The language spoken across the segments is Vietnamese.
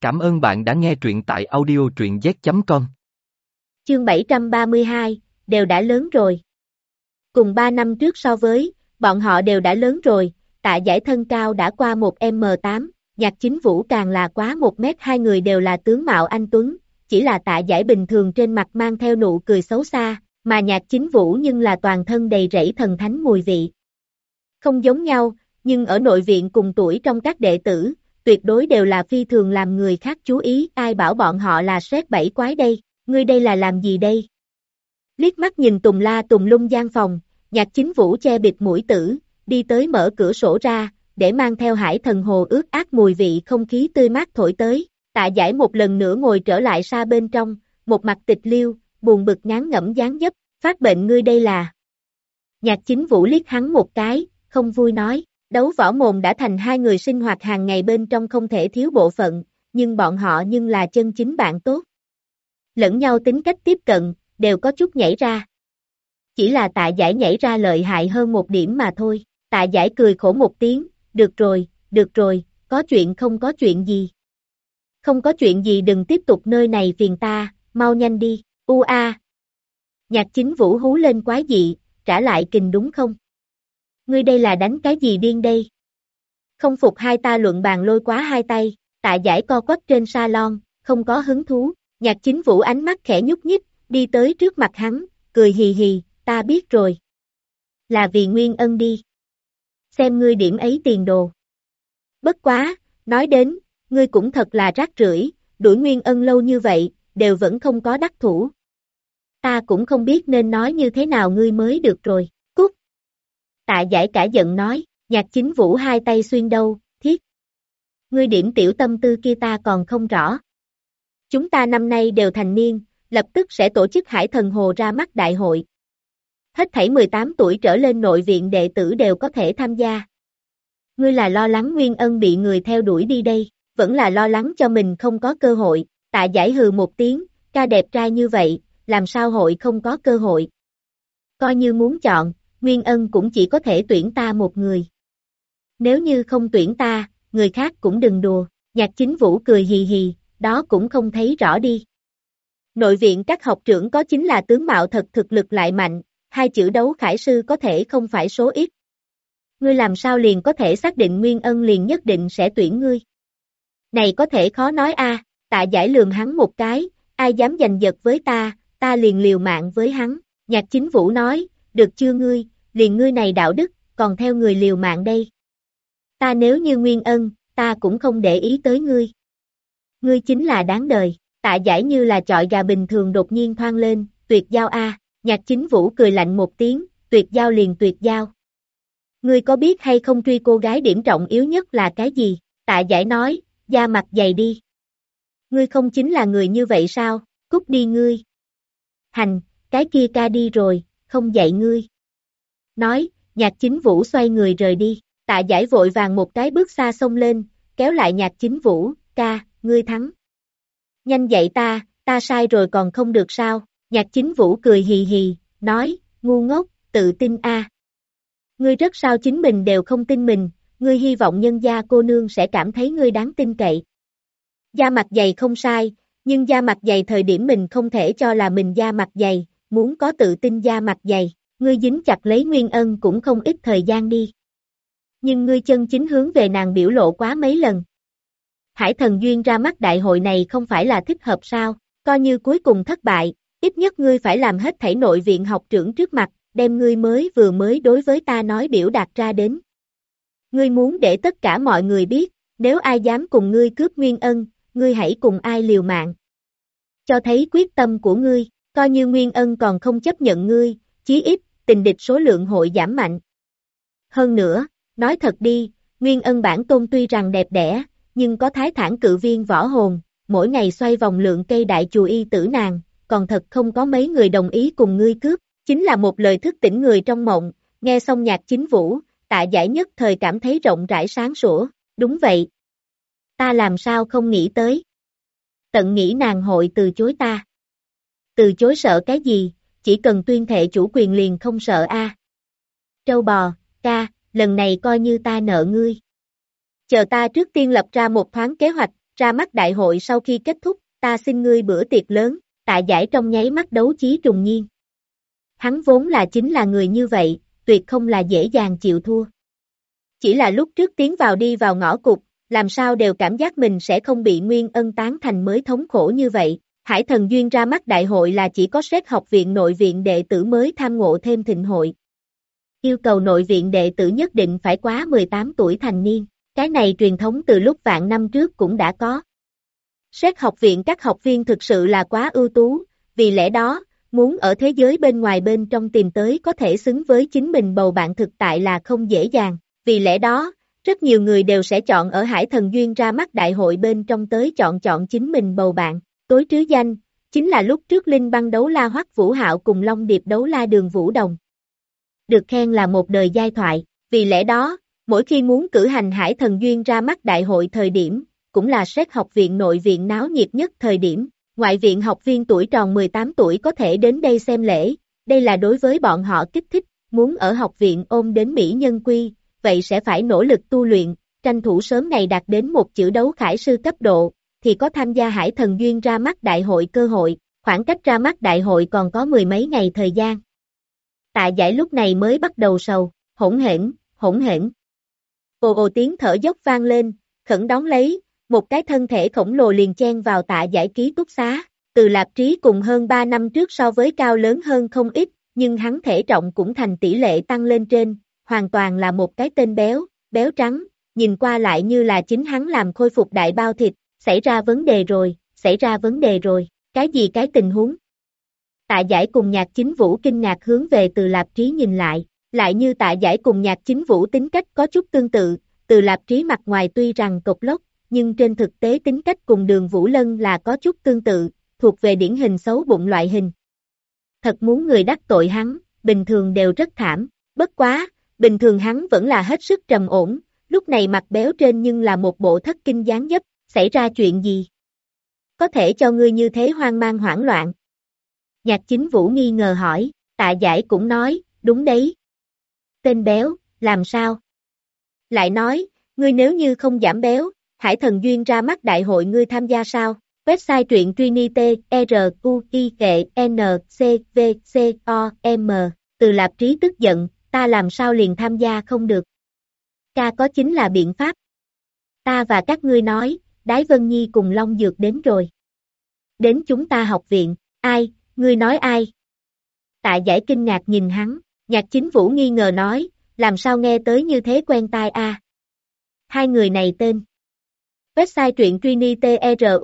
Cảm ơn bạn đã nghe truyện tại audio truyện z.com. Chương 732, đều đã lớn rồi. Cùng 3 năm trước so với, bọn họ đều đã lớn rồi, Tạ Giải thân cao đã qua 1m8, Nhạc Chính Vũ càng là quá 1m, hai người đều là tướng mạo anh tuấn, chỉ là Tạ Giải bình thường trên mặt mang theo nụ cười xấu xa, mà Nhạc Chính Vũ nhưng là toàn thân đầy rẫy thần thánh mùi vị. Không giống nhau, nhưng ở nội viện cùng tuổi trong các đệ tử, tuyệt đối đều là phi thường làm người khác chú ý, ai bảo bọn họ là sét bảy quái đây, ngươi đây là làm gì đây? Liếc mắt nhìn tùng la tùng lung gian phòng, Nhạc Chính Vũ che bịt mũi tử, đi tới mở cửa sổ ra, để mang theo hải thần hồ ướt át mùi vị không khí tươi mát thổi tới, Tạ Giải một lần nữa ngồi trở lại xa bên trong, một mặt tịch liêu, buồn bực ngán ngẩm dáng dấp, phát bệnh ngươi đây là. Nhạc Chính Vũ liếc hắn một cái, không vui nói. Đấu võ mồm đã thành hai người sinh hoạt hàng ngày bên trong không thể thiếu bộ phận, nhưng bọn họ nhưng là chân chính bạn tốt. Lẫn nhau tính cách tiếp cận, đều có chút nhảy ra. Chỉ là Tạ Giải nhảy ra lợi hại hơn một điểm mà thôi. Tạ Giải cười khổ một tiếng, được rồi, có chuyện không có chuyện gì. Không có chuyện gì đừng tiếp tục nơi này phiền ta, mau nhanh đi, a. Nhạc Chính Vũ hú lên quái dị, trả lại kình đúng không? Ngươi đây là đánh cái gì điên đây? Không phục hai ta luận bàn lôi quá hai tay, Tạ Giải co quắp trên salon, không có hứng thú, Nhạc Chính Vũ ánh mắt khẽ nhúc nhích, đi tới trước mặt hắn, cười hì hì, ta biết rồi. Là vì Nguyên Ân đi. Xem ngươi điểm ấy tiền đồ. Bất quá, nói đến, ngươi cũng thật là rác rưởi, đuổi Nguyên Ân lâu như vậy, đều vẫn không có đắc thủ. Ta cũng không biết nên nói như thế nào ngươi mới được rồi. Tạ Giải cả giận nói, Nhạc Chính Vũ hai tay xuyên đâu, thiết. Ngươi điểm tiểu tâm tư kia ta còn không rõ. Chúng ta năm nay đều thành niên, lập tức sẽ tổ chức Hải Thần Hồ ra mắt đại hội. Hết thảy 18 tuổi trở lên nội viện đệ tử đều có thể tham gia. Ngươi là lo lắng Nguyên Ân bị người theo đuổi đi đây, vẫn là lo lắng cho mình không có cơ hội, Tạ Giải hừ một tiếng, ca đẹp trai như vậy, làm sao hội không có cơ hội. Coi như muốn chọn, Nguyên Ân cũng chỉ có thể tuyển ta một người. Nếu như không tuyển ta, người khác cũng đừng đùa, Nhạc Chính Vũ cười hì hì, đó cũng không thấy rõ đi. Nội viện các học trưởng có chính là tướng mạo thật thực lực lại mạnh, hai chữ đấu khải sư có thể không phải số ít. Ngươi làm sao liền có thể xác định Nguyên Ân liền nhất định sẽ tuyển ngươi? Này có thể khó nói a. Tạ Giải lườm hắn một cái, ai dám giành giật với ta liền liều mạng với hắn, Nhạc Chính Vũ nói, được chưa ngươi? Liền ngươi này đạo đức, còn theo người liều mạng đây. Ta nếu như Nguyên Ân, ta cũng không để ý tới ngươi. Ngươi chính là đáng đời, Tạ Giải như là chọi gà bình thường đột nhiên thoang lên, tuyệt giao a. Nhạc Chính Vũ cười lạnh một tiếng, tuyệt giao liền tuyệt giao. Ngươi có biết hay không truy cô gái điểm trọng yếu nhất là cái gì? Tạ Giải nói, da mặt dày đi. Ngươi không chính là người như vậy sao, cút đi ngươi. Hành, cái kia ca đi rồi, không dạy ngươi. Nói, Nhạc Chính Vũ xoay người rời đi, Tạ Giải vội vàng một cái bước xa xông lên, kéo lại Nhạc Chính Vũ, ca, ngươi thắng. Nhanh dạy ta sai rồi còn không được sao, Nhạc Chính Vũ cười hì hì, nói, ngu ngốc, tự tin a. Ngươi rất sao chính mình đều không tin mình, ngươi hy vọng nhân gia cô nương sẽ cảm thấy ngươi đáng tin cậy. Da mặt dày không sai, nhưng da mặt dày thời điểm mình không thể cho là mình da mặt dày, muốn có tự tin da mặt dày. Ngươi dính chặt lấy Nguyên Ân cũng không ít thời gian đi. Nhưng ngươi chân chính hướng về nàng biểu lộ quá mấy lần. Hải Thần Duyên ra mắt đại hội này không phải là thích hợp sao, coi như cuối cùng thất bại, ít nhất ngươi phải làm hết thảy nội viện học trưởng trước mặt, đem ngươi vừa mới đối với ta nói biểu đạt ra đến. Ngươi muốn để tất cả mọi người biết, nếu ai dám cùng ngươi cướp Nguyên Ân, ngươi hãy cùng ai liều mạng. Cho thấy quyết tâm của ngươi, coi như Nguyên Ân còn không chấp nhận ngươi, chí ít, tình địch số lượng hội giảm mạnh. Hơn nữa, nói thật đi, Nguyên Ân bản tôn tuy rằng đẹp đẽ, nhưng có thái thản cự viên võ hồn, mỗi ngày xoay vòng lượng cây đại chùa y tử nàng, còn thật không có mấy người đồng ý cùng ngươi cướp, chính là một lời thức tỉnh người trong mộng, nghe xong Nhạc Chính Vũ, Tạ Giải nhất thời cảm thấy rộng rãi sáng sủa, đúng vậy. Ta làm sao không nghĩ tới. Tận nghĩ nàng hội từ chối ta. Từ chối sợ cái gì? Chỉ cần tuyên thệ chủ quyền liền không sợ a. Trâu bò, ca, lần này coi như ta nợ ngươi. Chờ ta trước tiên lập ra một thoáng kế hoạch, ra mắt đại hội sau khi kết thúc, ta xin ngươi bữa tiệc lớn, Tạ Giải trong nháy mắt đấu chí trùng nhiên. Hắn vốn là chính là người như vậy, tuyệt không là dễ dàng chịu thua. Chỉ là lúc trước tiến vào đi vào ngõ cụt, làm sao đều cảm giác mình sẽ không bị Nguyên Ân tán thành mới thống khổ như vậy. Hải Thần Duyên ra mắt đại hội là chỉ có SET học viện nội viện đệ tử mới tham ngộ thêm thịnh hội. Yêu cầu nội viện đệ tử nhất định phải quá 18 tuổi thành niên, cái này truyền thống từ lúc vạn năm trước cũng đã có. SET học viện các học viên thực sự là quá ưu tú, vì lẽ đó, muốn ở thế giới bên ngoài bên trong tìm tới có thể xứng với chính mình bầu bạn thực tại là không dễ dàng, vì lẽ đó, rất nhiều người đều sẽ chọn ở Hải Thần Duyên ra mắt đại hội bên trong tới chọn chính mình bầu bạn. Tối trứ danh, chính là lúc trước Linh Băng đấu la Hoắc Vũ Hạo cùng Long Điệp đấu la Đường Vũ Đồng. Được khen là một đời giai thoại, vì lẽ đó, mỗi khi muốn cử hành Hải Thần Duyên ra mắt đại hội thời điểm, cũng là SET học viện nội viện náo nhiệt nhất thời điểm, ngoại viện học viên tuổi tròn 18 tuổi có thể đến đây xem lễ, đây là đối với bọn họ kích thích, muốn ở học viện ôm đến mỹ nhân quy, vậy sẽ phải nỗ lực tu luyện, tranh thủ sớm ngày đạt đến một chữ đấu khải sư cấp độ, thì có tham gia Hải Thần Duyên ra mắt đại hội cơ hội, khoảng cách ra mắt đại hội còn có 10 mấy ngày thời gian. Tạ Giải lúc này mới bắt đầu sầu, hỗn hển. Ồ tiếng thở dốc vang lên, khẩn đón lấy, một cái thân thể khổng lồ liền chen vào Tạ Giải ký túc xá, Từ Lạp Trí cùng hơn 3 năm trước so với cao lớn hơn không ít, nhưng hắn thể trọng cũng thành tỷ lệ tăng lên trên, hoàn toàn là một cái tên béo trắng, nhìn qua lại như là chính hắn làm khôi phục đại bao thịt, xảy ra vấn đề rồi, cái tình huống. Tạ Giải cùng Nhạc Chính Vũ kinh ngạc hướng về Từ Lạp Trí nhìn lại như Tạ Giải cùng Nhạc Chính Vũ tính cách có chút tương tự, Từ Lạp Trí mặt ngoài tuy rằng cộc lốc, nhưng trên thực tế tính cách cùng Đường Vũ Lân là có chút tương tự, thuộc về điển hình xấu bụng loại hình. Thật muốn người đắc tội hắn, bình thường đều rất thảm, bất quá, bình thường hắn vẫn là hết sức trầm ổn, lúc này mặt béo trên nhưng là một bộ thất kinh dáng dấp, xảy ra chuyện gì? Có thể cho ngươi như thế hoang mang hoảng loạn? Nhạc Chính Vũ nghi ngờ hỏi, Tạ Giải cũng nói, đúng đấy. Tên béo, làm sao? Lại nói, ngươi nếu như không giảm béo, Hải Thần Duyên ra mắt đại hội ngươi tham gia sao? Website truyện Trinity, RUIENCVCOM, Từ Lạp Trí tức giận, ta làm sao liền tham gia không được? Ca có chính là biện pháp. Ta và các ngươi nói, Đái Vân Nhi cùng Long Dược đến rồi. Đến chúng ta học viện, ai, ngươi nói ai? Tạ Giải kinh ngạc nhìn hắn, Nhạc Chính Vũ nghi ngờ nói, làm sao nghe tới như thế quen tai a? Hai người này tên. Website truyện Trinity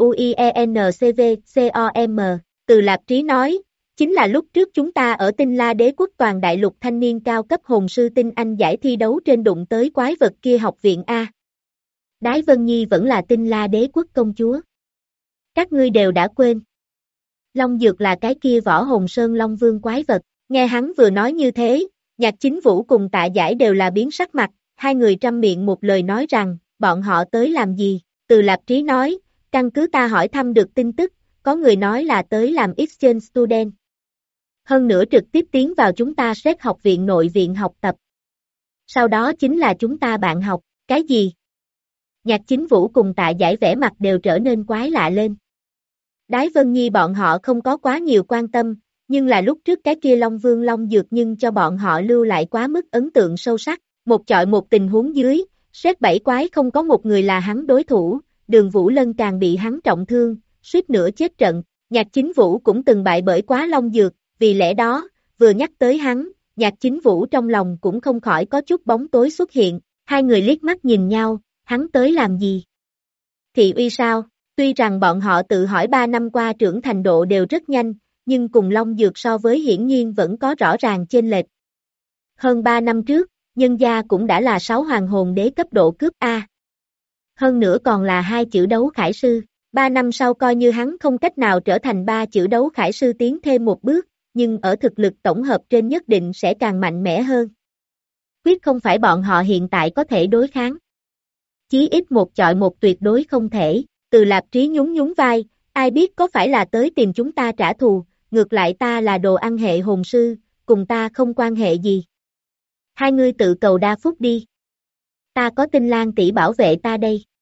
RUIENCVCOM, Từ Lạp Trí nói, chính là lúc trước chúng ta ở Tinh La Đế Quốc toàn đại lục thanh niên cao cấp hồn sư tinh anh giải thi đấu trên đụng tới quái vật kia học viện A. Đái Vân Nhi vẫn là Tinh La Đế Quốc công chúa. Các ngươi đều đã quên. Long Dược là cái kia võ hồn sơn Long Vương quái vật, nghe hắn vừa nói như thế, Nhạc Chính Vũ cùng Tạ Giải đều là biến sắc mặt, hai người trăm miệng một lời nói rằng, bọn họ tới làm gì? Từ Lạp Trí nói, căn cứ ta hỏi thăm được tin tức, có người nói là tới làm exchange student. Hơn nữa trực tiếp tiến vào chúng ta SET học viện nội viện học tập. Sau đó chính là chúng ta bạn học, cái gì? Nhạc Chính Vũ cùng Tạ Giải vẻ mặt đều trở nên quái lạ lên. Đái Vân Nhi bọn họ không có quá nhiều quan tâm, nhưng là lúc trước cái kia Long Vương Long Dược nhưng cho bọn họ lưu lại quá mức ấn tượng sâu sắc, một chọi một tình huống dưới. SET 7 quái không có một người là hắn đối thủ, Đường Vũ Lân càng bị hắn trọng thương, suýt nữa chết trận, Nhạc Chính Vũ cũng từng bại bởi quá Long Dược, vì lẽ đó, vừa nhắc tới hắn, Nhạc Chính Vũ trong lòng cũng không khỏi có chút bóng tối xuất hiện, hai người liếc mắt nhìn nhau, hắn tới làm gì? Thị uy sao? Tuy rằng bọn họ tự hỏi 3 năm qua trưởng thành độ đều rất nhanh, nhưng cùng Long Dược so với hiển nhiên vẫn có rõ ràng chênh lệch. Hơn 3 năm trước, nhân gia cũng đã là 6 hoàng hồn đế cấp độ cướp A. Hơn nữa còn là 2 chữ đấu khải sư, 3 năm sau coi như hắn không cách nào trở thành 3 chữ đấu khải sư tiến thêm một bước, nhưng ở thực lực tổng hợp trên nhất định sẽ càng mạnh mẽ hơn. Quyết không phải bọn họ hiện tại có thể đối kháng. Chí ít một chọi một tuyệt đối không thể, Từ Lạp Trí nhún vai, ai biết có phải là tới tìm chúng ta trả thù, ngược lại ta là đồ ăn hệ hồn sư, cùng ta không quan hệ gì. Hai ngươi tự cầu đa phúc đi. Ta có Tinh Lan tỷ bảo vệ ta đây,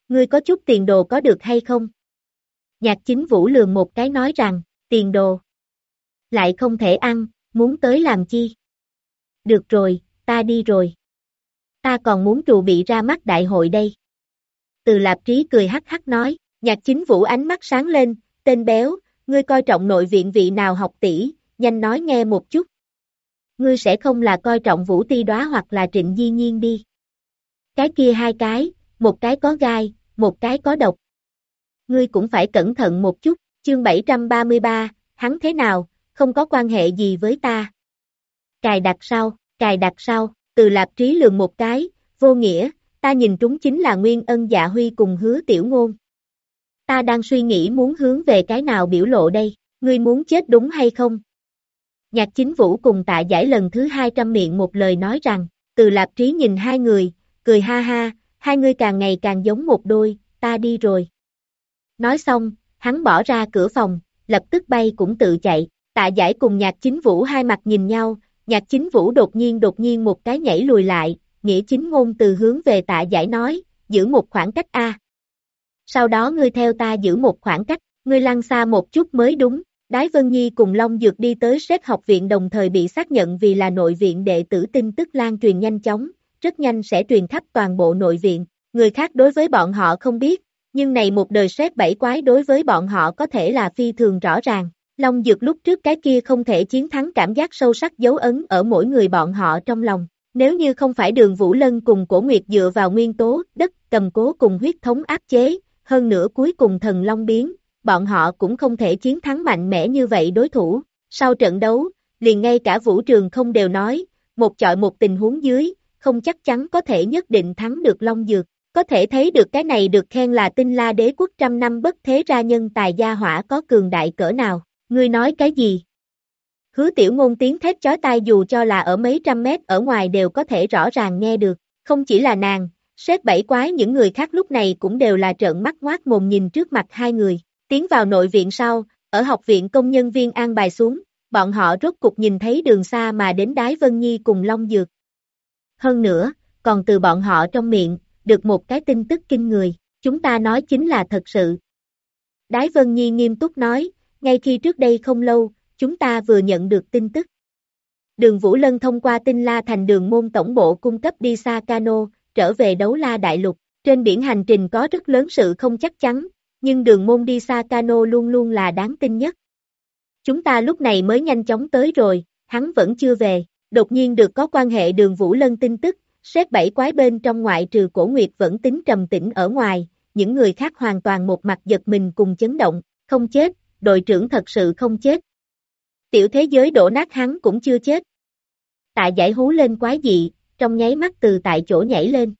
Ngươi có chút tiền đồ có được hay không? Nhạc Chính Vũ lườm một cái nói rằng, tiền đồ. Lại không thể ăn, muốn tới làm chi? Được rồi, ta đi rồi. Ta còn muốn trù bị ra mắt đại hội đây. Từ Lạp Trí cười hắc hắc nói, Nhạc Chính Vũ ánh mắt sáng lên, tên béo, ngươi coi trọng nội viện vị nào học tỷ, nhanh nói nghe một chút. Ngươi sẽ không là coi trọng Vũ Ti Đóa hoặc là Trịnh Di Nhiên đi. Cái kia hai cái, một cái có gai, một cái có độc. Ngươi cũng phải cẩn thận một chút, chương 733, hắn thế nào, không có quan hệ gì với ta. Cài đặt sau, Từ Lạp Trí lườm một cái, vô nghĩa, ta nhìn trúng chính là Nguyên Ân Dạ Huy cùng Hứa Tiểu Ngôn. Ta đang suy nghĩ muốn hướng về cái nào biểu lộ đây, ngươi muốn chết đúng hay không? Nhạc Chính Vũ cùng Tạ Giải lần thứ 200 miệng một lời nói rằng, Từ Lạp Trí nhìn hai người, cười ha ha, hai người càng ngày càng giống một đôi, ta đi rồi. Nói xong, hắn bỏ ra cửa phòng, lập tức bay cũng tự chạy, Tạ Giải cùng Nhạc Chính Vũ hai mặt nhìn nhau, Nhạc Chính Vũ đột nhiên một cái nhảy lùi lại, Nghĩa Chính Ngôn từ hướng về Tạ Giải nói, giữ một khoảng cách a. Sau đó ngươi theo ta giữ một khoảng cách, ngươi lăn xa một chút mới đúng. Đái Vân Nhi cùng Long Dược đi tới Sét học viện đồng thời bị xác nhận vì là nội viện đệ tử, tin tức lan truyền nhanh chóng, rất nhanh sẽ truyền khắp toàn bộ nội viện. Người khác đối với bọn họ không biết, nhưng này một đời Sét bảy quái đối với bọn họ có thể là phi thường rõ ràng. Long Dược lúc trước cái kia không thể chiến thắng cảm giác sâu sắc dấu ấn ở mỗi người bọn họ trong lòng. Nếu như không phải Đường Vũ Lân cùng Cổ Nguyệt dựa vào nguyên tố, đất, cầm cố cùng huyết thống áp chế, hơn nữa cuối cùng thần long biến, bọn họ cũng không thể chiến thắng mạnh mẽ như vậy đối thủ. Sau trận đấu, liền ngay cả Vũ Trường không đều nói, một chọi một tình huống dưới, không chắc chắn có thể nhất định thắng được Long Dược. Có thể thấy được cái này được khen là Tinh La Đế quốc trăm năm bất thế ra nhân tài gia hỏa có cường đại cỡ nào. Ngươi nói cái gì? Hứa Tiểu Ngôn tiếng thét chói tai dù cho là ở mấy trăm mét ở ngoài đều có thể rõ ràng nghe được. Không chỉ là nàng, Sét bảy quái những người khác lúc này cũng đều là trợn mắt ngoác mồm nhìn trước mặt hai người. Tiến vào nội viện sau, ở học viện công nhân viên an bài xuống, bọn họ rốt cục nhìn thấy đường xa mà đến Đái Vân Nhi cùng Long Dược. Hơn nữa, còn từ bọn họ trong miệng, được một cái tin tức kinh người, chúng ta nói chính là thật sự. Đái Vân Nhi nghiêm túc nói, ngay khi trước đây không lâu, chúng ta vừa nhận được tin tức. Đường Vũ Lân thông qua Tinh La Thành Đường môn tổng bộ cung cấp đi xa cano, trở về Đấu La Đại Lục. Trên biển hành trình có rất lớn sự không chắc chắn, nhưng đường môn đi xa cano luôn luôn là đáng tin nhất. Chúng ta lúc này mới nhanh chóng tới rồi, hắn vẫn chưa về. Đột nhiên được có quan hệ Đường Vũ Lân tin tức, Sét bảy quái bên trong ngoại trừ Cổ Nguyệt vẫn tính trầm tĩnh ở ngoài, những người khác hoàn toàn một mặt giật mình cùng chấn động, không chết, đội trưởng thật sự không chết. Tiểu thế giới đổ nát hắn cũng chưa chết. Tạ Giải hú lên quái dị, trong nháy mắt từ tại chỗ nhảy lên.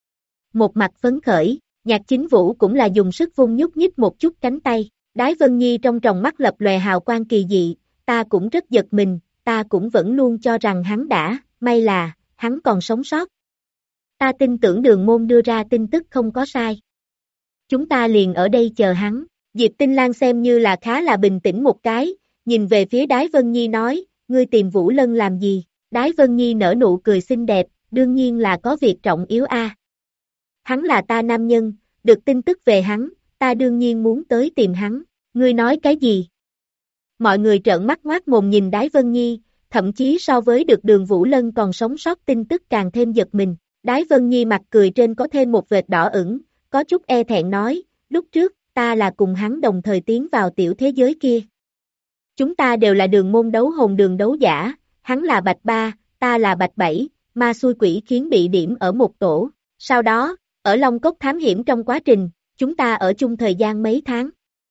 Một mặt phấn khởi, Nhạc Chính Vũ cũng là dùng sức vung nhúc nhích một chút cánh tay. Đái Vân Nhi trong tròng mắt lập lòe hào quang kỳ dị, ta cũng rất giật mình, ta cũng vẫn luôn cho rằng hắn đã, may là, hắn còn sống sót. Ta tin tưởng Đường môn đưa ra tin tức không có sai. Chúng ta liền ở đây chờ hắn. Diệp Tinh Lan xem như là khá là bình tĩnh một cái, nhìn về phía Đái Vân Nhi nói, ngươi tìm Vũ Lân làm gì? Đái Vân Nhi nở nụ cười xinh đẹp, đương nhiên là có việc trọng yếu a. Hắn là ta nam nhân, được tin tức về hắn, ta đương nhiên muốn tới tìm hắn. Ngươi nói cái gì? Mọi người trợn mắt ngoác mồm nhìn Đái Vân Nhi, thậm chí so với được Đường Vũ Lân còn sống sót tin tức càng thêm giật mình. Đái Vân Nhi mặt cười trên có thêm một vệt đỏ ửng, có chút e thẹn nói, lúc trước, ta là cùng hắn đồng thời tiến vào tiểu thế giới kia. Chúng ta đều là đường môn đấu hồn đường đấu giả, hắn là bạch 3, ta là bạch 7, ma xui quỷ khiến bị điểm ở một tổ. Sau đó, ở Long Cốc thám hiểm trong quá trình, chúng ta ở chung thời gian mấy tháng.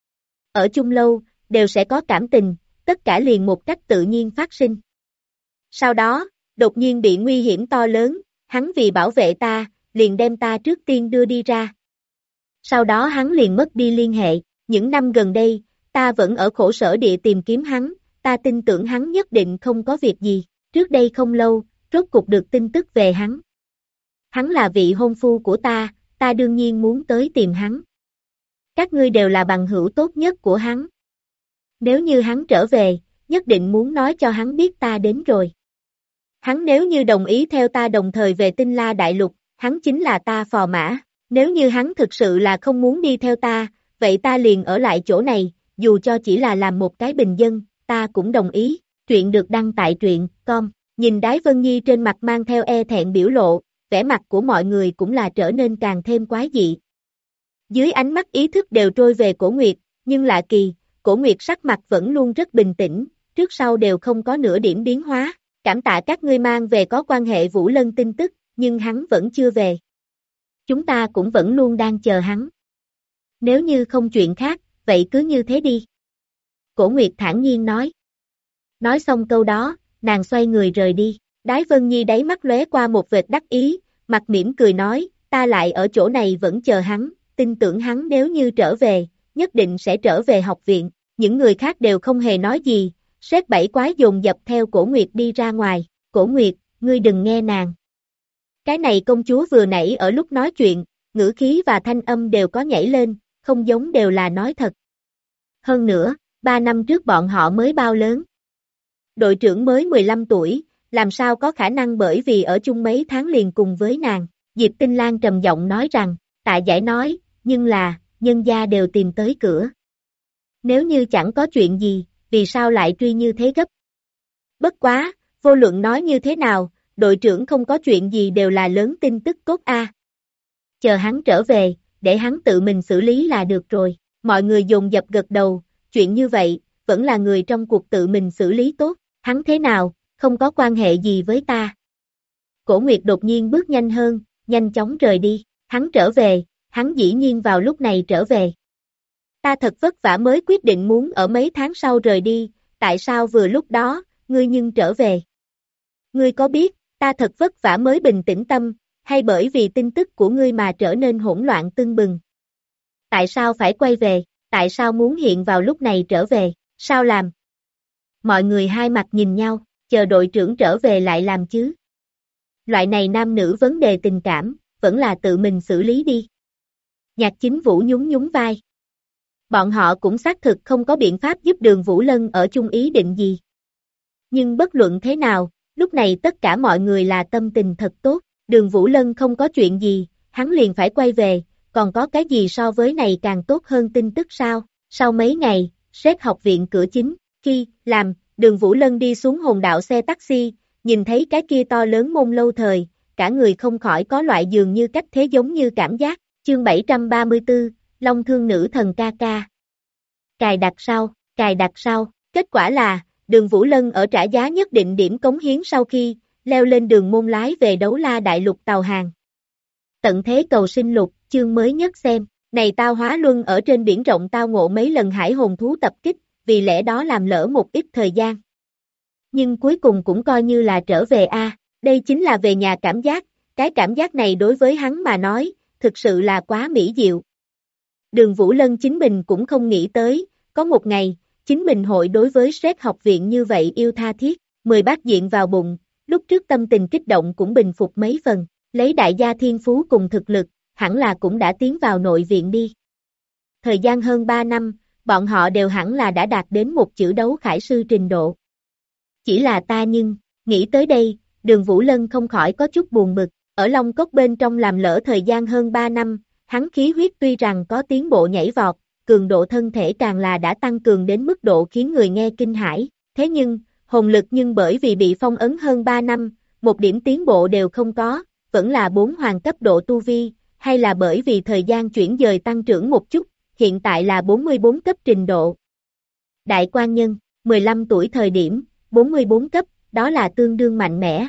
Ở chung lâu, đều sẽ có cảm tình, tất cả liền một cách tự nhiên phát sinh. Sau đó, đột nhiên bị nguy hiểm to lớn, hắn vì bảo vệ ta, liền đem ta trước tiên đưa đi ra. Sau đó hắn liền mất đi liên hệ, những năm gần đây, ta vẫn ở khổ sở địa tìm kiếm hắn, ta tin tưởng hắn nhất định không có việc gì, trước đây không lâu, rốt cục được tin tức về hắn. Hắn là vị hôn phu của ta đương nhiên muốn tới tìm hắn. Các ngươi đều là bằng hữu tốt nhất của hắn. Nếu như hắn trở về, nhất định muốn nói cho hắn biết ta đến rồi. Hắn nếu như đồng ý theo ta đồng thời về Tinh La Đại Lục, hắn chính là ta phò mã. Nếu như hắn thực sự là không muốn đi theo ta, vậy ta liền ở lại chỗ này, dù cho chỉ là làm một cái bình dân, ta cũng đồng ý. Truyện được đăng tại truyện.com. Nhìn Đái Vân Nhi trên mặt mang theo e thẹn biểu lộ, vẻ mặt của mọi người cũng là trở nên càng thêm quái dị. Dưới ánh mắt ý thức đều trôi về Cổ Nguyệt, nhưng lạ kỳ, Cổ Nguyệt sắc mặt vẫn luôn rất bình tĩnh, trước sau đều không có nửa điểm biến hóa. Cảm tạ các ngươi mang về có quan hệ Vũ Lân tin tức, nhưng hắn vẫn chưa về. Chúng ta cũng vẫn luôn đang chờ hắn. Nếu như không chuyện khác, vậy cứ như thế đi. Cổ Nguyệt thản nhiên nói. Nói xong câu đó, nàng xoay người rời đi. Đái Vân Nhi đáy mắt lóe qua một vệt đắc ý, mặt mỉm cười nói, ta lại ở chỗ này vẫn chờ hắn, tin tưởng hắn nếu như trở về, nhất định sẽ trở về học viện. Những người khác đều không hề nói gì, sét bảy quái dồn dập theo Cổ Nguyệt đi ra ngoài. Cổ Nguyệt, ngươi đừng nghe nàng. Cái này công chúa vừa nãy ở lúc nói chuyện, ngữ khí và thanh âm đều có nhảy lên, không giống đều là nói thật. Hơn nữa, 3 năm trước bọn họ mới bao lớn. Đội trưởng mới 15 tuổi, làm sao có khả năng bởi vì ở chung mấy tháng liền cùng với nàng. Diệp Tinh Lan trầm giọng nói rằng, Tạ Giải nói, nhưng là, nhân gia đều tìm tới cửa. Nếu như chẳng có chuyện gì, vì sao lại truy như thế gấp? Bất quá, vô luận nói như thế nào, đội trưởng không có chuyện gì đều là lớn tin tức cốt a. Chờ hắn trở về, để hắn tự mình xử lý là được rồi. Mọi người dồn dập gật đầu, chuyện như vậy, vẫn là người trong cuộc tự mình xử lý tốt. Hắn thế nào, không có quan hệ gì với ta. Cổ Nguyệt đột nhiên bước nhanh hơn, nhanh chóng rời đi. Hắn trở về, hắn dĩ nhiên vào lúc này trở về. Ta thật vất vả mới quyết định muốn ở mấy tháng sau rời đi, tại sao vừa lúc đó, ngươi nhưng trở về? Ngươi có biết, ta thật vất vả mới bình tĩnh tâm, hay bởi vì tin tức của ngươi mà trở nên hỗn loạn tưng bừng? Tại sao phải quay về, tại sao muốn hiện vào lúc này trở về, sao làm? Mọi người hai mặt nhìn nhau, chờ đội trưởng trở về lại làm chứ. Loại này nam nữ vấn đề tình cảm, vẫn là tự mình xử lý đi. Nhạc Chính Vũ nhún nhún vai. Bọn họ cũng xác thực không có biện pháp giúp Đường Vũ Lân ở chung ý định gì. Nhưng bất luận thế nào, lúc này tất cả mọi người là tâm tình thật tốt. Đường Vũ Lân không có chuyện gì, hắn liền phải quay về, còn có cái gì so với này càng tốt hơn tin tức sao? Sau mấy ngày, Sét học viện cửa chính, khi làm, Đường Vũ Lân đi xuống hồn đạo xe taxi, nhìn thấy cái kia to lớn môn lâu thời, cả người không khỏi có loại dường như cách thế giống như cảm giác. Chương 734, Long Thương Nữ Thần ca ca. Cài đặt sau, kết quả là, Đường Vũ Lân ở trả giá nhất định điểm cống hiến sau khi, leo lên đường môn lái về Đấu La Đại Lục tàu hàng. Tận thế cầu sinh lục, chương mới nhất xem, này tao hóa luân ở trên biển rộng tao ngộ mấy lần hải hồn thú tập kích, vì lẽ đó làm lỡ một ít thời gian. Nhưng cuối cùng cũng coi như là trở về a, đây chính là về nhà cảm giác, cái cảm giác này đối với hắn mà nói, thực sự là quá mỹ diệu. Đường Vũ Lân chính mình cũng không nghĩ tới, có một ngày, chính mình hội đối với Sét học viện như vậy yêu tha thiết, 10 bát diện vào bụng, lúc trước tâm tình kích động cũng bình phục mấy phần, lấy đại gia thiên phú cùng thực lực, hẳn là cũng đã tiến vào nội viện đi. Thời gian hơn 3 năm, bọn họ đều hẳn là đã đạt đến một chữ đấu khải sư trình độ. Chỉ là ta nhưng, nghĩ tới đây, Đường Vũ Lân không khỏi có chút buồn bực, ở Long Cốc bên trong làm lỡ thời gian hơn 3 năm, hắn khí huyết tuy rằng có tiến bộ nhảy vọt, cường độ thân thể càng là đã tăng cường đến mức độ khiến người nghe kinh hãi, thế nhưng, hồn lực nhưng bởi vì bị phong ấn hơn 3 năm, một điểm tiến bộ đều không có, vẫn là 4 hoàng cấp độ tu vi, hay là bởi vì thời gian chuyển dời tăng trưởng một chút, hiện tại là 44 cấp trình độ. Đại quan nhân, 15 tuổi thời điểm, 44 cấp, đó là tương đương mạnh mẽ.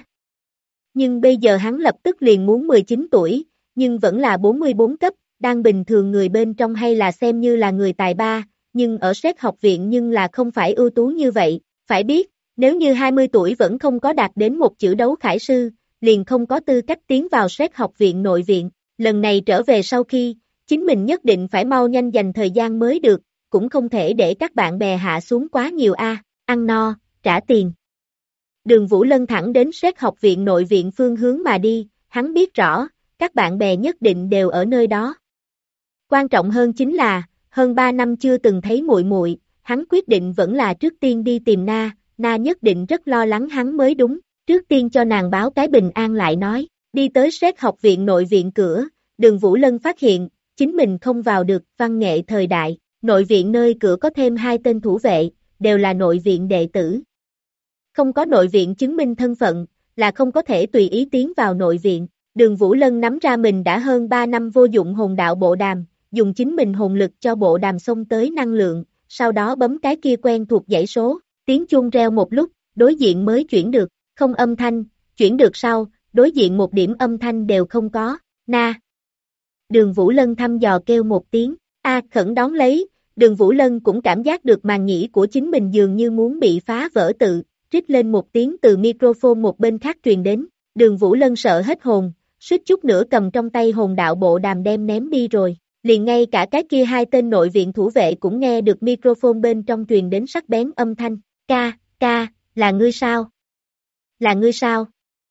Nhưng bây giờ hắn lập tức liền muốn 19 tuổi, nhưng vẫn là 44 cấp, đang bình thường người bên trong hay là xem như là người tài ba, nhưng ở Sét học viện nhưng là không phải ưu tú như vậy, phải biết, nếu như 20 tuổi vẫn không có đạt đến một chữ đấu khải sư, liền không có tư cách tiến vào Sét học viện nội viện, lần này trở về sau khi, chính mình nhất định phải mau nhanh dành thời gian mới được, cũng không thể để các bạn bè hạ xuống quá nhiều ăn no, trả tiền. Đường Vũ Lân thẳng đến Sét học viện nội viện phương hướng mà đi, hắn biết rõ, các bạn bè nhất định đều ở nơi đó. Quan trọng hơn chính là, hơn 3 năm chưa từng thấy muội muội, hắn quyết định vẫn là trước tiên đi tìm Na nhất định rất lo lắng hắn mới đúng, trước tiên cho nàng báo cái bình an lại nói, đi tới Sét học viện nội viện cửa, Đường Vũ Lân phát hiện, chính mình không vào được văn nghệ thời đại, nội viện nơi cửa có thêm 2 tên thủ vệ, đều là nội viện đệ tử. Không có nội viện chứng minh thân phận, là không có thể tùy ý tiến vào nội viện. Đường Vũ Lân nắm ra mình đã hơn 3 năm vô dụng hồn đạo bộ đàm, dùng chính mình hồn lực cho bộ đàm xông tới năng lượng, sau đó bấm cái kia quen thuộc dãy số, tiếng chuông reo một lúc, đối diện mới chuyển được, không âm thanh, chuyển được sau, đối diện một điểm âm thanh đều không có, na. Đường Vũ Lân thăm dò kêu một tiếng, khẩn đón lấy, Đường Vũ Lân cũng cảm giác được màng nhĩ của chính mình dường như muốn bị phá vỡ tự, rít lên một tiếng từ microphone một bên khác truyền đến, Đường Vũ Lân sợ hết hồn, suýt chút nữa cầm trong tay hồn đạo bộ đàm đem ném đi rồi, liền ngay cả cái kia 2 tên nội viện thủ vệ cũng nghe được microphone bên trong truyền đến sắc bén âm thanh, ca, là ngươi sao? Là ngươi sao?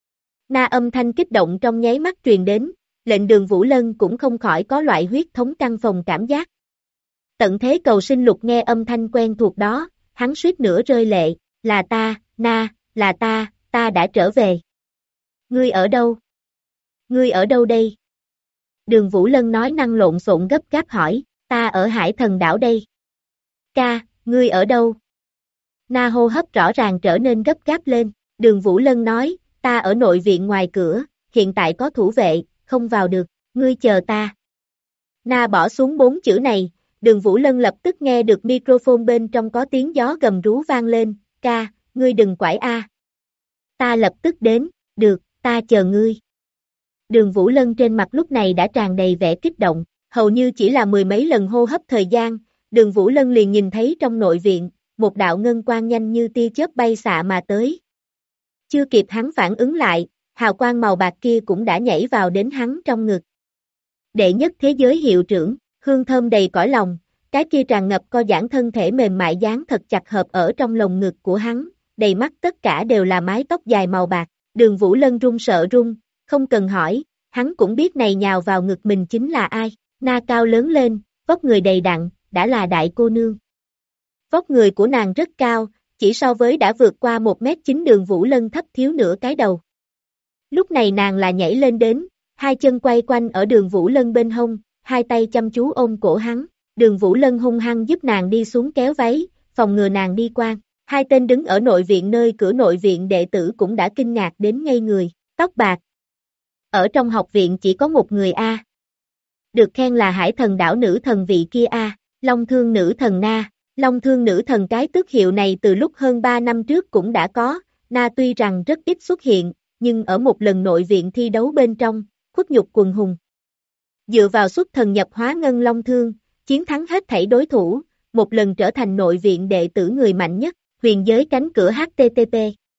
Na âm thanh kích động trong nháy mắt truyền đến, lệnh Đường Vũ Lân cũng không khỏi có loại huyết thống căng phòng cảm giác. Tận thế cầu sinh lục nghe âm thanh quen thuộc đó, hắn suýt nữa rơi lệ, là ta, Na, là ta đã trở về. Ngươi ở đâu? Ngươi ở đâu đây? Đường Vũ Lân nói năng lộn xộn gấp gáp hỏi, ta ở Hải Thần đảo đây. Ca, ngươi ở đâu? Na hô hấp rõ ràng trở nên gấp gáp lên, Đường Vũ Lân nói, ta ở nội viện ngoài cửa, hiện tại có thủ vệ, không vào được, ngươi chờ ta. Na bỏ xuống 4 chữ này, Đường Vũ Lân lập tức nghe được microphone bên trong có tiếng gió gầm rú vang lên, ca, ngươi đừng quải a. Ta lập tức đến, được, ta chờ ngươi. Đường Vũ Lân trên mặt lúc này đã tràn đầy vẻ kích động, hầu như chỉ là 10 mấy lần hô hấp thời gian, Đường Vũ Lân liền nhìn thấy trong nội viện, một đạo ngân quang nhanh như tia chớp bay xạ mà tới. Chưa kịp hắn phản ứng lại, hào quang màu bạc kia cũng đã nhảy vào đến hắn trong ngực. Đệ nhất thế giới hiệu trưởng, hương thơm đầy cõi lòng, cái kia tràn ngập co giãn thân thể mềm mại dán thật chặt hợp ở trong lồng ngực của hắn, đầy mắt tất cả đều là mái tóc dài màu bạc, Đường Vũ Lân run sợ run, không cần hỏi, hắn cũng biết này nhào vào ngực mình chính là ai, Na cao lớn lên, vóc người đầy đặn, đã là đại cô nương. Vóc người của nàng rất cao, chỉ so với đã vượt qua 1m9 Đường Vũ Lân thấp thiếu nửa cái đầu. Lúc này nàng là nhảy lên đến, 2 chân quay quanh ở Đường Vũ Lân bên hông, 2 tay chăm chú ôm cổ hắn, Đường Vũ Lân hung hăng giúp nàng đi xuống kéo váy, phòng ngừa nàng đi qua. 2 tên đứng ở nội viện nơi cửa nội viện đệ tử cũng đã kinh ngạc đến ngây người, tóc bạc. Ở trong học viện chỉ có một người a. Được khen là Hải Thần đảo nữ thần vị kia a, Long Thương nữ thần Na. Long Thương nữ thần cái tước hiệu này từ lúc hơn 3 năm trước cũng đã có, Na tuy rằng rất ít xuất hiện, nhưng ở một lần nội viện thi đấu bên trong, khuất nhục quần hùng. Dựa vào xuất thần nhập hóa ngân Long Thương, chiến thắng hết thảy đối thủ, một lần trở thành nội viện đệ tử người mạnh nhất, huyền giới cánh cửa HTTP.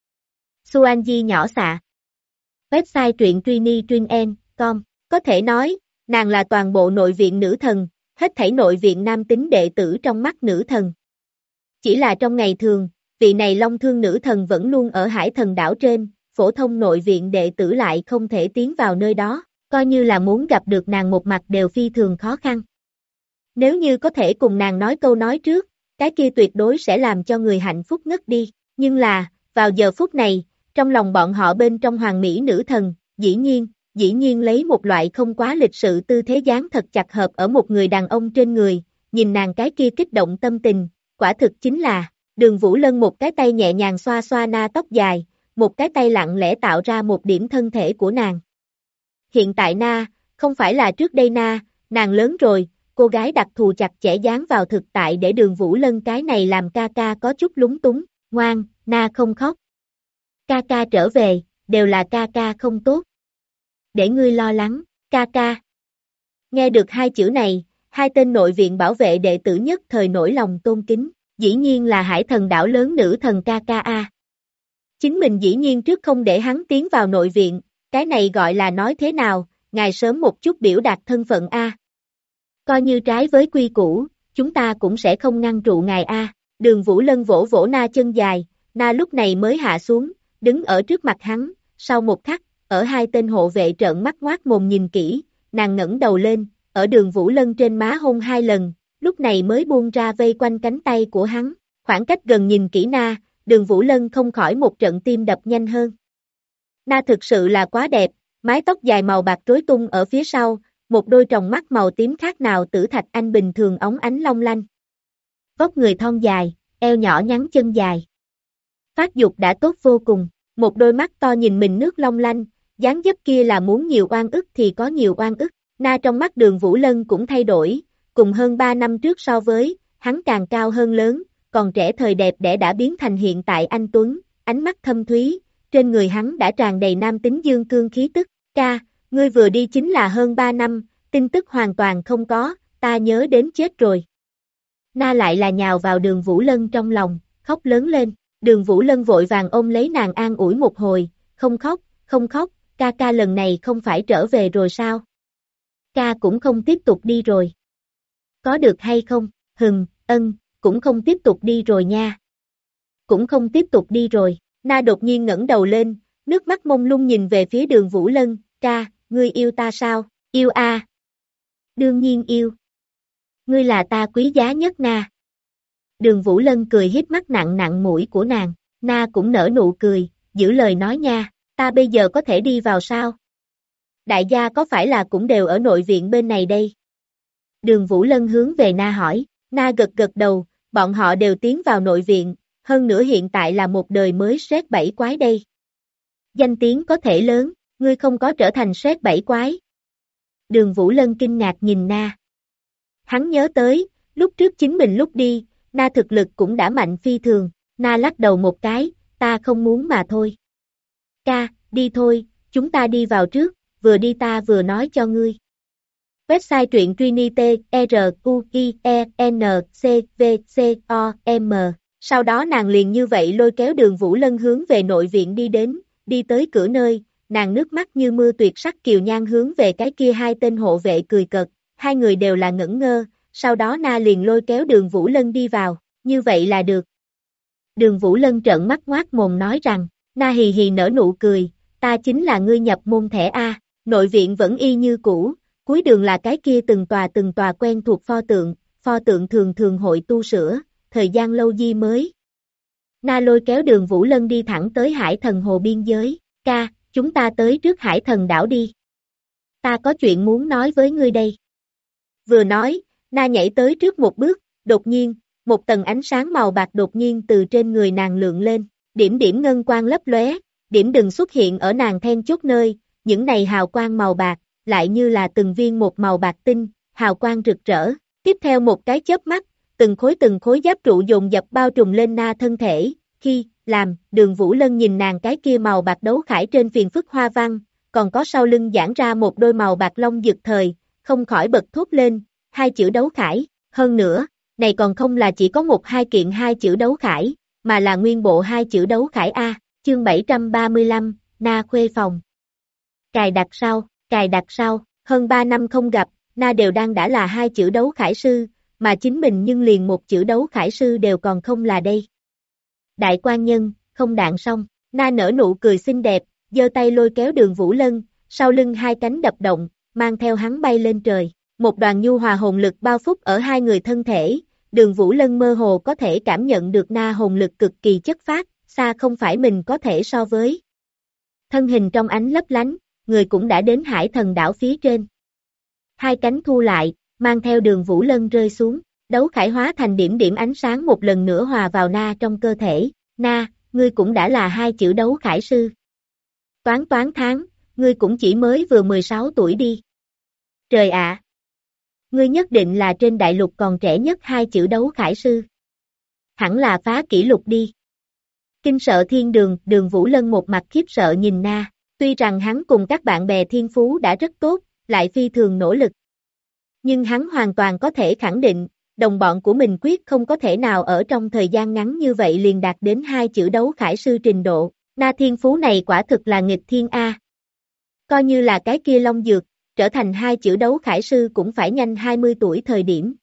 Suanji nhỏ xạ. Website truyện truyện.com, có thể nói, nàng là toàn bộ nội viện nữ thần, hết thảy nội viện nam tính đệ tử trong mắt nữ thần. Chỉ là trong ngày thường, vị này Long Thương nữ thần vẫn luôn ở Hải Thần đảo trên, phổ thông nội viện đệ tử lại không thể tiến vào nơi đó, coi như là muốn gặp được nàng một mặt đều phi thường khó khăn. Nếu như có thể cùng nàng nói câu nói trước, cái kia tuyệt đối sẽ làm cho người hạnh phúc ngất đi, nhưng là, vào giờ phút này, trong lòng bọn họ bên trong hoàng mỹ nữ thần, dĩ nhiên lấy một loại không quá lịch sự tư thế dáng thật chặt hợp ở một người đàn ông trên người, nhìn nàng cái kia kích động tâm tình, quả thực chính là, Đường Vũ Lân một cái tay nhẹ nhàng xoa xoa Na tóc dài, một cái tay lặng lẽ tạo ra một điểm thân thể của nàng. Hiện tại Na, không phải là trước đây Na, nàng lớn rồi, cô gái đặc thù chặt chẽ dán vào thực tại để Đường Vũ Lân cái này làm ca ca có chút lúng túng, ngoan, Na không khóc. Ca ca trở về, đều là ca ca không tốt. Để ngươi lo lắng, ca ca. Nghe được 2 chữ này, 2 tên nội viện bảo vệ đệ tử nhất thời nổi lòng tôn kính, dĩ nhiên là Hải Thần đảo lớn nữ thần ca ca a. Chính mình dĩ nhiên trước không để hắn tiến vào nội viện, cái này gọi là nói thế nào, ngài sớm một chút biểu đạt thân phận a. Coi như trái với quy củ, chúng ta cũng sẽ không ngăn trụ ngài a. Đường Vũ Lân vỗ vỗ Na chân dài, Na lúc này mới hạ xuống, đứng ở trước mặt hắn, sau một khắc, ở 2 tên hộ vệ trợn mắt ngoác mồm nhìn kỹ, nàng ngẩng đầu lên, ở Đường Vũ Lân trên má hôn 2 lần, lúc này mới buông ra vây quanh cánh tay của hắn, khoảng cách gần nhìn kỹ Na, Đường Vũ Lân không khỏi một trận tim đập nhanh hơn. Na thực sự là quá đẹp, mái tóc dài màu bạc rối tung ở phía sau, một đôi tròng mắt màu tím khác nào tử thạch anh bình thường óng ánh long lanh. Vóc người thon dài, eo nhỏ nhắn chân dài. Phát dục đã tốt vô cùng, một đôi mắt to nhìn mình nước long lanh, dáng dấp kia là muốn nhiều oan ức thì có nhiều oan ức. Na trong mắt Đường Vũ Lân cũng thay đổi, cùng hơn 3 năm trước so với, hắn càng cao hơn lớn, còn trẻ thời đẹp đẽ đã biến thành hiện tại anh Tuấn, ánh mắt thâm thúy, trên người hắn đã tràn đầy nam tính dương cương khí tức. Ca, ngươi vừa đi chính là hơn 3 năm, tin tức hoàn toàn không có, ta nhớ đến chết rồi. Na lại là nhào vào Đường Vũ Lân trong lòng, khóc lớn lên. Đường Vũ Lân vội vàng ôm lấy nàng an ủi một hồi, không khóc, ca ca lần này không phải trở về rồi sao? Ca cũng không tiếp tục đi rồi. Có được hay không? Cũng không tiếp tục đi rồi nha. Cũng không tiếp tục đi rồi. Na đột nhiên ngẩng đầu lên, nước mắt mông lung nhìn về phía Đường Vũ Lân, ca, ngươi yêu ta sao? Yêu a. Đương nhiên yêu. Ngươi là ta quý giá nhất Na. Đường Vũ Lân cười híp mắt nặng nặng mũi của nàng, Na cũng nở nụ cười, giữ lời nói nha, ta bây giờ có thể đi vào sao? Đại gia có phải là cũng đều ở nội viện bên này đây? Đường Vũ Lân hướng về Na hỏi, Na gật gật đầu, bọn họ đều tiến vào nội viện, hơn nữa hiện tại là một đời mới sét bảy quái đây. Danh tiếng có thể lớn, ngươi không có trở thành sét bảy quái. Đường Vũ Lân kinh ngạc nhìn Na. Hắn nhớ tới, lúc trước chính mình lúc đi, Na thực lực cũng đã mạnh phi thường, Na lắc đầu một cái, ta không muốn mà thôi. Ca, đi thôi, chúng ta đi vào trước, vừa đi ta vừa nói cho ngươi. Website truyện Trinity, RUIENCVCOM. Sau đó nàng liền như vậy lôi kéo Đường Vũ Lân hướng về nội viện đi đến, đi tới cửa nơi, nàng nước mắt như mưa tuyệt sắc kiều nhan hướng về cái kia hai tên hộ vệ cười cợt, hai người đều là ngẩn ngơ, sau đó Na liền lôi kéo Đường Vũ Lân đi vào, như vậy là được. Đường Vũ Lân trợn mắt ngoác mồm nói rằng, Na hì hì nở nụ cười, ta chính là ngươi nhập môn thẻ A, nội viện vẫn y như cũ, cuối đường là cái kia từng tòa quen thuộc pho tượng thường thường hội tu sửa, thời gian lâu di mới. Na lôi kéo Đường Vũ Lân đi thẳng tới Hải Thần Hồ biên giới, ca, chúng ta tới trước Hải Thần đảo đi. Ta có chuyện muốn nói với ngươi đây. Vừa nói, Na nhảy tới trước một bước, đột nhiên, một tầng ánh sáng màu bạc đột nhiên từ trên người nàng lượn lên, điểm điểm ngân quang lấp lóe, điểm đừng xuất hiện ở nàng then chốt nơi, những này hào quang màu bạc, lại như là từng viên một màu bạc tinh, hào quang rực rỡ, tiếp theo một cái chớp mắt, từng khối giáp trụ dồn dập bao trùm lên Na thân thể, khi, làm, Đường Vũ Lân nhìn nàng cái kia màu bạc đấu khải trên phiền phức hoa văn, còn có sau lưng giãn ra một đôi màu bạc long dực thời, không khỏi bật thốt lên, hai chữ đấu khải, hơn nữa, này còn không là chỉ có một hai kiện hai chữ đấu khải, mà là nguyên bộ hai chữ đấu khải A, chương 735, Na khuê phòng. Cài đặt sau, hơn 3 năm không gặp, Na đều đang đã là hai chữ đấu khải sư, mà chính mình nhưng liền một chữ đấu khải sư đều còn không là đây. Đại quan nhân, không đạn xong, Na nở nụ cười xinh đẹp, giơ tay lôi kéo Đường Vũ Lân, sau lưng hai cánh đập động, mang theo hắn bay lên trời. Một đoàn nhu hòa hồn lực bao phúc ở hai người thân thể, Đường Vũ Lân mơ hồ có thể cảm nhận được Na hồn lực cực kỳ chất phác, xa không phải mình có thể so với. Thân hình trong ánh lấp lánh, người cũng đã đến Hải Thần đảo phía trên. Hai cánh thu lại, mang theo Đường Vũ Lân rơi xuống, đấu khải hóa thành điểm điểm ánh sáng một lần nữa hòa vào Na trong cơ thể. Na, ngươi cũng đã là hai chữ đấu khải sư. Toán tháng, ngươi cũng chỉ mới vừa 16 tuổi đi. Trời ạ! Ngươi nhất định là trên đại lục còn trẻ nhất hai chữ đấu khải sư. Hẳn là phá kỷ lục đi. Kinh sợ thiên đường, Đường Vũ Lân một mặt khiếp sợ nhìn Na, tuy rằng hắn cùng các bạn bè thiên phú đã rất tốt, lại phi thường nỗ lực. Nhưng hắn hoàn toàn có thể khẳng định, đồng bọn của mình quyết không có thể nào ở trong thời gian ngắn như vậy liền đạt đến hai chữ đấu khải sư trình độ, Na thiên phú này quả thực là nghịch thiên A. Coi như là cái kia long dược, trở thành hai chữ đấu khải sư cũng phải nhanh 20 tuổi thời điểm.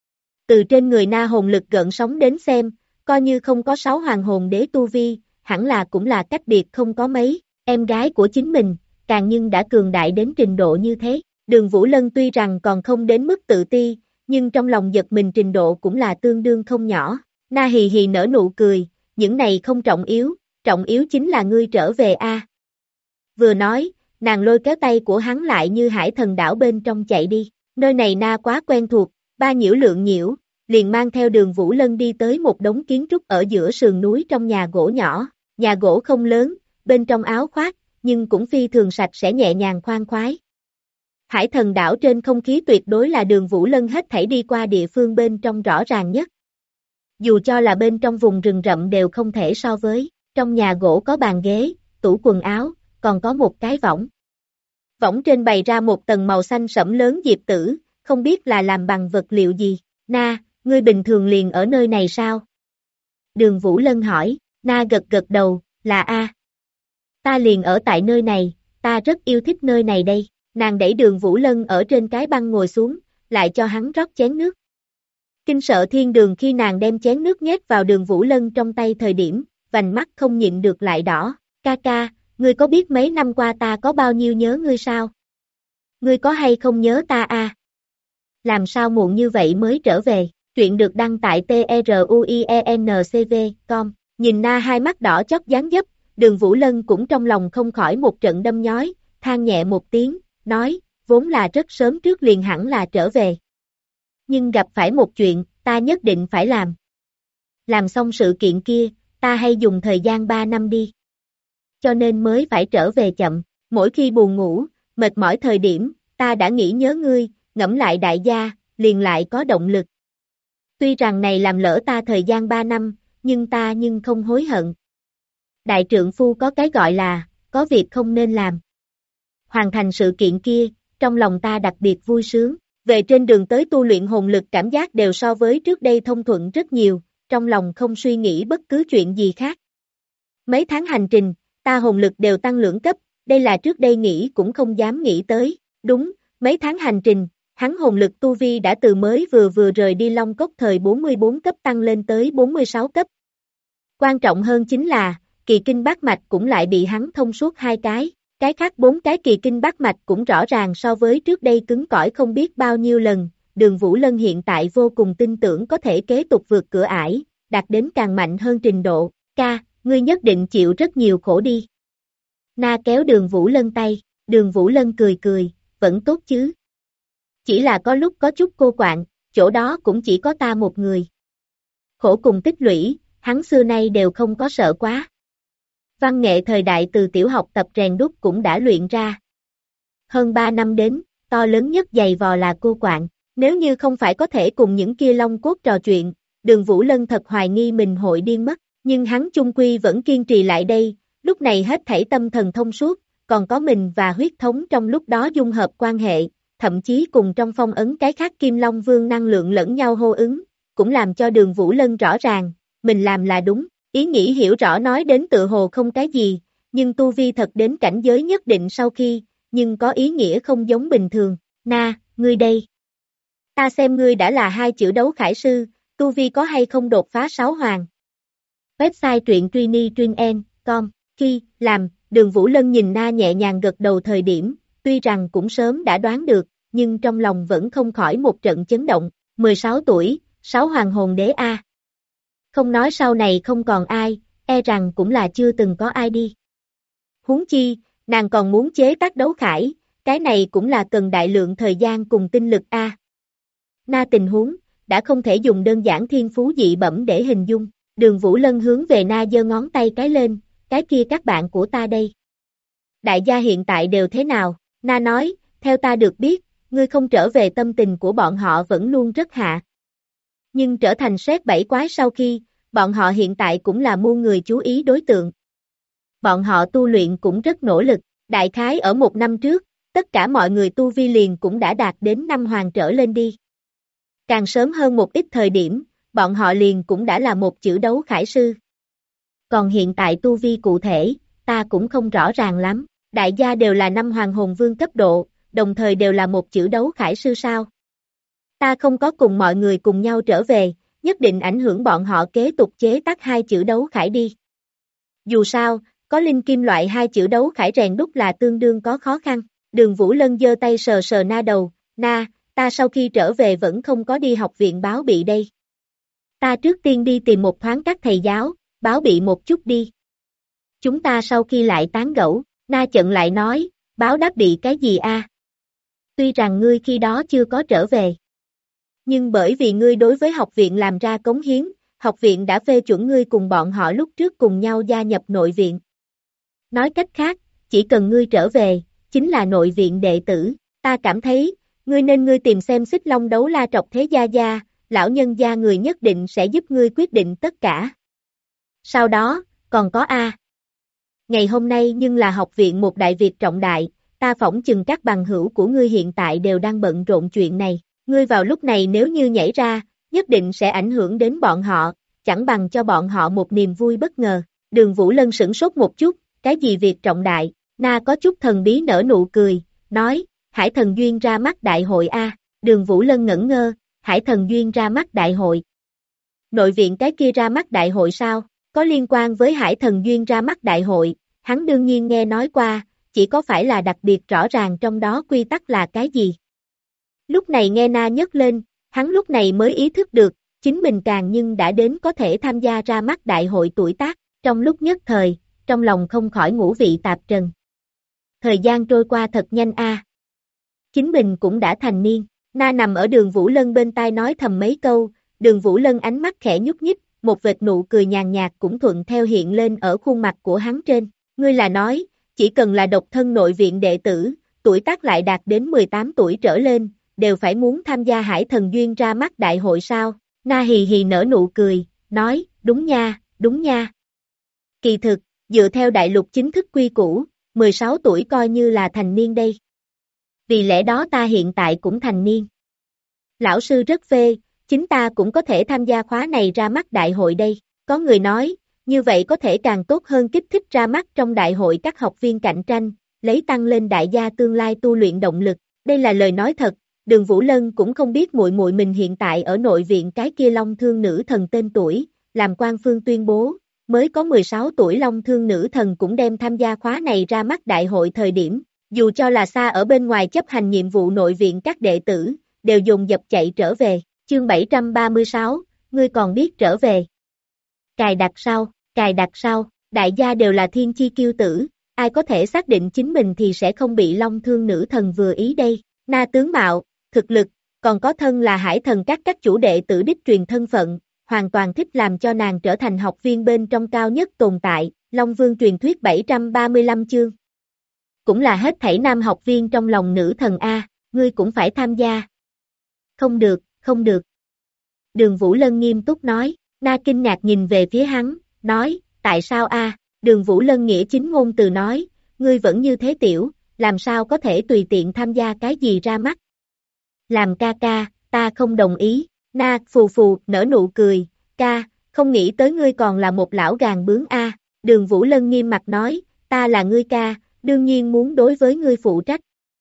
Từ trên người Na hồn lực gợn sóng đến xem, coi như không có 6 hoàng hồn đế tu vi, hẳn là cũng là cách biệt không có mấy, em gái của chính mình, càng nhưng đã cường đại đến trình độ như thế. Đường Vũ Lân tuy rằng còn không đến mức tự ti, nhưng trong lòng giật mình trình độ cũng là tương đương không nhỏ. Na hì hì nở nụ cười, những này không trọng yếu chính là ngươi trở về a. Vừa nói, nàng lôi kéo tay của hắn lại như hải thần đảo bên trong chạy đi, nơi này Na quá quen thuộc, ba nhiễu lượng nhiễu, liền mang theo Đường Vũ Lân đi tới một đống kiến trúc ở giữa sườn núi trong nhà gỗ nhỏ, nhà gỗ không lớn, bên trong áo khoác, nhưng cũng phi thường sạch sẽ nhẹ nhàng khoan khoái. Hải thần đảo trên không khí tuyệt đối là Đường Vũ Lân hết thảy đi qua địa phương bên trong rõ ràng nhất. Dù cho là bên trong vùng rừng rậm đều không thể so với, trong nhà gỗ có bàn ghế, tủ quần áo, còn có một cái võng. Võng trên bày ra một tầng màu xanh sẫm lớn diệp tử, không biết là làm bằng vật liệu gì. Na, ngươi bình thường liền ở nơi này sao? Đường Vũ Lân hỏi, Na gật gật đầu, là A. Ta liền ở tại nơi này, ta rất yêu thích nơi này đây. Nàng đẩy Đường Vũ Lân ở trên cái băng ngồi xuống, lại cho hắn rót chén nước. Kinh sợ thiên đường khi nàng đem chén nước nhét vào Đường Vũ Lân trong tay thời điểm, vành mắt không nhịn được lại đỏ. Ca ca, ngươi có biết mấy năm qua ta có bao nhiêu nhớ ngươi sao? Ngươi có hay không nhớ ta a? Làm sao muộn như vậy mới trở về? Truyện được đăng tại truiencv.com. Nhìn Na hai mắt đỏ chót dáng dấp, Đường Vũ Lân cũng trong lòng không khỏi một trận đâm nhói, than nhẹ một tiếng, nói, vốn là rất sớm trước liền hẳn là trở về. Nhưng gặp phải một chuyện, ta nhất định phải làm. Làm xong sự kiện kia, ta hay dùng thời gian 3 năm đi. Cho nên mới phải trở về chậm, mỗi khi buồn ngủ, mệt mỏi thời điểm, ta đã nghĩ nhớ ngươi, ngẫm lại đại gia, liền lại có động lực. Tuy rằng này làm lỡ ta thời gian 3 năm, nhưng ta không hối hận. Đại trượng phu có cái gọi là, có việc không nên làm. Hoàn thành sự kiện kia, trong lòng ta đặc biệt vui sướng. Về trên đường tới tu luyện hồn lực cảm giác đều so với trước đây thông thuận rất nhiều, trong lòng không suy nghĩ bất cứ chuyện gì khác. Mấy tháng hành trình, ta hồn lực đều tăng lưỡng cấp, đây là trước đây nghĩ cũng không dám nghĩ tới. Đúng, mấy tháng hành trình, hắn hồn lực tu vi đã từ mới vừa rời đi Long Cốc thời 44 cấp tăng lên tới 46 cấp. Quan trọng hơn chính là, kỳ kinh bát mạch cũng lại bị hắn thông suốt 2 cái khác 4 cái kỳ kinh bát mạch cũng rõ ràng so với trước đây cứng cỏi không biết bao nhiêu lần. Đường Vũ Lân hiện tại vô cùng tin tưởng có thể kế tục vượt cửa ải, đạt đến càng mạnh hơn trình độ. Ca, ngươi nhất định chịu rất nhiều khổ đi. Na kéo Đường Vũ Lân tay, Đường Vũ Lân cười, vẫn tốt chứ. Chỉ là có lúc có chút cô quạnh, chỗ đó cũng chỉ có ta một người. Khổ cùng tích lũy, hắn xưa nay đều không có sợ quá. Văn nghệ thời đại từ tiểu học tập rèn đúc cũng đã luyện ra. Hơn 3 năm đến, to lớn nhất dày vò là cô quạnh. Nếu như không phải có thể cùng những kia long cốt trò chuyện, Đường Vũ Lân thật hoài nghi mình hội điên mất. Nhưng hắn chung quy vẫn kiên trì lại đây, lúc này hết thảy tâm thần thông suốt, còn có mình và huyết thống trong lúc đó dung hợp quan hệ, thậm chí cùng trong phong ấn cái khác Kim Long Vương năng lượng lẫn nhau hô ứng, cũng làm cho Đường Vũ Lân rõ ràng, mình làm là đúng, ý nghĩ hiểu rõ nói đến tự hồ không cái gì, nhưng tu vi thật đến cảnh giới nhất định sau khi, nhưng có ý nghĩa không giống bình thường. Na, ngươi đây. Ta xem ngươi đã là 2 chữ đấu khải sư, tu vi có hay không đột phá 6 hoàng. Website truyện truyenien.com. Khi làm, Đường Vũ Lân nhìn Na nhẹ nhàng gật đầu thời điểm, tuy rằng cũng sớm đã đoán được, nhưng trong lòng vẫn không khỏi một trận chấn động. 16 tuổi, 6 hoàng hồn đế A. Không nói sau này không còn ai, e rằng cũng là chưa từng có ai đi. Huống chi, nàng còn muốn chế tác đấu khải, cái này cũng là cần đại lượng thời gian cùng tinh lực A. Na tình huống, đã không thể dùng đơn giản thiên phú dị bẩm để hình dung. Đường Vũ Lân hướng về Na giơ ngón tay cái lên, cái kia các bạn của ta đây. Đại gia hiện tại đều thế nào? Na nói, theo ta được biết, ngươi không trở về tâm tình của bọn họ vẫn luôn rất hạ. Nhưng trở thành sét bảy quái sau khi, bọn họ hiện tại cũng là muôn người chú ý đối tượng. Bọn họ tu luyện cũng rất nỗ lực, đại khái ở 1 năm trước, tất cả mọi người tu vi liền cũng đã đạt đến 5 hoàng trở lên đi. Càng sớm hơn một ít thời điểm, bọn họ liền cũng đã là 1 chữ đấu khải sư. Còn hiện tại tu vi cụ thể, ta cũng không rõ ràng lắm, đại gia đều là 5 hoàng hồn vương cấp độ, đồng thời đều là 1 chữ đấu khải sư sao. Ta không có cùng mọi người cùng nhau trở về, nhất định ảnh hưởng bọn họ kế tục chế tác 2 chữ đấu khải đi. Dù sao, có linh kim loại 2 chữ đấu khải rèn đúc là tương đương có khó khăn. Đường Vũ Lân giơ tay sờ sờ Na đầu, Na, ta sau khi trở về vẫn không có đi học viện báo bị đây. Ta trước tiên đi tìm một thoáng các thầy giáo, báo bị một chút đi. Chúng ta sau khi lại tán gẫu, Na chận lại nói, Báo đáp bị cái gì a? Tuy rằng ngươi khi đó chưa có trở về. Nhưng bởi vì ngươi đối với học viện làm ra cống hiến, học viện đã phê chuẩn ngươi cùng bọn họ lúc trước cùng nhau gia nhập nội viện. Nói cách khác, chỉ cần ngươi trở về, chính là nội viện đệ tử. Ta cảm thấy, ngươi tìm xem Xích Long đấu la trọc thế gia, lão nhân gia người nhất định sẽ giúp ngươi quyết định tất cả. Sau đó, còn có A. Ngày hôm nay nhưng là học viện một đại việc trọng đại, ta phỏng chừng các bằng hữu của ngươi hiện tại đều đang bận rộn chuyện này. Ngươi vào lúc này nếu như nhảy ra, nhất định sẽ ảnh hưởng đến bọn họ, chẳng bằng cho bọn họ một niềm vui bất ngờ. Đường Vũ Lân sửng sốt một chút, cái gì việc trọng đại, Na có chút thần bí nở nụ cười, nói, Hải Thần Duyên ra mắt đại hội a. Đường Vũ Lân ngẩn ngơ, Hải Thần Duyên ra mắt đại hội. Nội viện cái kia ra mắt đại hội sao, có liên quan với Hải Thần Duyên ra mắt đại hội, hắn đương nhiên nghe nói qua, chỉ có phải là đặc biệt rõ ràng trong đó quy tắc là cái gì. Lúc này nghe Na nhấc lên, hắn lúc này mới ý thức được, chính mình càng nhưng đã đến có thể tham gia ra mắt đại hội tuổi tác, trong lúc nhất thời, trong lòng không khỏi ngũ vị tạp trần. Thời gian trôi qua thật nhanh a. Chính mình cũng đã thành niên, Na nằm ở Đường Vũ Lân bên tai nói thầm mấy câu, Đường Vũ Lân ánh mắt khẽ nhúc nhích, một vệt nụ cười nhàn nhạt cũng thuận theo hiện lên ở khuôn mặt của hắn trên. Ngươi là nói, chỉ cần là độc thân nội viện đệ tử, tuổi tác lại đạt đến 18 tuổi trở lên, đều phải muốn tham gia Hải Thần Duyên ra mắt đại hội sao? Na hì hì nở nụ cười, nói, đúng nha, đúng nha. Kỳ thực, dựa theo đại lục chính thức quy củ, 16 tuổi coi như là thành niên đây. Vì lẽ đó ta hiện tại cũng thành niên. Lão sư rất phê, chính ta cũng có thể tham gia khóa này ra mắt đại hội đây. Có người nói, như vậy có thể càng tốt hơn kích thích ra mắt trong đại hội các học viên cạnh tranh, lấy tăng lên đại gia tương lai tu luyện động lực. Đây là lời nói thật, Đường Vũ Lân cũng không biết muội muội mình hiện tại ở nội viện cái kia Long Thương Nữ Thần tên tuổi, làm quan phương tuyên bố, mới có 16 tuổi Long Thương Nữ Thần cũng đem tham gia khóa này ra mắt đại hội thời điểm, dù cho là xa ở bên ngoài chấp hành nhiệm vụ nội viện các đệ tử, đều dồn dập chạy trở về. Chương 736, ngươi còn biết trở về. Cài đặt sau, đại gia đều là thiên chi kiêu tử, ai có thể xác định chính mình thì sẽ không bị Long Thương Nữ Thần vừa ý đây. Na tướng mạo, thực lực, còn có thân là Hải Thần các chủ đệ tử đích truyền thân phận, hoàn toàn thích làm cho nàng trở thành học viên bên trong cao nhất tồn tại, Long Vương truyền thuyết 735 chương. Cũng là hết thảy nam học viên trong lòng nữ thần A, ngươi cũng phải tham gia. Không được, không được. Đường Vũ Lân nghiêm túc nói, Na kinh ngạc nhìn về phía hắn, nói, tại sao A? Đường Vũ Lân nghĩa chính ngôn từ nói, ngươi vẫn như thế tiểu, làm sao có thể tùy tiện tham gia cái gì ra mắt. Làm ca ca, ta không đồng ý, Na phù phù nở nụ cười, ca, không nghĩ tới ngươi còn là một lão gàn bướng A. Đường Vũ Lân nghiêm mặt nói, ta là ngươi ca, đương nhiên muốn đối với ngươi phụ trách.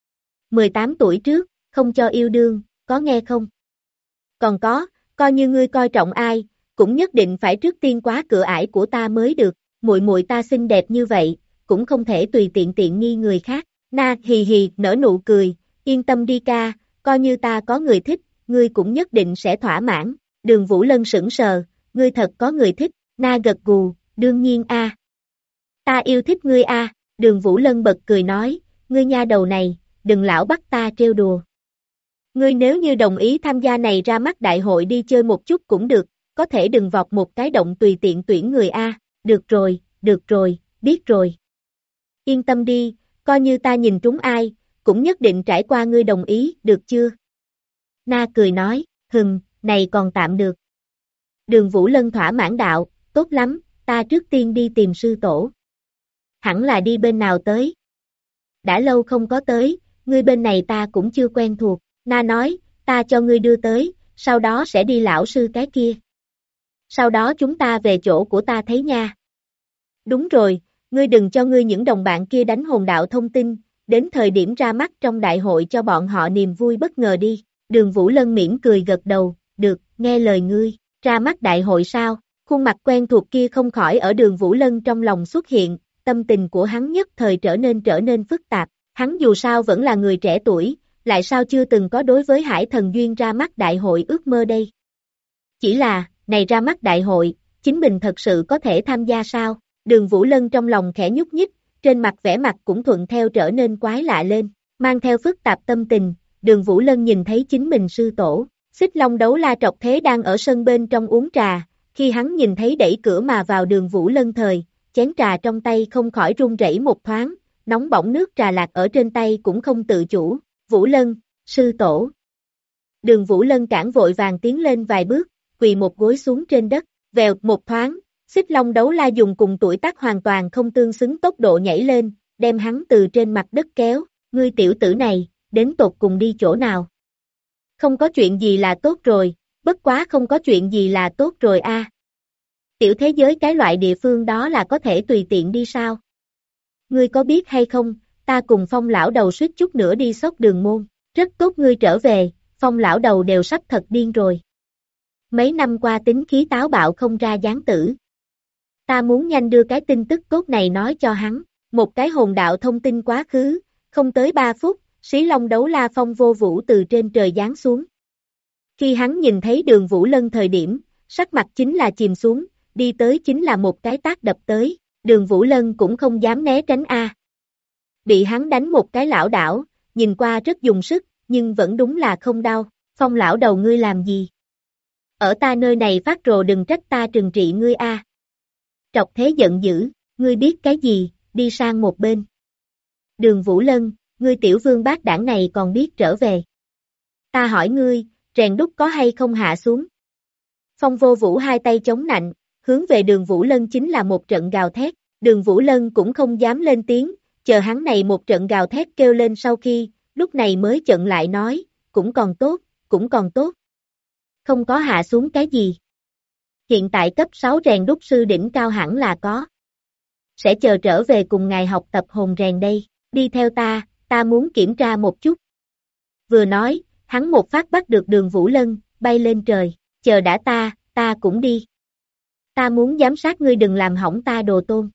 18 tuổi trước, không cho yêu đương, có nghe không? Còn có, coi như ngươi coi trọng ai, cũng nhất định phải trước tiên quá cửa ải của ta mới được, muội muội ta xinh đẹp như vậy, cũng không thể tùy tiện nghi người khác. Na hì hì nở nụ cười, yên tâm đi ca, coi như ta có người thích, ngươi cũng nhất định sẽ thỏa mãn. Đường Vũ Lân sững sờ, ngươi thật có người thích, Na gật gù, đương nhiên a. Ta yêu thích ngươi a. Đường Vũ Lân bật cười nói, ngươi nha đầu này, đừng lão bắt ta trêu đùa. Ngươi nếu như đồng ý tham gia này ra mắt đại hội đi chơi một chút cũng được, có thể đừng vọt một cái động tùy tiện tuyển người a. Được rồi, biết rồi. Yên tâm đi, coi như ta nhìn trúng ai, cũng nhất định trải qua ngươi đồng ý, được chưa? Na cười nói, này còn tạm được. Đường Vũ Lân thỏa mãn đạo, tốt lắm, ta trước tiên đi tìm sư tổ. Hẳn là đi bên nào tới? Đã lâu không có tới, ngươi bên này ta cũng chưa quen thuộc. Na nói, ta cho ngươi đưa tới, sau đó sẽ đi lão sư cái kia. Sau đó chúng ta về chỗ của ta thấy nha. Đúng rồi, ngươi đừng cho ngươi những đồng bạn kia đánh hồn đạo thông tin, đến thời điểm ra mắt trong đại hội cho bọn họ niềm vui bất ngờ đi. Đường Vũ Lân mỉm cười gật đầu, được, nghe lời ngươi, ra mắt đại hội sao? Khuôn mặt quen thuộc kia không khỏi ở Đường Vũ Lân trong lòng xuất hiện, tâm tình của hắn nhất thời trở nên phức tạp. Hắn dù sao vẫn là người trẻ tuổi, lại sao chưa từng có đối với Hải Thần Duyên ra mắt đại hội ước mơ đây? Chỉ là, này ra mắt đại hội, chính mình thật sự có thể tham gia sao? Đường Vũ Lân trong lòng khẽ nhúc nhích, trên mặt vẻ mặt cũng thuận theo trở nên quái lạ lên, mang theo phức tạp tâm tình, Đường Vũ Lân nhìn thấy chính mình sư tổ, Xích Long Đấu La Trọc Thế đang ở sân bên trong uống trà, khi hắn nhìn thấy đẩy cửa mà vào Đường Vũ Lân thời, chén trà trong tay không khỏi run rẩy một thoáng, nóng bỏng nước trà lạc ở trên tay cũng không tự chủ, Vũ Lân, sư tổ. Đường Vũ Lân cản vội vàng tiến lên vài bước, quỳ một gối xuống trên đất, vèo một thoáng, Xích Long Đấu La dùng cùng tuổi tác hoàn toàn không tương xứng tốc độ nhảy lên, đem hắn từ trên mặt đất kéo, ngươi tiểu tử này, đến tột cùng đi chỗ nào? Không có chuyện gì là tốt rồi, bất quá không có chuyện gì là tốt rồi a. Tiểu thế giới cái loại địa phương đó là có thể tùy tiện đi sao? Ngươi có biết hay không, ta cùng Phong lão đầu suýt chút nữa đi xốc đường môn, rất tốt ngươi trở về, Phong lão đầu đều sắp thật điên rồi. Mấy năm qua tính khí táo bạo không ra dáng tử. Ta muốn nhanh đưa cái tin tức tốt này nói cho hắn, một cái hồn đạo thông tin quá khứ, không tới 3 phút, Xí Long Đấu La Phong Vô Vũ từ trên trời giáng xuống. Khi hắn nhìn thấy Đường Vũ Lân thời điểm, sắc mặt chính là chìm xuống, đi tới chính là một cái tát đập tới, Đường Vũ Lân cũng không dám né tránh a. Bị hắn đánh một cái lảo đảo, nhìn qua rất dùng sức, nhưng vẫn đúng là không đau, Phong lão đầu ngươi làm gì? Ở ta nơi này phát rồ đừng trách ta trừng trị ngươi a. Trọc Thế giận dữ, ngươi biết cái gì, đi sang một bên. Đường Vũ Lân, ngươi tiểu vương bát đảng này còn biết trở về. Ta hỏi ngươi, rèn đúc có hay không hạ xuống? Phong Vô Vũ hai tay chống nạnh, hướng về Đường Vũ Lân chính là một trận gào thét, Đường Vũ Lân cũng không dám lên tiếng, chờ hắn này một trận gào thét kêu lên sau khi, lúc này mới chận lại nói, cũng còn tốt, cũng còn tốt. Không có hạ xuống cái gì. Hiện tại cấp 6 rèn đúc sư đỉnh cao hẳn là có. Sẽ chờ trở về cùng ngài học tập hồn rèn đây, đi theo ta muốn kiểm tra một chút. Vừa nói, hắn một phát bắt được Đường Vũ Lân, bay lên trời, chờ đã ta cũng đi. Ta muốn giám sát ngươi đừng làm hỏng ta đồ tôn.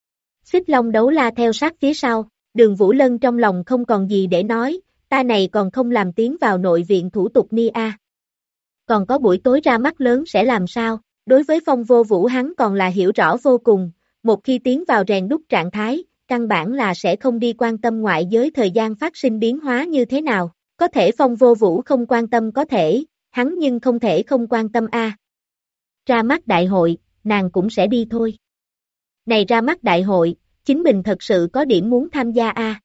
Xích Long Đấu La theo sát phía sau, Đường Vũ Lân trong lòng không còn gì để nói, ta này còn không làm tiến vào nội viện thủ tục ni a. Còn có buổi tối ra mắt lớn sẽ làm sao? Đối với Phong Vô Vũ hắn còn là hiểu rõ vô cùng, một khi tiến vào rèn đúc trạng thái, căn bản là sẽ không đi quan tâm ngoại giới thời gian phát sinh biến hóa như thế nào, có thể Phong Vô Vũ không quan tâm có thể, hắn nhưng không thể không quan tâm a. Ra mắt đại hội, nàng cũng sẽ đi thôi. Này ra mắt đại hội, chính mình thật sự có điểm muốn tham gia a.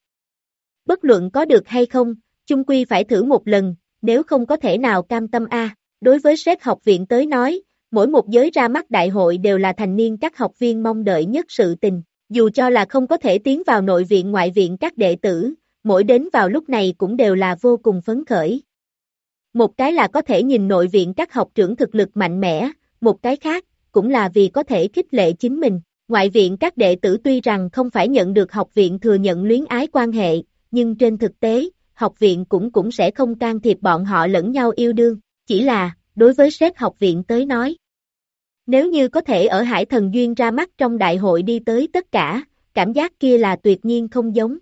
Bất luận có được hay không, chung quy phải thử một lần, nếu không có thể nào cam tâm a. Đối với sếp học viện tới nói, mỗi một giới ra mắt đại hội đều là thành niên các học viên mong đợi nhất sự tình, dù cho là không có thể tiến vào nội viện ngoại viện các đệ tử, mỗi đến vào lúc này cũng đều là vô cùng phấn khởi. Một cái là có thể nhìn nội viện các học trưởng thực lực mạnh mẽ, một cái khác, cũng là vì có thể khích lệ chính mình. Ngoại viện các đệ tử tuy rằng không phải nhận được học viện thừa nhận luyến ái quan hệ, nhưng trên thực tế, học viện cũng sẽ không can thiệp bọn họ lẫn nhau yêu đương, chỉ là, đối với sếp học viện tới nói. Nếu như có thể ở Hải Thần Duyên ra mắt trong đại hội đi tới tất cả, cảm giác kia là tuyệt nhiên không giống.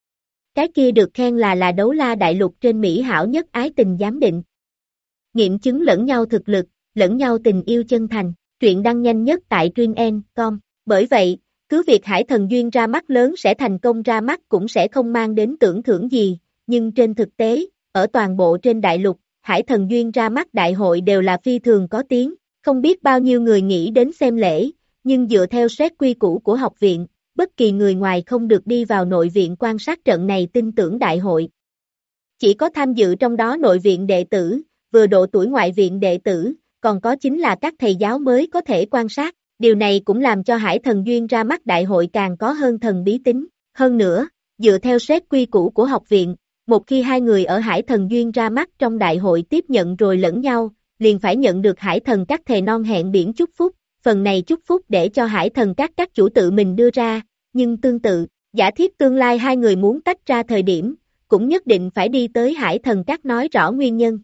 Cái kia được khen là đấu la đại lục trên mỹ hảo nhất ái tình giám định. Nghiệm chứng lẫn nhau thực lực, lẫn nhau tình yêu chân thành, truyện đăng nhanh nhất tại truyện.com. Bởi vậy, cứ việc Hải Thần Duyên ra mắt lớn sẽ thành công ra mắt cũng sẽ không mang đến tưởng thưởng gì, nhưng trên thực tế, ở toàn bộ trên đại lục, Hải Thần Duyên ra mắt đại hội đều là phi thường có tiếng, không biết bao nhiêu người nghĩ đến xem lễ, nhưng dựa theo xét quy củ của học viện, bất kỳ người ngoài không được đi vào nội viện quan sát trận này tin tưởng đại hội. Chỉ có tham dự trong đó nội viện đệ tử, vừa độ tuổi ngoại viện đệ tử, còn có chính là các thầy giáo mới có thể quan sát, điều này cũng làm cho Hải Thần Duyên ra mắt đại hội càng có hơn thần bí tính. Hơn nữa, dựa theo xét quy củ của học viện, một khi hai người ở Hải Thần Duyên ra mắt trong đại hội tiếp nhận rồi lẫn nhau, liền phải nhận được Hải Thần các thề non hẹn biển chúc phúc, phần này chúc phúc để cho Hải Thần các chủ tự mình đưa ra, nhưng tương tự, giả thiết tương lai hai người muốn tách ra thời điểm, cũng nhất định phải đi tới Hải Thần các nói rõ nguyên nhân.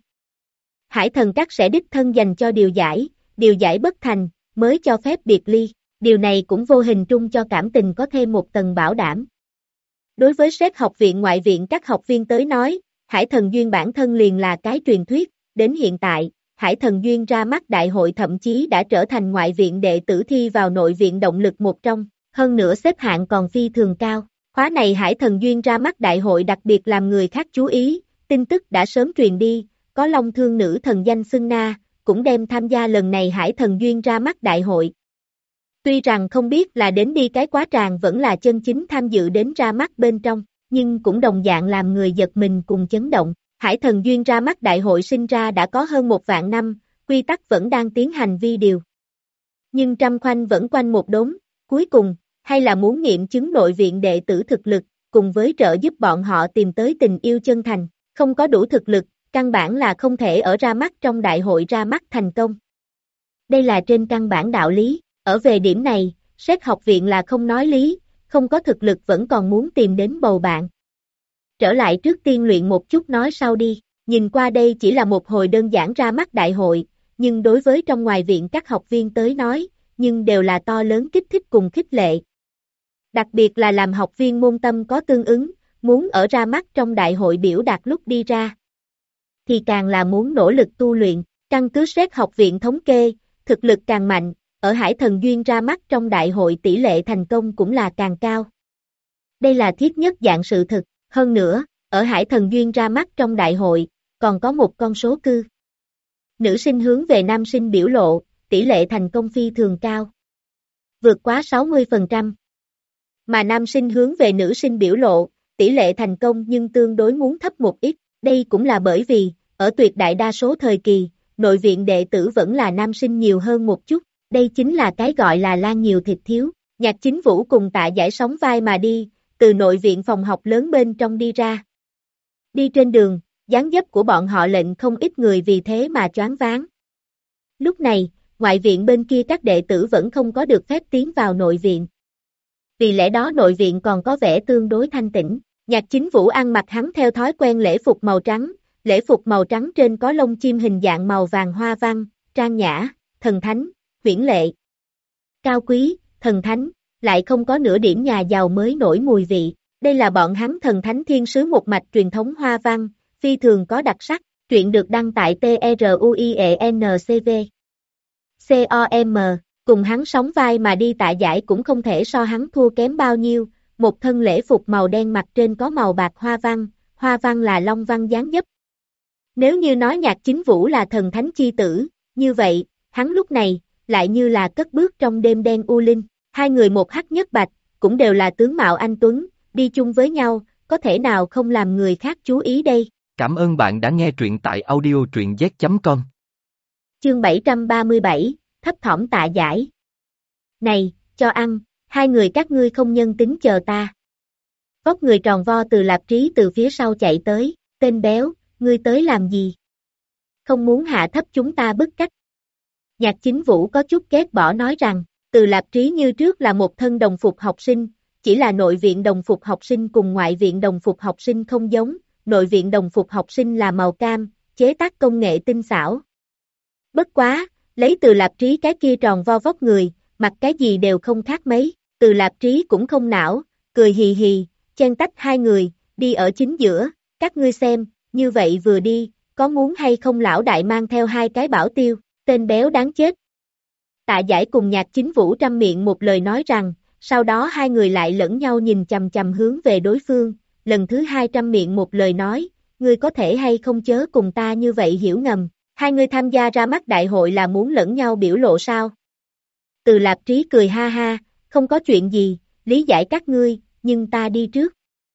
Hải Thần các sẽ đích thân dành cho điều giải bất thành, mới cho phép biệt ly, điều này cũng vô hình trung cho cảm tình có thêm một tầng bảo đảm. Đối với sếp học viện ngoại viện các học viên tới nói, Hải Thần Duyên bản thân liền là cái truyền thuyết, đến hiện tại, Hải Thần Duyên ra mắt đại hội thậm chí đã trở thành ngoại viện đệ tử thi vào nội viện động lực một trong, hơn nữa xếp hạng còn phi thường cao, Khóa này Hải Thần Duyên ra mắt đại hội đặc biệt làm người khác chú ý, tin tức đã sớm truyền đi, có Long Thương nữ thần danh xưng Na, cũng đem tham gia lần này Hải Thần Duyên ra mắt đại hội. Tuy rằng không biết là đến đi cái quá tràng vẫn là chân chính tham dự đến ra mắt bên trong, nhưng cũng đồng dạng làm người giật mình cùng chấn động. Hải Thần Duyên ra mắt đại hội sinh ra đã có hơn 1 vạn năm, quy tắc vẫn đang tiến hành vi điều. Nhưng trăm khoanh vẫn quanh một đống, cuối cùng, hay là muốn nghiệm chứng nội viện đệ tử thực lực, cùng với trợ giúp bọn họ tìm tới tình yêu chân thành, không có đủ thực lực, căn bản là không thể ở ra mắt trong đại hội ra mắt thành công. Đây là trên căn bản đạo lý, ở về điểm này, xét học viện là không nói lý, không có thực lực vẫn còn muốn tìm đến bầu bạn. Trở lại trước tiên luyện một chút nói sau đi, nhìn qua đây chỉ là một hồi đơn giản ra mắt đại hội, nhưng đối với trong ngoài viện các học viên tới nói, nhưng đều là to lớn kích thích cùng khích lệ. Đặc biệt là làm học viên môn tâm có tương ứng, muốn ở ra mắt trong đại hội biểu đạt lúc đi ra. Thì càng là muốn nỗ lực tu luyện, căn cứ xét học viện thống kê, thực lực càng mạnh, ở Hải Thần Duyên ra mắt trong đại hội tỷ lệ thành công cũng là càng cao. Đây là thiết nhất dạng sự thực, hơn nữa, ở Hải Thần Duyên ra mắt trong đại hội, còn có một con số cư. Nữ sinh hướng về nam sinh biểu lộ, tỷ lệ thành công phi thường cao. Vượt quá 60%. Mà nam sinh hướng về nữ sinh biểu lộ, tỷ lệ thành công nhưng tương đối muốn thấp một ít. Đây cũng là bởi vì, ở tuyệt đại đa số thời kỳ, nội viện đệ tử vẫn là nam sinh nhiều hơn một chút. Đây chính là cái gọi là lan nhiều thịt thiếu. Nhạc Chính Vũ cùng Tạ Giải sóng vai mà đi, từ nội viện phòng học lớn bên trong đi ra. Đi trên đường, dáng dấp của bọn họ lệnh không ít người vì thế mà choáng váng. Lúc này, ngoại viện bên kia các đệ tử vẫn không có được phép tiến vào nội viện. Vì lẽ đó nội viện còn có vẻ tương đối thanh tĩnh. Nhạc Chính Vũ ăn mặc hắn theo thói quen lễ phục màu trắng, lễ phục màu trắng trên có lông chim hình dạng màu vàng hoa văn, trang nhã, thần thánh, huyễn lệ. Cao quý, thần thánh, lại không có nửa điểm nhà giàu mới nổi mùi vị. Đây là bọn hắn thần thánh thiên sứ một mạch truyền thống hoa văn, phi thường có đặc sắc. Truyện được đăng tại TRUIENCV. COM, cùng hắn sóng vai mà đi Tạ Giải cũng không thể so hắn thua kém bao nhiêu, một thân lễ phục màu đen mặt trên có màu bạc hoa văn là long văn dáng dấp. Nếu như nói Nhạc Chính Vũ là thần thánh chi tử, như vậy, hắn lúc này, lại như là cất bước trong đêm đen u linh, hai người một hắc nhất bạch, cũng đều là tướng mạo anh tuấn, đi chung với nhau, có thể nào không làm người khác chú ý đây. Cảm ơn bạn đã nghe truyện tại audio truyện z.com. Chương 737, thấp thỏm Tạ Giải. Này, cho ăn, hai người các ngươi không nhân tính chờ ta. Vóc người tròn vo từ Lạp Trí từ phía sau chạy tới, tên béo, ngươi tới làm gì? Không muốn hạ thấp chúng ta bức cách. Nhạc Chính Vũ có chút ghét bỏ nói rằng, từ Lạp Trí như trước là một thân đồng phục học sinh, chỉ là nội viện đồng phục học sinh cùng ngoại viện đồng phục học sinh không giống, nội viện đồng phục học sinh là màu cam, chế tác công nghệ tinh xảo. Bất quá, lấy từ Lạp Trí cái kia tròn vo vóc người, mặc cái gì đều không khác mấy, từ Lạp Trí cũng không não, cười hì hì, chen tách hai người, đi ở chính giữa, các ngươi xem, như vậy vừa đi, có muốn hay không lão đại mang theo hai cái bảo tiêu, tên béo đáng chết. Tạ Giải cùng Nhạc Chính Vũ trăm miệng một lời nói rằng, sau đó hai người lại lẫn nhau nhìn chằm chằm hướng về đối phương, lần thứ 200 miệng một lời nói, ngươi có thể hay không chớ cùng ta như vậy hiểu ngầm, hai người tham gia ra mắt đại hội là muốn lẫn nhau biểu lộ sao? Từ Lạp Trí cười ha ha, không có chuyện gì, lý giải các ngươi, nhưng ta đi trước.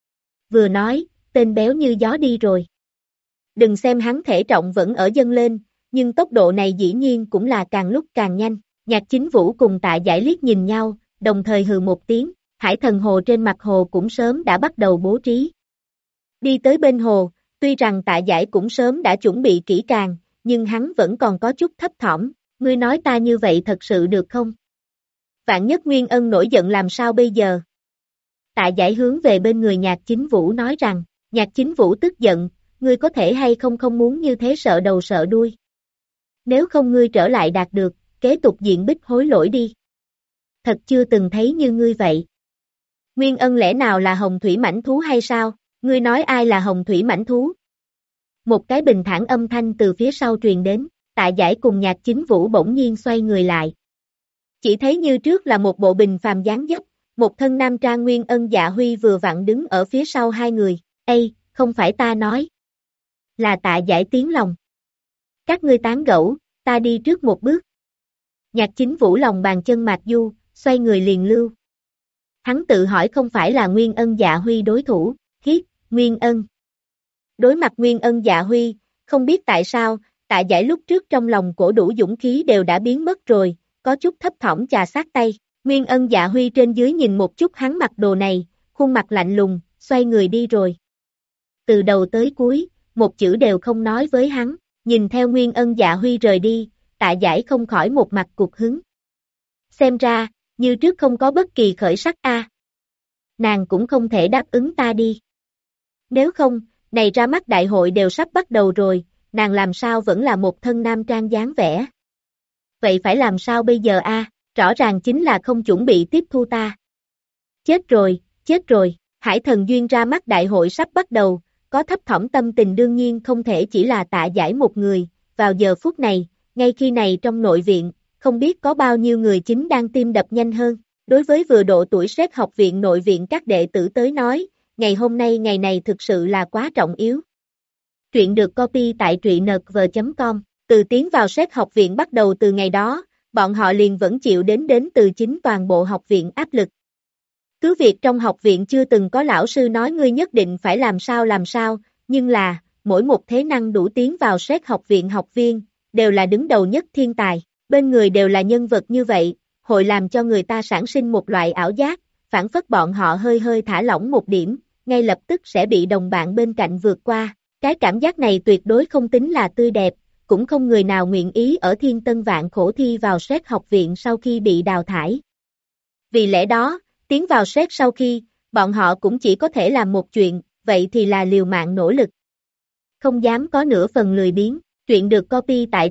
Vừa nói, tên béo như gió đi rồi. Đừng xem hắn thể trọng vẫn ở dâng lên, nhưng tốc độ này dĩ nhiên cũng là càng lúc càng nhanh. Nhạc Chính Vũ cùng Tạ Giải liếc nhìn nhau, đồng thời hừ một tiếng, Hải Thần Hồ trên mặt hồ cũng sớm đã bắt đầu bố trí. Đi tới bên hồ, tuy rằng Tạ Giải cũng sớm đã chuẩn bị kỹ càng, nhưng hắn vẫn còn có chút thấp thỏm, ngươi nói ta như vậy thật sự được không? Vạn nhất Nguyên Ân nổi giận làm sao bây giờ? Tạ Giải hướng về bên người Nhạc Chính Vũ nói rằng, Nhạc Chính Vũ tức giận, ngươi có thể hay không muốn như thế sợ đầu sợ đuôi. Nếu không ngươi trở lại đạt được, kế tục diện bích hối lỗi đi. Thật chưa từng thấy như ngươi vậy. Nguyên Ân lẽ nào là hồng thủy mãnh thú hay sao? Ngươi nói ai là hồng thủy mãnh thú? Một cái bình thản âm thanh từ phía sau truyền đến, Tạ Giải cùng Nhạc Chính Vũ bỗng nhiên xoay người lại. Chỉ thấy như trước là một bộ bình phàm dáng dấp, một thân nam trang Nguyên Ân Dạ Huy vừa vặn đứng ở phía sau hai người. Ê, không phải ta nói. Là Tạ Giải tiếng lòng. Các ngươi tán gẫu, ta đi trước một bước. Nhạc Chính Vũ lòng bàn chân Mạc Du, xoay người liền lưu. Hắn tự hỏi không phải là Nguyên Ân Dạ Huy đối thủ, hít, Nguyên Ân. Đối mặt Nguyên Ân Dạ Huy, không biết tại sao, Tạ Giải lúc trước trong lòng cổ đủ dũng khí đều đã biến mất rồi, có chút thấp thỏm chà sát tay. Nguyên Ân Dạ Huy trên dưới nhìn một chút hắn mặc đồ này, khuôn mặt lạnh lùng, xoay người đi rồi. Từ đầu tới cuối, một chữ đều không nói với hắn, nhìn theo Nguyên Ân Dạ Huy rời đi, Tạ Giải không khỏi một mặt cục hứng. Xem ra, như trước không có bất kỳ khởi sắc a. Nàng cũng không thể đáp ứng ta đi. Nếu không, này ra mắt đại hội đều sắp bắt đầu rồi, nàng làm sao vẫn là một thân nam trang dáng vẻ. Vậy phải làm sao bây giờ a? Rõ ràng chính là không chuẩn bị tiếp thu ta. Chết rồi, Hải Thần Duyên ra mắt đại hội sắp bắt đầu, có thấp thỏm tâm tình đương nhiên không thể chỉ là Tạ Giải một người, vào giờ phút này, ngay khi này trong nội viện, không biết có bao nhiêu người chính đang tim đập nhanh hơn. Đối với vừa độ tuổi xét học viện nội viện các đệ tử tới nói, ngày hôm nay ngày này thực sự là quá trọng yếu. Truyện được copy tại truyệnv.com, từ tiến vào xét học viện bắt đầu từ ngày đó, bọn họ liền vẫn chịu đến từ chính toàn bộ học viện áp lực. Cứ việc trong học viện chưa từng có lão sư nói ngươi nhất định phải làm sao, nhưng là, mỗi một thế năng đủ tiến vào xét học viện học viên, đều là đứng đầu nhất thiên tài, bên người đều là nhân vật như vậy, hội làm cho người ta sản sinh một loại ảo giác, phản phất bọn họ hơi thả lỏng một điểm, ngay lập tức sẽ bị đồng bạn bên cạnh vượt qua, cái cảm giác này tuyệt đối không tính là tươi đẹp, cũng không người nào nguyện ý ở thiên tân vạn khổ thi vào xét học viện sau khi bị đào thải. Vì lẽ đó, tiến vào xét sau khi, bọn họ cũng chỉ có thể làm một chuyện, vậy thì là liều mạng nỗ lực. Không dám có nửa phần lười biếng, truyện được copy tại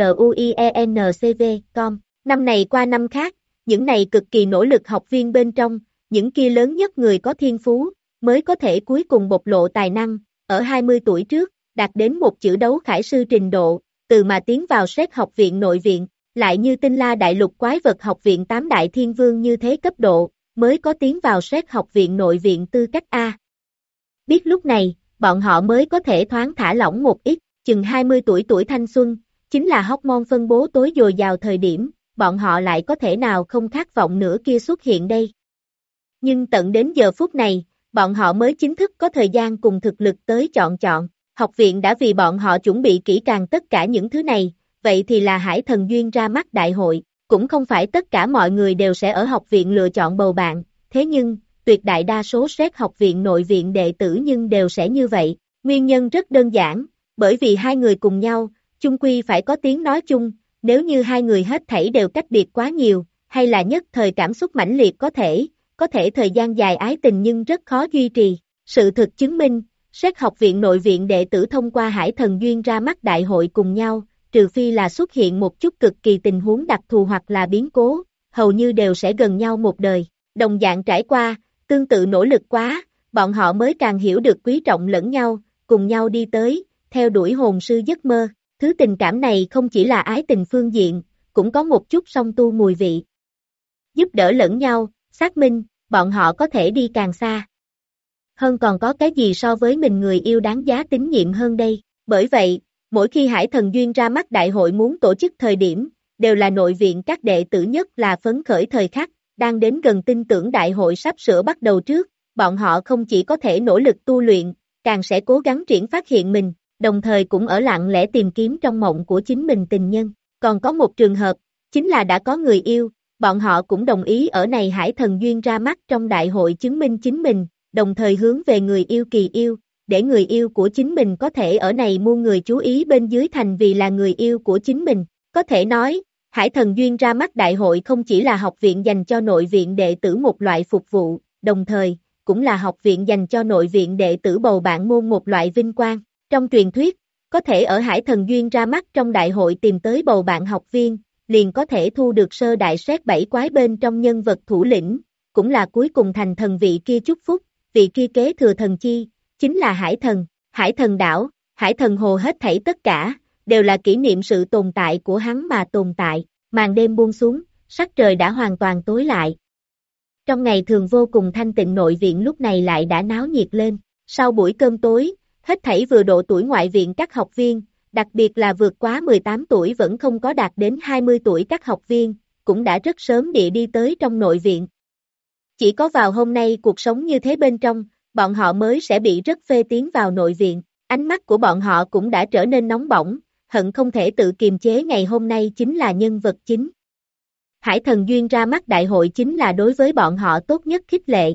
truyeencv.com. Năm này qua năm khác, những này cực kỳ nỗ lực học viên bên trong, những kia lớn nhất người có thiên phú, mới có thể cuối cùng bộc lộ tài năng, ở 20 tuổi trước, đạt đến một chữ đấu khải sư trình độ, từ mà tiến vào xét học viện nội viện, lại như Tinh La Đại Lục quái vật học viện 8 đại thiên vương như thế cấp độ, mới có tiến vào xét học viện nội viện tư cách A. Biết lúc này, bọn họ mới có thể thoáng thả lỏng một ít, chừng 20 tuổi thanh xuân, chính là hormone phân bố tối dồi dào thời điểm, bọn họ lại có thể nào không khát vọng nữa kia xuất hiện đây. Nhưng tận đến giờ phút này, bọn họ mới chính thức có thời gian cùng thực lực tới chọn, học viện đã vì bọn họ chuẩn bị kỹ càng tất cả những thứ này, vậy thì là Hải Thần Duyên ra mắt đại hội, cũng không phải tất cả mọi người đều sẽ ở học viện lựa chọn bầu bạn, thế nhưng, tuyệt đại đa số xét học viện nội viện đệ tử nhưng đều sẽ như vậy, nguyên nhân rất đơn giản, bởi vì hai người cùng nhau, chung quy phải có tiếng nói chung, nếu như hai người hết thảy đều cách biệt quá nhiều, hay là nhất thời cảm xúc mãnh liệt có thể thời gian dài ái tình nhưng rất khó duy trì. Sự thực chứng minh, xét học viện nội viện đệ tử thông qua Hải Thần Duyên ra mắt đại hội cùng nhau, trừ phi là xuất hiện một chút cực kỳ tình huống đặc thù hoặc là biến cố, hầu như đều sẽ gần nhau một đời. Đồng dạng trải qua, tương tự nỗ lực quá, bọn họ mới càng hiểu được quý trọng lẫn nhau, cùng nhau đi tới, theo đuổi hồn sư giấc mơ. Thứ tình cảm này không chỉ là ái tình phương diện, cũng có một chút song tu mùi vị. Giúp đỡ lẫn nhau, xác minh, bọn họ có thể đi càng xa. Hơn còn có cái gì so với mình người yêu đáng giá tín nhiệm hơn đây. Bởi vậy, mỗi khi Hải Thần Duyên ra mắt đại hội muốn tổ chức thời điểm, đều là nội viện các đệ tử nhất là phấn khởi thời khắc, đang đến gần tin tưởng đại hội sắp sửa bắt đầu trước, bọn họ không chỉ có thể nỗ lực tu luyện, càng sẽ cố gắng triển phát hiện mình, đồng thời cũng ở lặng lẽ tìm kiếm trong mộng của chính mình tình nhân. Còn có một trường hợp, chính là đã có người yêu, bọn họ cũng đồng ý ở này Hải Thần Duyên ra mắt trong đại hội chứng minh chính mình, đồng thời hướng về người yêu kỳ yêu, để người yêu của chính mình có thể ở này muôn người chú ý bên dưới thành vì là người yêu của chính mình. Có thể nói, Hải Thần Duyên ra mắt đại hội không chỉ là học viện dành cho nội viện đệ tử một loại phục vụ, đồng thời, cũng là học viện dành cho nội viện đệ tử bầu bạn môn một loại vinh quang. Trong truyền thuyết, có thể ở Hải Thần Duyên ra mắt trong đại hội tìm tới bầu bạn học viên, liền có thể thu được sơ đại xét 7 quái bên trong nhân vật thủ lĩnh, cũng là cuối cùng thành thần vị kia chúc phúc, vị kia kế thừa thần chi, chính là Hải Thần đảo, Hải Thần hồ hết thảy tất cả, đều là kỷ niệm sự tồn tại của hắn mà tồn tại. Màn đêm buông xuống, sắc trời đã hoàn toàn tối lại. Trong ngày thường vô cùng thanh tịnh nội viện lúc này lại đã náo nhiệt lên. Sau buổi cơm tối, hết thảy vừa độ tuổi ngoại viện các học viên, đặc biệt là vượt quá 18 tuổi vẫn không có đạt đến 20 tuổi các học viên, cũng đã rất sớm địa đi tới trong nội viện. Chỉ có vào hôm nay cuộc sống như thế bên trong, bọn họ mới sẽ bị rất phê tiến vào nội viện. Ánh mắt của bọn họ cũng đã trở nên nóng bỏng, hận không thể tự kiềm chế ngày hôm nay chính là nhân vật chính. Hải Thần Duyên ra mắt đại hội chính là đối với bọn họ tốt nhất khích lệ.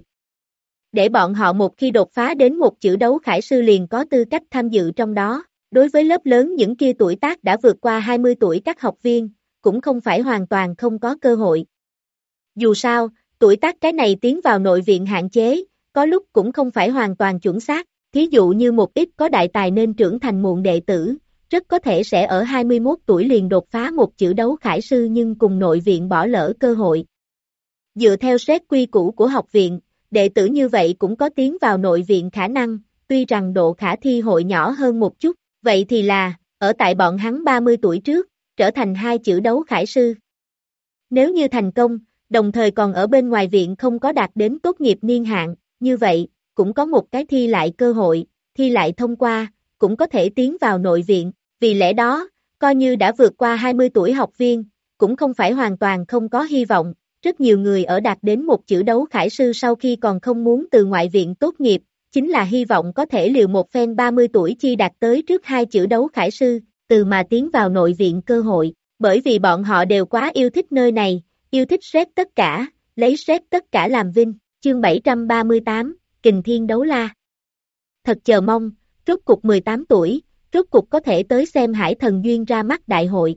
Để bọn họ một khi đột phá đến một chữ đấu khải sư liền có tư cách tham dự trong đó. Đối với lớp lớn những kia tuổi tác đã vượt qua 20 tuổi các học viên, cũng không phải hoàn toàn không có cơ hội. Dù sao, tuổi tác cái này tiến vào nội viện hạn chế, có lúc cũng không phải hoàn toàn chuẩn xác. Thí dụ như một ít có đại tài nên trưởng thành muộn đệ tử, rất có thể sẽ ở 21 tuổi liền đột phá một chữ đấu khải sư nhưng cùng nội viện bỏ lỡ cơ hội. Dựa theo xét quy củ của học viện, đệ tử như vậy cũng có tiến vào nội viện khả năng, tuy rằng độ khả thi hội nhỏ hơn một chút, vậy thì là, ở tại bọn hắn 30 tuổi trước, trở thành hai chữ đấu khải sư. Nếu như thành công, đồng thời còn ở bên ngoài viện không có đạt đến tốt nghiệp niên hạn, như vậy, cũng có một cái thi lại cơ hội, thi lại thông qua, cũng có thể tiến vào nội viện, vì lẽ đó, coi như đã vượt qua 20 tuổi học viên, cũng không phải hoàn toàn không có hy vọng, rất nhiều người ở đạt đến một chữ đấu khải sư sau khi còn không muốn từ ngoại viện tốt nghiệp, chính là hy vọng có thể liều một phen 30 tuổi chi đạt tới trước hai chữ đấu khải sư, từ mà tiến vào nội viện cơ hội, bởi vì bọn họ đều quá yêu thích nơi này, yêu thích xét tất cả, lấy xét tất cả làm vinh, chương 738, Kình Thiên Đấu La. Thật chờ mong, rốt cục 18 tuổi, rốt cục có thể tới xem Hải Thần Duyên ra mắt đại hội.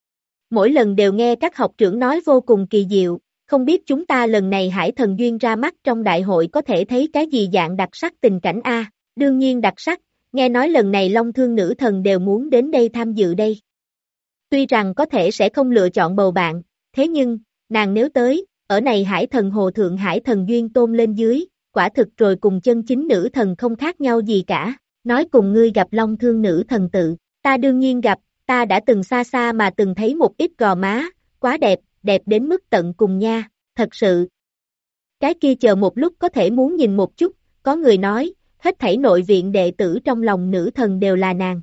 Mỗi lần đều nghe các học trưởng nói vô cùng kỳ diệu, không biết chúng ta lần này Hải Thần Duyên ra mắt trong đại hội có thể thấy cái gì dạng đặc sắc tình cảnh a? Đương nhiên đặc sắc, nghe nói lần này Long Thương nữ thần đều muốn đến đây tham dự đây. Tuy rằng có thể sẽ không lựa chọn bầu bạn, thế nhưng, nàng nếu tới, ở này Hải Thần Hồ Thượng Hải Thần Duyên tôn lên dưới, quả thực rồi cùng chân chính nữ thần không khác nhau gì cả. Nói cùng ngươi gặp Long Thương nữ thần tự, ta đương nhiên gặp, ta đã từng xa xa mà từng thấy một ít gò má, quá đẹp, đẹp đến mức tận cùng nha, thật sự. Cái kia chờ một lúc có thể muốn nhìn một chút, có người nói, hết thảy nội viện đệ tử trong lòng nữ thần đều là nàng.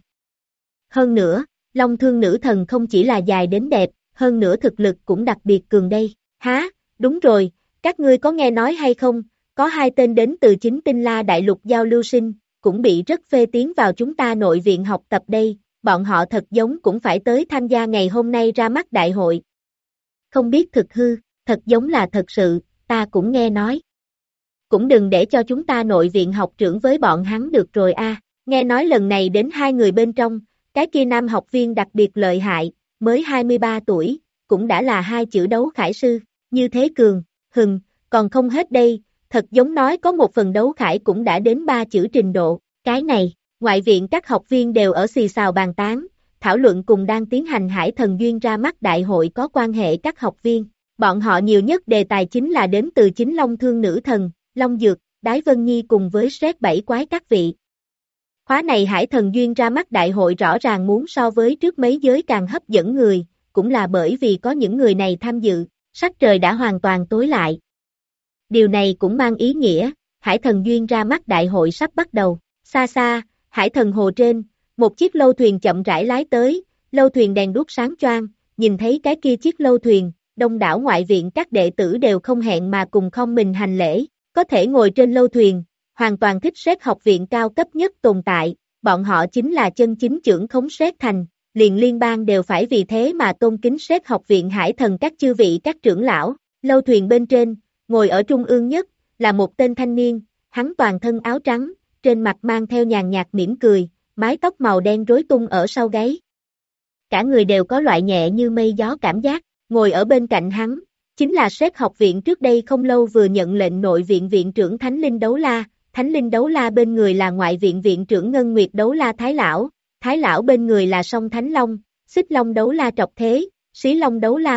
Hơn nữa, Long Thương nữ thần không chỉ là dài đến đẹp, hơn nữa thực lực cũng đặc biệt cường đây. Há, đúng rồi, các ngươi có nghe nói hay không, có hai tên đến từ chính Tinh La Đại Lục giao lưu sinh, cũng bị rất phê tiến vào chúng ta nội viện học tập đây, bọn họ thật giống cũng phải tới tham gia ngày hôm nay ra mắt đại hội. Không biết thực hư, thật giống là thật sự, ta cũng nghe nói. Cũng đừng để cho chúng ta nội viện học trưởng với bọn hắn được rồi a. Nghe nói lần này đến hai người bên trong, cái kia nam học viên đặc biệt lợi hại, mới 23 tuổi, cũng đã là hai chữ đấu khải sư, như thế cường, còn không hết đây, thật giống nói có một phần đấu khải cũng đã đến 3 chữ trình độ, cái này, ngoại viện các học viên đều ở xì xào bàn tán, thảo luận cùng đang tiến hành Hải Thần Duyên ra mắt đại hội có quan hệ các học viên, bọn họ nhiều nhất đề tài chính là đến từ chính Long Thương nữ thần, Long Dược, Đái Vân Nhi cùng với Sét Bảy Quái các vị. Khóa này Hải Thần Duyên ra mắt đại hội rõ ràng muốn so với trước mấy giới càng hấp dẫn người, cũng là bởi vì có những người này tham dự, sắc trời đã hoàn toàn tối lại. Điều này cũng mang ý nghĩa, Hải Thần Duyên ra mắt đại hội sắp bắt đầu, xa xa, Hải Thần Hồ trên, một chiếc lâu thuyền chậm rãi lái tới, lâu thuyền đèn đuốc sáng choang, nhìn thấy cái kia chiếc lâu thuyền, đông đảo ngoại viện các đệ tử đều không hẹn mà cùng không mình hành lễ, có thể ngồi trên lâu thuyền, hoàn toàn thích Sét học viện cao cấp nhất tồn tại, bọn họ chính là chân chính trưởng khống Sét thành, liền liên bang đều phải vì thế mà tôn kính Sét học viện Hải Thần các chư vị các trưởng lão, lâu thuyền bên trên, ngồi ở trung ương nhất, là một tên thanh niên, hắn toàn thân áo trắng, trên mặt mang theo nhàn nhạt mỉm cười, mái tóc màu đen rối tung ở sau gáy. Cả người đều có loại nhẹ như mây gió cảm giác, ngồi ở bên cạnh hắn, chính là Sét học viện trước đây không lâu vừa nhận lệnh nội viện viện trưởng Thánh Linh Đấu La, Thánh Linh Đấu La bên người là ngoại viện viện trưởng Ngân Nguyệt Đấu La Thái Lão bên người là Song Thánh Long, Xích Long Đấu La Trọc Thế, Xí Long Đấu La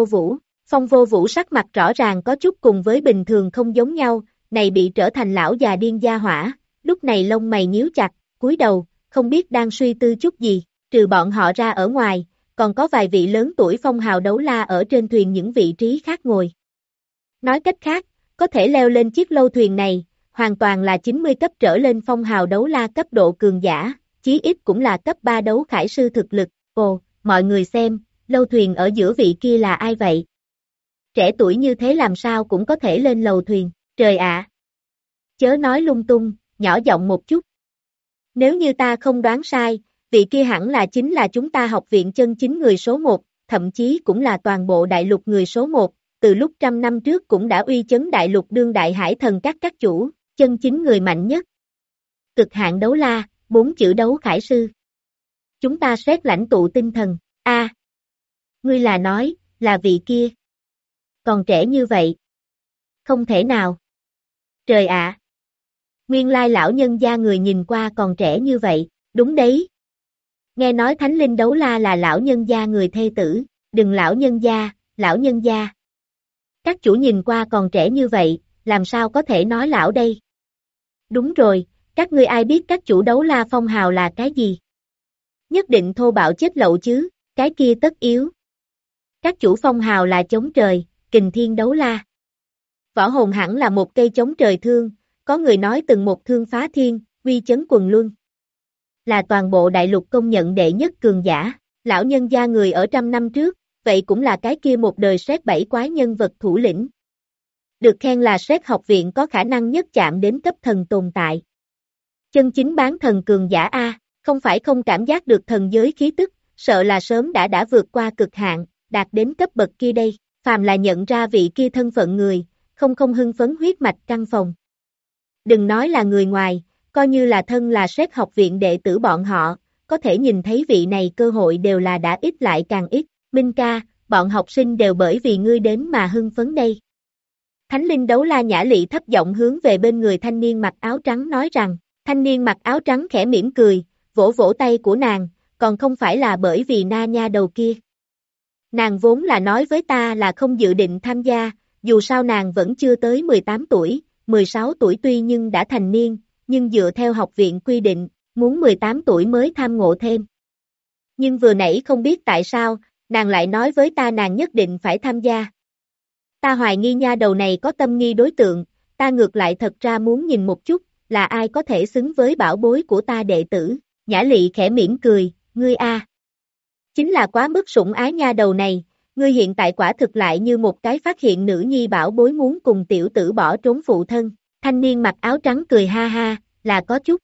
Phong Vô Vũ sắc mặt rõ ràng có chút cùng với bình thường không giống nhau, này bị trở thành lão già điên gia hỏa, lúc này lông mày nhíu chặt, cúi đầu, không biết đang suy tư chút gì, trừ bọn họ ra ở ngoài, còn có vài vị lớn tuổi phong hào đấu la ở trên thuyền những vị trí khác ngồi. Nói cách khác, Có thể leo lên chiếc lâu thuyền này, hoàn toàn là 90 cấp trở lên phong hào đấu la cấp độ cường giả, chí ít cũng là cấp 3 đấu khải sư thực lực. Ồ, mọi người xem, lâu thuyền ở giữa vị kia là ai vậy? Trẻ tuổi như thế làm sao cũng có thể lên lầu thuyền, trời ạ! Chớ nói lung tung, nhỏ giọng một chút. Nếu như ta không đoán sai, vị kia hẳn là chính là chúng ta học viện chân chính người số 1, thậm chí cũng là toàn bộ đại lục người số 1, từ lúc 100 năm trước cũng đã uy chấn đại lục đương đại hải thần các chủ, chân chính người mạnh nhất. Cực hạn đấu la, 4 chữ đấu khải sư. Chúng ta xét lãnh tụ tinh thần, ngươi là nói, là vị kia. Còn trẻ như vậy. Không thể nào. Trời ạ! Nguyên lai lão nhân gia người nhìn qua còn trẻ như vậy, đúng đấy. Nghe nói thánh linh đấu la là lão nhân gia người thê tử, đừng lão nhân gia, lão nhân gia. Các chủ nhìn qua còn trẻ như vậy, làm sao có thể nói lão đây? Đúng rồi, các ngươi ai biết các chủ đấu la phong hào là cái gì? Nhất định thô bạo chết lậu chứ, cái kia tất yếu. Các chủ phong hào là chống trời, kình thiên đấu la. Võ hồn hẳn là một cây chống trời thương, có người nói từng một thương phá thiên, uy chấn quần luân. Là toàn bộ đại lục công nhận đệ nhất cường giả, lão nhân gia người ở 100 năm trước, vậy cũng là cái kia một đời sét 7 quái nhân vật thủ lĩnh. Được khen là sét học viện có khả năng nhất chạm đến cấp thần tồn tại. Chân chính bán thần cường giả A, không phải không cảm giác được thần giới khí tức, sợ là sớm đã vượt qua cực hạn, đạt đến cấp bậc kia đây, phàm là nhận ra vị kia thân phận người, không hưng phấn huyết mạch căng phòng. Đừng nói là người ngoài, coi như là thân là sét học viện đệ tử bọn họ, có thể nhìn thấy vị này cơ hội đều là đã ít lại càng ít. Minh ca, bọn học sinh đều bởi vì ngươi đến mà hưng phấn đây. Thánh linh đấu la Nhã Lị thấp giọng hướng về bên người thanh niên mặc áo trắng nói rằng, thanh niên mặc áo trắng khẽ mỉm cười, vỗ vỗ tay của nàng, còn không phải là bởi vì na nha đầu kia. Nàng vốn là nói với ta là không dự định tham gia, dù sao nàng vẫn chưa tới 18 tuổi, 16 tuổi tuy nhưng đã thành niên, nhưng dựa theo học viện quy định, muốn 18 tuổi mới tham ngộ thêm. Nhưng vừa nãy không biết tại sao, nàng lại nói với ta nàng nhất định phải tham gia. Ta hoài nghi nha đầu này có tâm nghi đối tượng, ta ngược lại thật ra muốn nhìn một chút, là ai có thể xứng với bảo bối của ta đệ tử. Nhã Lị khẽ mỉm cười, ngươi a, chính là quá mức sủng ái nha đầu này, ngươi hiện tại quả thực lại như một cái phát hiện nữ nhi bảo bối muốn cùng tiểu tử bỏ trốn phụ thân. Thanh niên mặc áo trắng cười ha ha, là có chút.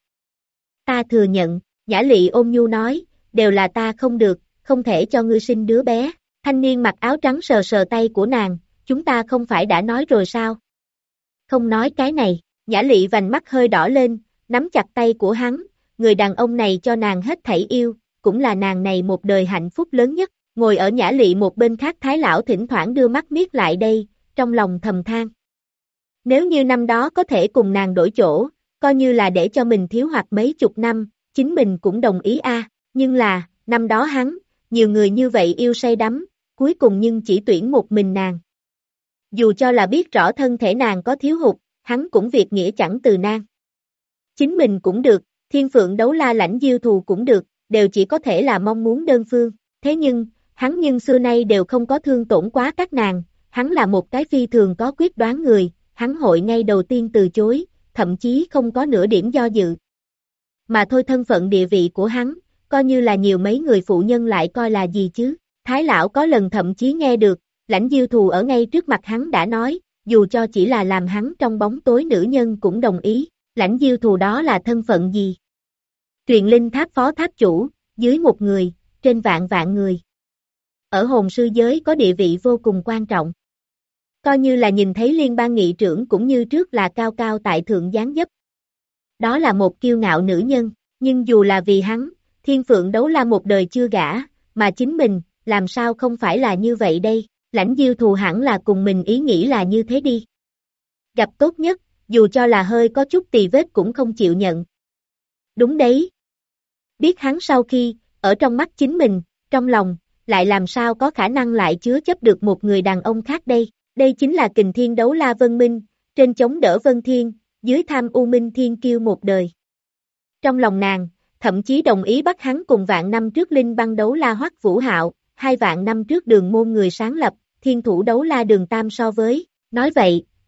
Ta thừa nhận, Nhã Lị ôn nhu nói, đều là ta không được, không thể cho ngươi sinh đứa bé. Thanh niên mặc áo trắng sờ sờ tay của nàng, chúng ta không phải đã nói rồi sao? Không nói cái này, Nhã Lị vành mắt hơi đỏ lên, nắm chặt tay của hắn, người đàn ông này cho nàng hết thảy yêu, cũng là nàng này một đời hạnh phúc lớn nhất. Ngồi ở Nhã Lị một bên khác Thái lão thỉnh thoảng đưa mắt miết lại đây, trong lòng thầm than. Nếu như năm đó có thể cùng nàng đổi chỗ, coi như là để cho mình thiếu hoặc mấy chục năm, chính mình cũng đồng ý a. Nhưng là, năm đó hắn, nhiều người như vậy yêu say đắm, cuối cùng nhưng chỉ tuyển một mình nàng. Dù cho là biết rõ thân thể nàng có thiếu hụt, hắn cũng việc nghĩa chẳng từ nan. Chính mình cũng được, Thiên Phượng đấu la Lãnh Diêu thù cũng được, đều chỉ có thể là mong muốn đơn phương. Thế nhưng, hắn nhưng xưa nay đều không có thương tổn quá các nàng, hắn là một cái phi thường có quyết đoán người, hắn hội ngay đầu tiên từ chối, thậm chí không có nửa điểm do dự. Mà thôi thân phận địa vị của hắn, coi như là nhiều mấy người phụ nhân lại coi là gì chứ. Thái lão có lần thậm chí nghe được, Lãnh Diêu thù ở ngay trước mặt hắn đã nói, dù cho chỉ là làm hắn trong bóng tối nữ nhân cũng đồng ý. Lãnh Diêu thù đó là thân phận gì? Truyền linh tháp phó tháp chủ, dưới một người, trên vạn vạn người. Ở hồn sư giới có địa vị vô cùng quan trọng. Coi như là nhìn thấy liên bang nghị trưởng cũng như trước là cao cao tại thượng dáng dấp. Đó là một kiêu ngạo nữ nhân, nhưng dù là vì hắn, Thiên Phượng đấu la một đời chưa gả, mà chính mình, làm sao không phải là như vậy đây, Lãnh Diêu thù hẳn là cùng mình ý nghĩ là như thế đi. Gặp tốt nhất, dù cho là hơi có chút tì vết cũng không chịu nhận. Đúng đấy. Biết hắn sau khi, ở trong mắt chính mình, trong lòng, lại làm sao có khả năng lại chứa chấp được một người đàn ông khác đây. Đây chính là kình thiên đấu la Vân Minh, trên chống đỡ Vân Thiên, dưới tham U Minh Thiên Kiêu một đời. Trong lòng nàng, thậm chí đồng ý bắt hắn cùng vạn năm trước linh băng đấu la Hoắc Vũ Hạo, 2 vạn năm trước đường môn người sáng lập, thiên thủ đấu la Đường Tam so với. Nói vậy,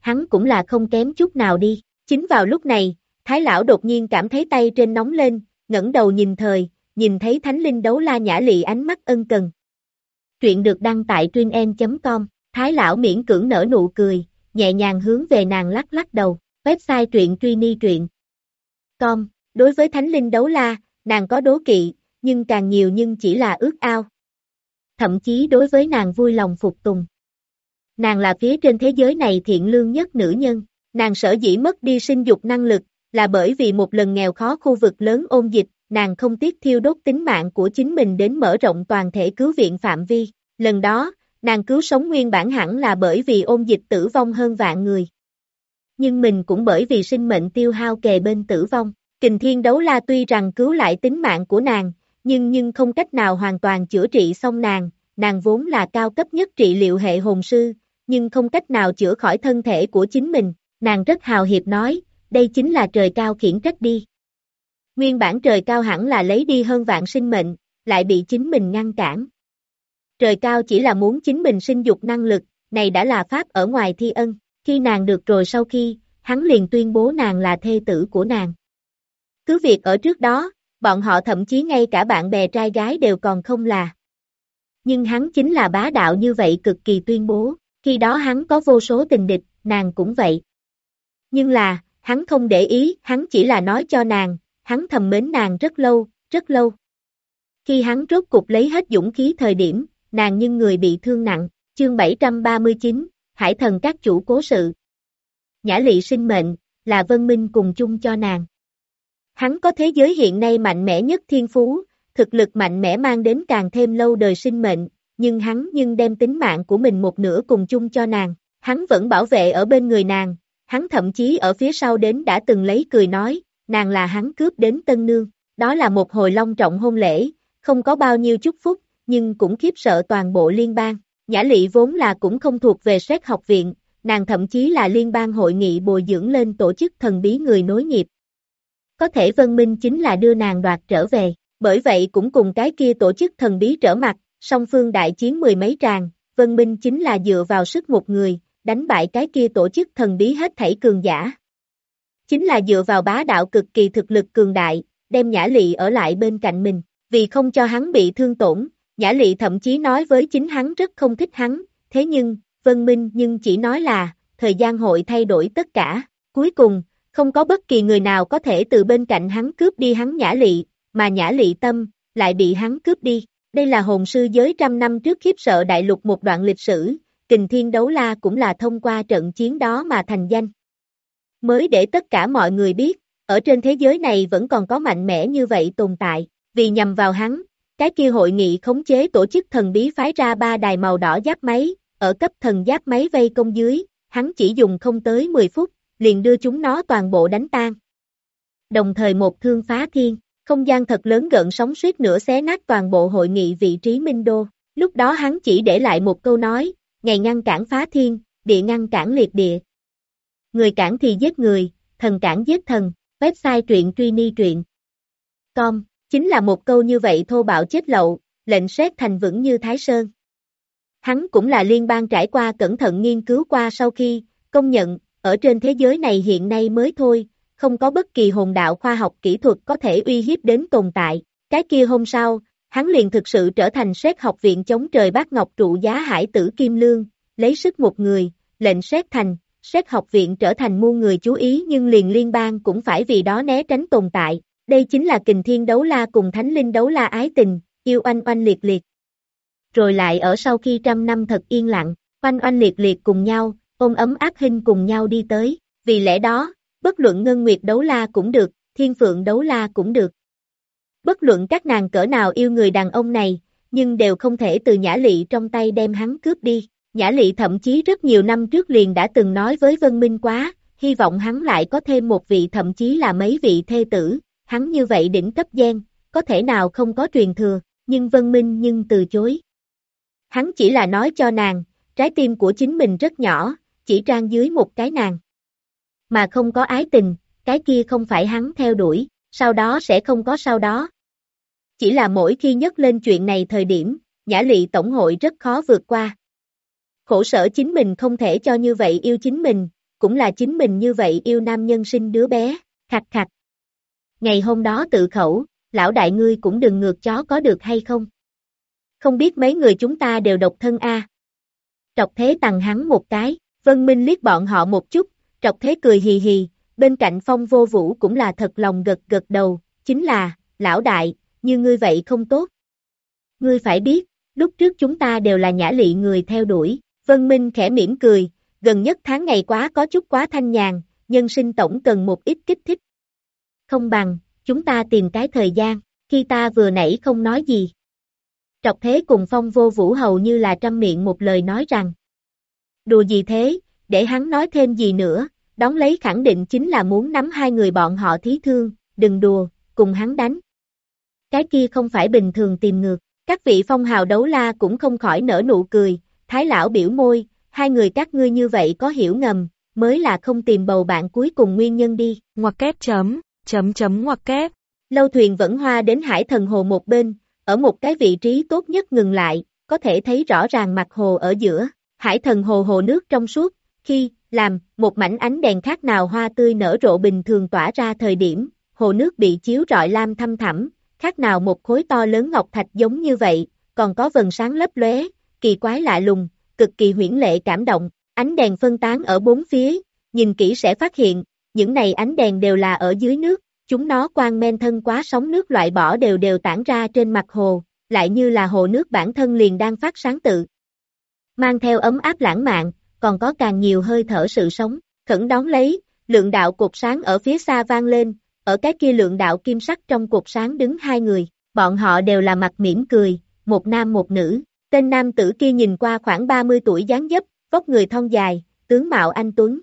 hắn cũng là không kém chút nào đi. Chính vào lúc này, Thái lão đột nhiên cảm thấy tay trên nóng lên, ngẩng đầu nhìn thấy Thánh Linh Đấu La Nhã Lị ánh mắt ân cần. Truyện được đăng tại truyện.com, Thái lão miễn cưỡng nở nụ cười, nhẹ nhàng hướng về nàng lắc lắc đầu. Website truyện truy truyện.com. Đối với Thánh Linh Đấu La, nàng có đố kỵ, nhưng càng nhiều nhưng chỉ là ước ao. Thậm chí đối với nàng vui lòng phục tùng. Nàng là phía trên thế giới này thiện lương nhất nữ nhân, nàng sở dĩ mất đi sinh dục năng lực, là bởi vì một lần nghèo khó khu vực lớn ôn dịch, nàng không tiếc thiêu đốt tính mạng của chính mình đến mở rộng toàn thể cứu viện phạm vi. Lần đó, nàng cứu sống nguyên bản hẳn là bởi vì ôn dịch tử vong hơn vạn người. Nhưng mình cũng bởi vì sinh mệnh tiêu hao kề bên tử vong. Kình Thiên Đấu La tuy rằng cứu lại tính mạng của nàng, nhưng không cách nào hoàn toàn chữa trị xong nàng vốn là cao cấp nhất trị liệu hệ hồn sư, nhưng không cách nào chữa khỏi thân thể của chính mình. Nàng rất hào hiệp nói, đây chính là trời cao khiển trách đi. Nguyên bản trời cao hẳn là lấy đi hơn vạn sinh mệnh, lại bị chính mình ngăn cản. Trời cao chỉ là muốn chính mình sinh dục năng lực, này đã là pháp ở ngoài thi ân. Khi nàng được rồi sau khi, hắn liền tuyên bố nàng là thê tử của nàng. Cứ việc ở trước đó, bọn họ thậm chí ngay cả bạn bè trai gái đều còn không là. Nhưng hắn chính là bá đạo như vậy cực kỳ tuyên bố, khi đó hắn có vô số tình địch, nàng cũng vậy. Nhưng là, hắn không để ý, hắn chỉ là nói cho nàng, hắn thầm mến nàng rất lâu, rất lâu. Khi hắn rốt cục lấy hết dũng khí thời điểm, nàng nhưng người bị thương nặng, chương 739, Hải Thần các chủ cố sự. Nhã Lị sinh mệnh, là Vân Minh cùng chung cho nàng. Hắn có thế giới hiện nay mạnh mẽ nhất thiên phú, thực lực mạnh mẽ mang đến càng thêm lâu đời sinh mệnh, nhưng hắn đem tính mạng của mình một nửa cùng chung cho nàng. Hắn vẫn bảo vệ ở bên người nàng, hắn thậm chí ở phía sau đến đã từng lấy cười nói, nàng là hắn cướp đến tân nương. Đó là một hồi long trọng hôn lễ, không có bao nhiêu chúc phúc, nhưng cũng khiếp sợ toàn bộ liên bang. Nhã Lị vốn là cũng không thuộc về Sét học viện, nàng thậm chí là liên bang hội nghị bồi dưỡng lên tổ chức thần bí người nối nghiệp. Có thể Vân Minh chính là đưa nàng đoạt trở về, bởi vậy cũng cùng cái kia tổ chức thần bí trở mặt, song phương đại chiến mười mấy tràng, Vân Minh chính là dựa vào sức một người, đánh bại cái kia tổ chức thần bí hết thảy cường giả. Chính là dựa vào bá đạo cực kỳ thực lực cường đại, đem Nhã Lị ở lại bên cạnh mình, vì không cho hắn bị thương tổn, Nhã Lị thậm chí nói với chính hắn rất không thích hắn, thế nhưng, Vân Minh nhưng chỉ nói là, thời gian hội thay đổi tất cả, cuối cùng, không có bất kỳ người nào có thể từ bên cạnh hắn cướp đi hắn Nhã Lị, mà Nhã Lị tâm, lại bị hắn cướp đi. Đây là hồn sư giới trăm năm trước khiếp sợ đại lục một đoạn lịch sử, Kình Thiên Đấu La cũng là thông qua trận chiến đó mà thành danh. Mới để tất cả mọi người biết, ở trên thế giới này vẫn còn có mạnh mẽ như vậy tồn tại, vì nhằm vào hắn, cái kia hội nghị khống chế tổ chức thần bí phái ra 3 đài màu đỏ giáp máy, ở cấp thần giáp máy vây công dưới, hắn chỉ dùng không tới 10 phút, liền đưa chúng nó toàn bộ đánh tan. Đồng thời một thương phá thiên, không gian thật lớn gợn sóng suýt nữa xé nát toàn bộ hội nghị vị trí Minh Đô, lúc đó hắn chỉ để lại một câu nói, ngày ngăn cản phá thiên, địa ngăn cản liệt địa. Người cản thì giết người, thần cản giết thần, website truyện truy truyện.com, chính là một câu như vậy thô bạo chết lậu, lệnh sét thành vững như Thái Sơn. Hắn cũng là liên bang trải qua cẩn thận nghiên cứu qua sau khi, công nhận, ở trên thế giới này hiện nay mới thôi, không có bất kỳ hồn đạo khoa học kỹ thuật có thể uy hiếp đến tồn tại. Cái kia hôm sau, hắn liền thực sự trở thành Sét học viện chống trời bát ngọc trụ giá hải tử Kim Lương, lấy sức một người, lệnh Sét học viện trở thành muôn người chú ý nhưng liền liên bang cũng phải vì đó né tránh tồn tại. Đây chính là Kình Thiên Đấu La cùng Thánh Linh Đấu La ái tình, yêu oanh oanh liệt liệt. Rồi lại ở sau khi trăm năm thật yên lặng, oanh oanh liệt liệt cùng nhau, ôm ấm áp hình cùng nhau đi tới. Vì lẽ đó, bất luận Ngân Nguyệt Đấu La cũng được, Thiên Phượng Đấu La cũng được. Bất luận các nàng cỡ nào yêu người đàn ông này, nhưng đều không thể từ Nhã Lị trong tay đem hắn cướp đi. Nhã Lị thậm chí rất nhiều năm trước liền đã từng nói với Vân Minh quá, hy vọng hắn lại có thêm một vị thậm chí là mấy vị thê tử, hắn như vậy đỉnh cấp gen, có thể nào không có truyền thừa, nhưng Vân Minh nhưng từ chối. Hắn chỉ là nói cho nàng, trái tim của chính mình rất nhỏ, chỉ trang dưới một cái nàng. Mà không có ái tình, cái kia không phải hắn theo đuổi, sau đó sẽ không có sau đó. Chỉ là mỗi khi nhắc lên chuyện này thời điểm, Nhã Lị tổng hội rất khó vượt qua. Khổ sở chính mình không thể cho như vậy yêu chính mình, cũng là chính mình như vậy yêu nam nhân sinh đứa bé, khạch khạch. Ngày hôm đó tự khẩu, lão đại ngươi cũng đừng ngược chó có được hay không? Không biết mấy người chúng ta đều độc thân a. Trọc Thế tằng hắn một cái, Vân Minh liếc bọn họ một chút, Trọc Thế cười hì hì, bên cạnh Phong Vô Vũ cũng là thật lòng gật gật đầu, chính là, lão đại, như ngươi vậy không tốt. Ngươi phải biết, lúc trước chúng ta đều là nhã lị người theo đuổi, Vân Minh khẽ mỉm cười, gần nhất tháng ngày có chút quá thanh nhàn, nhân sinh tổng cần một ít kích thích. Không bằng, chúng ta tìm cái thời gian, khi ta vừa nãy không nói gì. Trọc Thế cùng Phong Vô Vũ hầu như là trăm miệng một lời nói rằng. Đùa gì thế, để hắn nói thêm gì nữa, đón lấy khẳng định chính là muốn nắm hai người bọn họ thí thương, đừng đùa, cùng hắn đánh. Cái kia không phải bình thường tìm ngược, các vị phong hào đấu la cũng không khỏi nở nụ cười, Thái lão biểu môi, hai người các ngươi như vậy có hiểu ngầm, mới là không tìm bầu bạn cuối cùng nguyên nhân đi. Ngoặc kép ngoặc kép. Lâu thuyền vẫn hoa đến Hải Thần Hồ một bên, ở một cái vị trí tốt nhất ngừng lại, có thể thấy rõ ràng mặt hồ ở giữa. Hải Thần Hồ hồ nước trong suốt, khi làm một mảnh ánh đèn khác nào hoa tươi nở rộ bình thường tỏa ra thời điểm, hồ nước bị chiếu rọi lam thăm thẳm, khác nào một khối to lớn ngọc thạch giống như vậy, còn có vầng sáng lấp lóe, kỳ quái lạ lùng, cực kỳ huyễn lệ cảm động. Ánh đèn phân tán ở bốn phía, nhìn kỹ sẽ phát hiện, những này ánh đèn đều là ở dưới nước, chúng nó quang men thân quá sóng nước loại bỏ đều tản ra trên mặt hồ, lại như là hồ nước bản thân liền đang phát sáng tự. Mang theo ấm áp lãng mạn, còn có càng nhiều hơi thở sự sống, khẩn đón lấy, lượng đạo cột sáng ở phía xa vang lên, ở cái kia lượng đạo kim sắc trong cột sáng đứng hai người, bọn họ đều là mặt mỉm cười, một nam một nữ, tên nam tử kia nhìn qua khoảng 30 tuổi dáng dấp, vóc người thon dài, tướng mạo anh tuấn.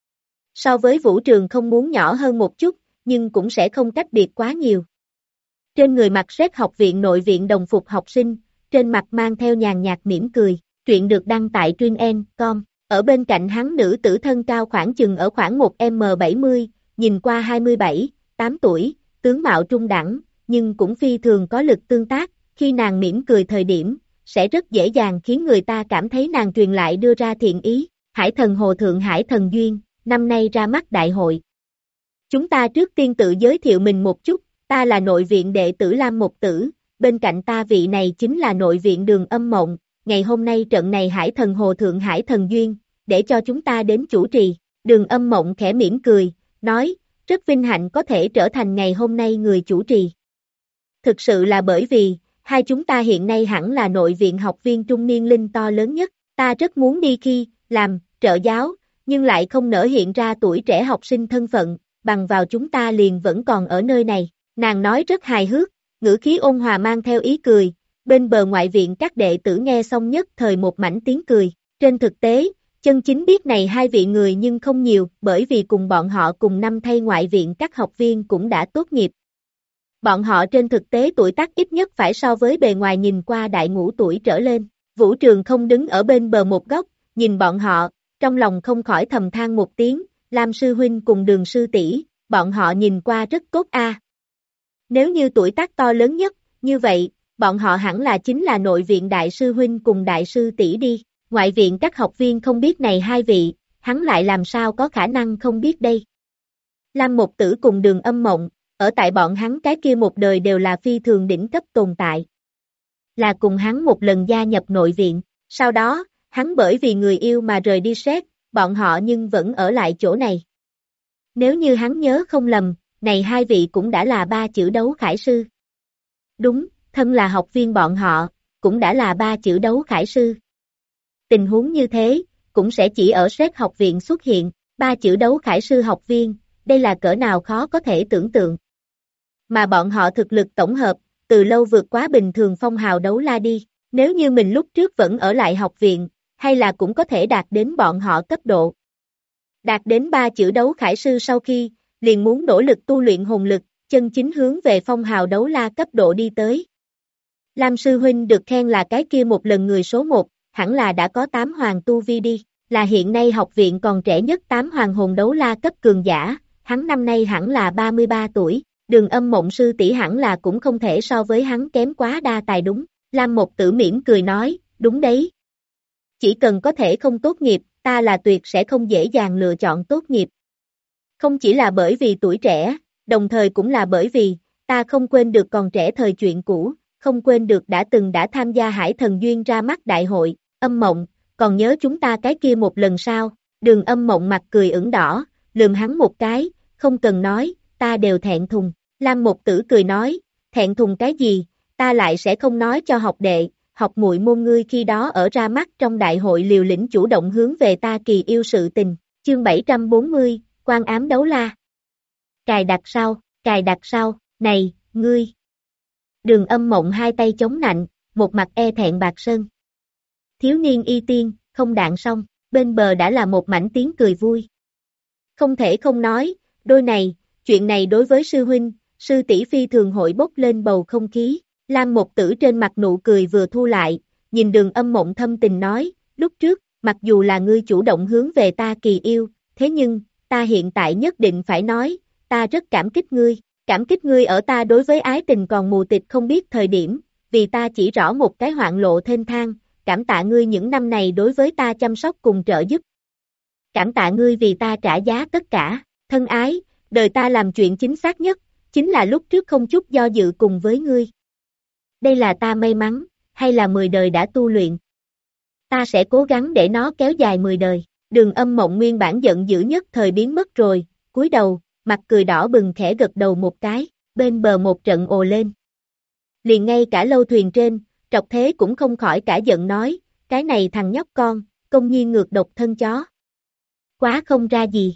So với Vũ Trường không muốn nhỏ hơn một chút, nhưng cũng sẽ không cách biệt quá nhiều. Trên người mặc red học viện nội viện đồng phục học sinh, trên mặt mang theo nhàn nhạt mỉm cười, truyện được đăng tại truyện.com. Ở bên cạnh hắn nữ tử thân cao khoảng chừng ở khoảng 1m70, nhìn qua 27, 8 tuổi, tướng mạo trung đẳng, nhưng cũng phi thường có lực tương tác, khi nàng mỉm cười thời điểm, sẽ rất dễ dàng khiến người ta cảm thấy nàng truyền lại đưa ra thiện ý. Hải Thần Hồ Thượng Hải Thần Duyên, năm nay ra mắt đại hội. Chúng ta trước tiên tự giới thiệu mình một chút, ta là nội viện đệ tử Lam Mộc Tử, bên cạnh ta vị này chính là nội viện Đường Âm Mộng, ngày hôm nay trận này Hải Thần Hồ Thượng Hải Thần Duyên, để cho chúng ta đến chủ trì. Đường Âm Mộng khẽ mỉm cười, nói, rất vinh hạnh có thể trở thành ngày hôm nay người chủ trì. Thực sự là bởi vì, hai chúng ta hiện nay hẳn là nội viện học viên trung niên linh to lớn nhất, ta rất muốn đi khi, làm, trợ giáo, nhưng lại không nỡ hiện ra tuổi trẻ học sinh thân phận, bằng vào chúng ta liền vẫn còn ở nơi này. Nàng nói rất hài hước, ngữ khí ôn hòa mang theo ý cười, bên bờ ngoại viện các đệ tử nghe xong nhất thời một mảnh tiếng cười. Trên thực tế, chân chính biết này hai vị người nhưng không nhiều, bởi vì cùng bọn họ cùng năm thay ngoại viện các học viên cũng đã tốt nghiệp. Bọn họ trên thực tế tuổi tác ít nhất phải so với bề ngoài nhìn qua đại ngũ tuổi trở lên. Vũ Trường không đứng ở bên bờ một góc, nhìn bọn họ, trong lòng không khỏi thầm than một tiếng, Lam sư huynh cùng Đường sư tỷ, bọn họ nhìn qua rất tốt a. Nếu như tuổi tác to lớn nhất, như vậy, bọn họ hẳn là chính là nội viện đại sư huynh cùng đại sư tỷ đi. Ngoại viện các học viên không biết này hai vị, hắn lại làm sao có khả năng không biết đây. Lam Mộc Tử cùng Đường Âm Mộng, ở tại bọn hắn cái kia một đời đều là phi thường đỉnh cấp tồn tại. Là cùng hắn một lần gia nhập nội viện, sau đó, hắn bởi vì người yêu mà rời đi xét, bọn họ nhưng vẫn ở lại chỗ này. Nếu như hắn nhớ không lầm, này hai vị cũng đã là 3 chữ đấu khải sư. Đúng, thân là học viên bọn họ, cũng đã là 3 chữ đấu khải sư. Tình huống như thế, cũng sẽ chỉ ở xét học viện xuất hiện, 3 chữ đấu khải sư học viên, đây là cỡ nào khó có thể tưởng tượng. Mà bọn họ thực lực tổng hợp, từ lâu vượt quá bình thường phong hào đấu la đi, nếu như mình lúc trước vẫn ở lại học viện, hay là cũng có thể đạt đến bọn họ cấp độ. Đạt đến 3 chữ đấu khải sư sau khi, liền muốn nỗ lực tu luyện hồn lực, chân chính hướng về phong hào đấu la cấp độ đi tới. Lam sư huynh được khen là cái kia một lần người số 1, hẳn là đã có 8 hoàng tu vi đi, là hiện nay học viện còn trẻ nhất 8 hoàng hồn đấu la cấp cường giả, hắn năm nay hẳn là 33 tuổi, Đường Âm Mộng sư tỷ hẳn là cũng không thể so với hắn kém quá đa tài đúng. Lam Mộc Tử mỉm cười nói, đúng đấy. Chỉ cần có thể không tốt nghiệp, ta là tuyệt sẽ không dễ dàng lựa chọn tốt nghiệp. Không chỉ là bởi vì tuổi trẻ, đồng thời cũng là bởi vì, ta không quên được còn trẻ thời chuyện cũ, không quên được đã tham gia Hải Thần Duyên ra mắt đại hội, Âm Mộng, còn nhớ chúng ta cái kia một lần sao? Đường Âm Mộng mặt cười ửng đỏ, lườm hắn một cái, không cần nói, ta đều thẹn thùng. Lam Một Tử cười nói, thẹn thùng cái gì, ta lại sẽ không nói cho học đệ, học muội môn ngươi khi đó ở ra mắt trong đại hội liều lĩnh chủ động hướng về ta kỳ yêu sự tình. Chương 740, Quan Ám Đấu La. Cài đặt sau, này, ngươi. Đường Âm Mộng hai tay chống nạnh, một mặt e thẹn bạc sơn. Thiếu niên y tiên, không đạn xong, bên bờ đã là một mảnh tiếng cười vui. Không thể không nói, đôi này, chuyện này đối với sư huynh, sư tỷ phi thường hội bốc lên bầu không khí. Lam Một Tử trên mặt nụ cười vừa thu lại, nhìn Đường Âm Mộng thâm tình nói, lúc trước, mặc dù là ngươi chủ động hướng về ta kỳ yêu, thế nhưng, ta hiện tại nhất định phải nói, ta rất cảm kích ngươi ở ta đối với ái tình còn mù tịt không biết thời điểm, vì ta chỉ rõ một cái hoạn lộ thênh thang, cảm tạ ngươi những năm này đối với ta chăm sóc cùng trợ giúp. Cảm tạ ngươi vì ta trả giá tất cả, thân ái, đời ta làm chuyện chính xác nhất, chính là lúc trước không chút do dự cùng với ngươi. Đây là ta may mắn, hay là 10 đời đã tu luyện? Ta sẽ cố gắng để nó kéo dài 10 đời. Đường Âm Mộng nguyên bản giận dữ nhất thời biến mất rồi, cúi đầu, mặt cười đỏ bừng khẽ gật đầu một cái, bên bờ một trận ồ lên. Liền ngay cả lâu thuyền trên, Trọc Thế cũng không khỏi cả giận nói, cái này thằng nhóc con, công nhiên ngược độc thân chó. Quá không ra gì.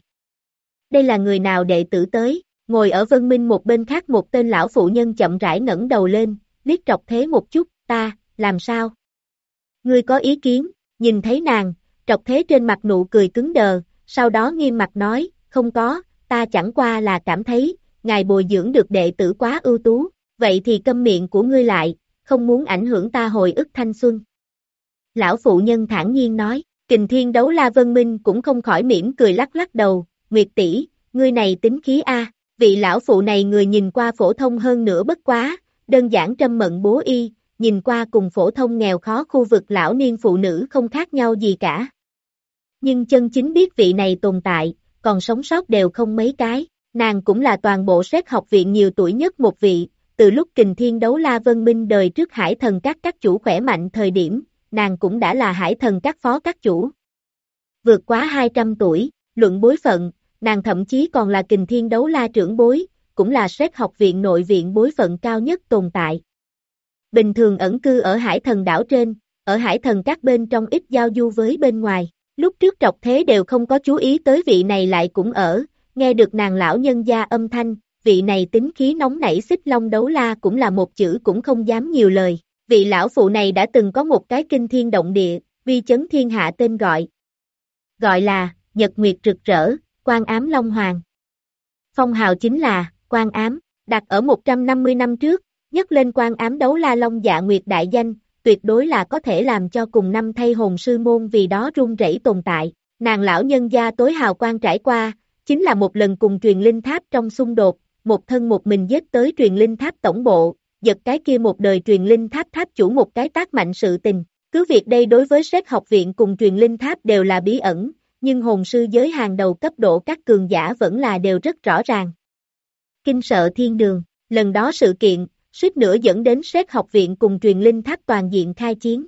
Đây là người nào đệ tử tới, ngồi ở Vân Minh một bên khác một tên lão phụ nhân chậm rãi ngẩng đầu lên, liếc Trọc Thế một chút, ta, làm sao? Ngươi có ý kiến, nhìn thấy nàng, Trọc Thế trên mặt nụ cười cứng đờ, sau đó nghiêm mặt nói, không có, ta chẳng qua là cảm thấy, ngài bồi dưỡng được đệ tử quá ưu tú, vậy thì câm miệng của ngươi lại, không muốn ảnh hưởng ta hồi ức thanh xuân. Lão phụ nhân thản nhiên nói, Kình Thiên Đấu La Vân Minh cũng không khỏi mỉm cười lắc lắc đầu, Nguyệt tỷ, ngươi này tính khí a, vị lão phụ này người nhìn qua phổ thông hơn nữa bất quá, đơn giản trâm mận bố y, nhìn qua cùng phổ thông nghèo khó khu vực lão niên phụ nữ không khác nhau gì cả. Nhưng chân chính biết vị này tồn tại, còn sống sót đều không mấy cái, nàng cũng là toàn bộ Sét học viện nhiều tuổi nhất một vị, từ lúc Kình Thiên Đấu La Vân Minh đời trước Hải Thần các chủ khỏe mạnh thời điểm, nàng cũng đã là Hải Thần các phó các chủ. Vượt quá 200 tuổi, luận bối phận, nàng thậm chí còn là Kình Thiên Đấu La trưởng bối, cũng là Sét học viện nội viện bối phận cao nhất tồn tại. Bình thường ẩn cư ở Hải Thần đảo trên, ở Hải Thần các bên trong ít giao du với bên ngoài. Lúc trước Trọc Thế đều không có chú ý tới vị này lại cũng ở, nghe được nàng lão nhân gia âm thanh, vị này tính khí nóng nảy Xích Long Đấu La cũng là một chữ cũng không dám nhiều lời. Vị lão phụ này đã từng có một cái kinh thiên động địa, uy chấn thiên hạ tên gọi. Gọi là, Nhật Nguyệt rực rỡ, Quan Ám Long Hoàng. Phong hào chính là, Quan Ám, đặt ở 150 năm trước, nhắc lên Quan Ám Đấu La Long Dạ Nguyệt đại danh, tuyệt đối là có thể làm cho cùng năm thay hồn sư môn vì đó run rẩy tồn tại. Nàng lão nhân gia tối hào quang trải qua, chính là một lần cùng truyền linh tháp trong xung đột, một thân một mình giết tới truyền linh tháp tổng bộ, giật cái kia một đời truyền linh tháp tháp chủ một cái tác mạnh sự tình. Cứ việc đây đối với Sét học viện cùng truyền linh tháp đều là bí ẩn, nhưng hồn sư giới hàng đầu cấp độ các cường giả vẫn là đều rất rõ ràng. Kinh sợ thiên đường, lần đó sự kiện, suýt nữa dẫn đến Sét học viện cùng truyền linh tháp toàn diện khai chiến.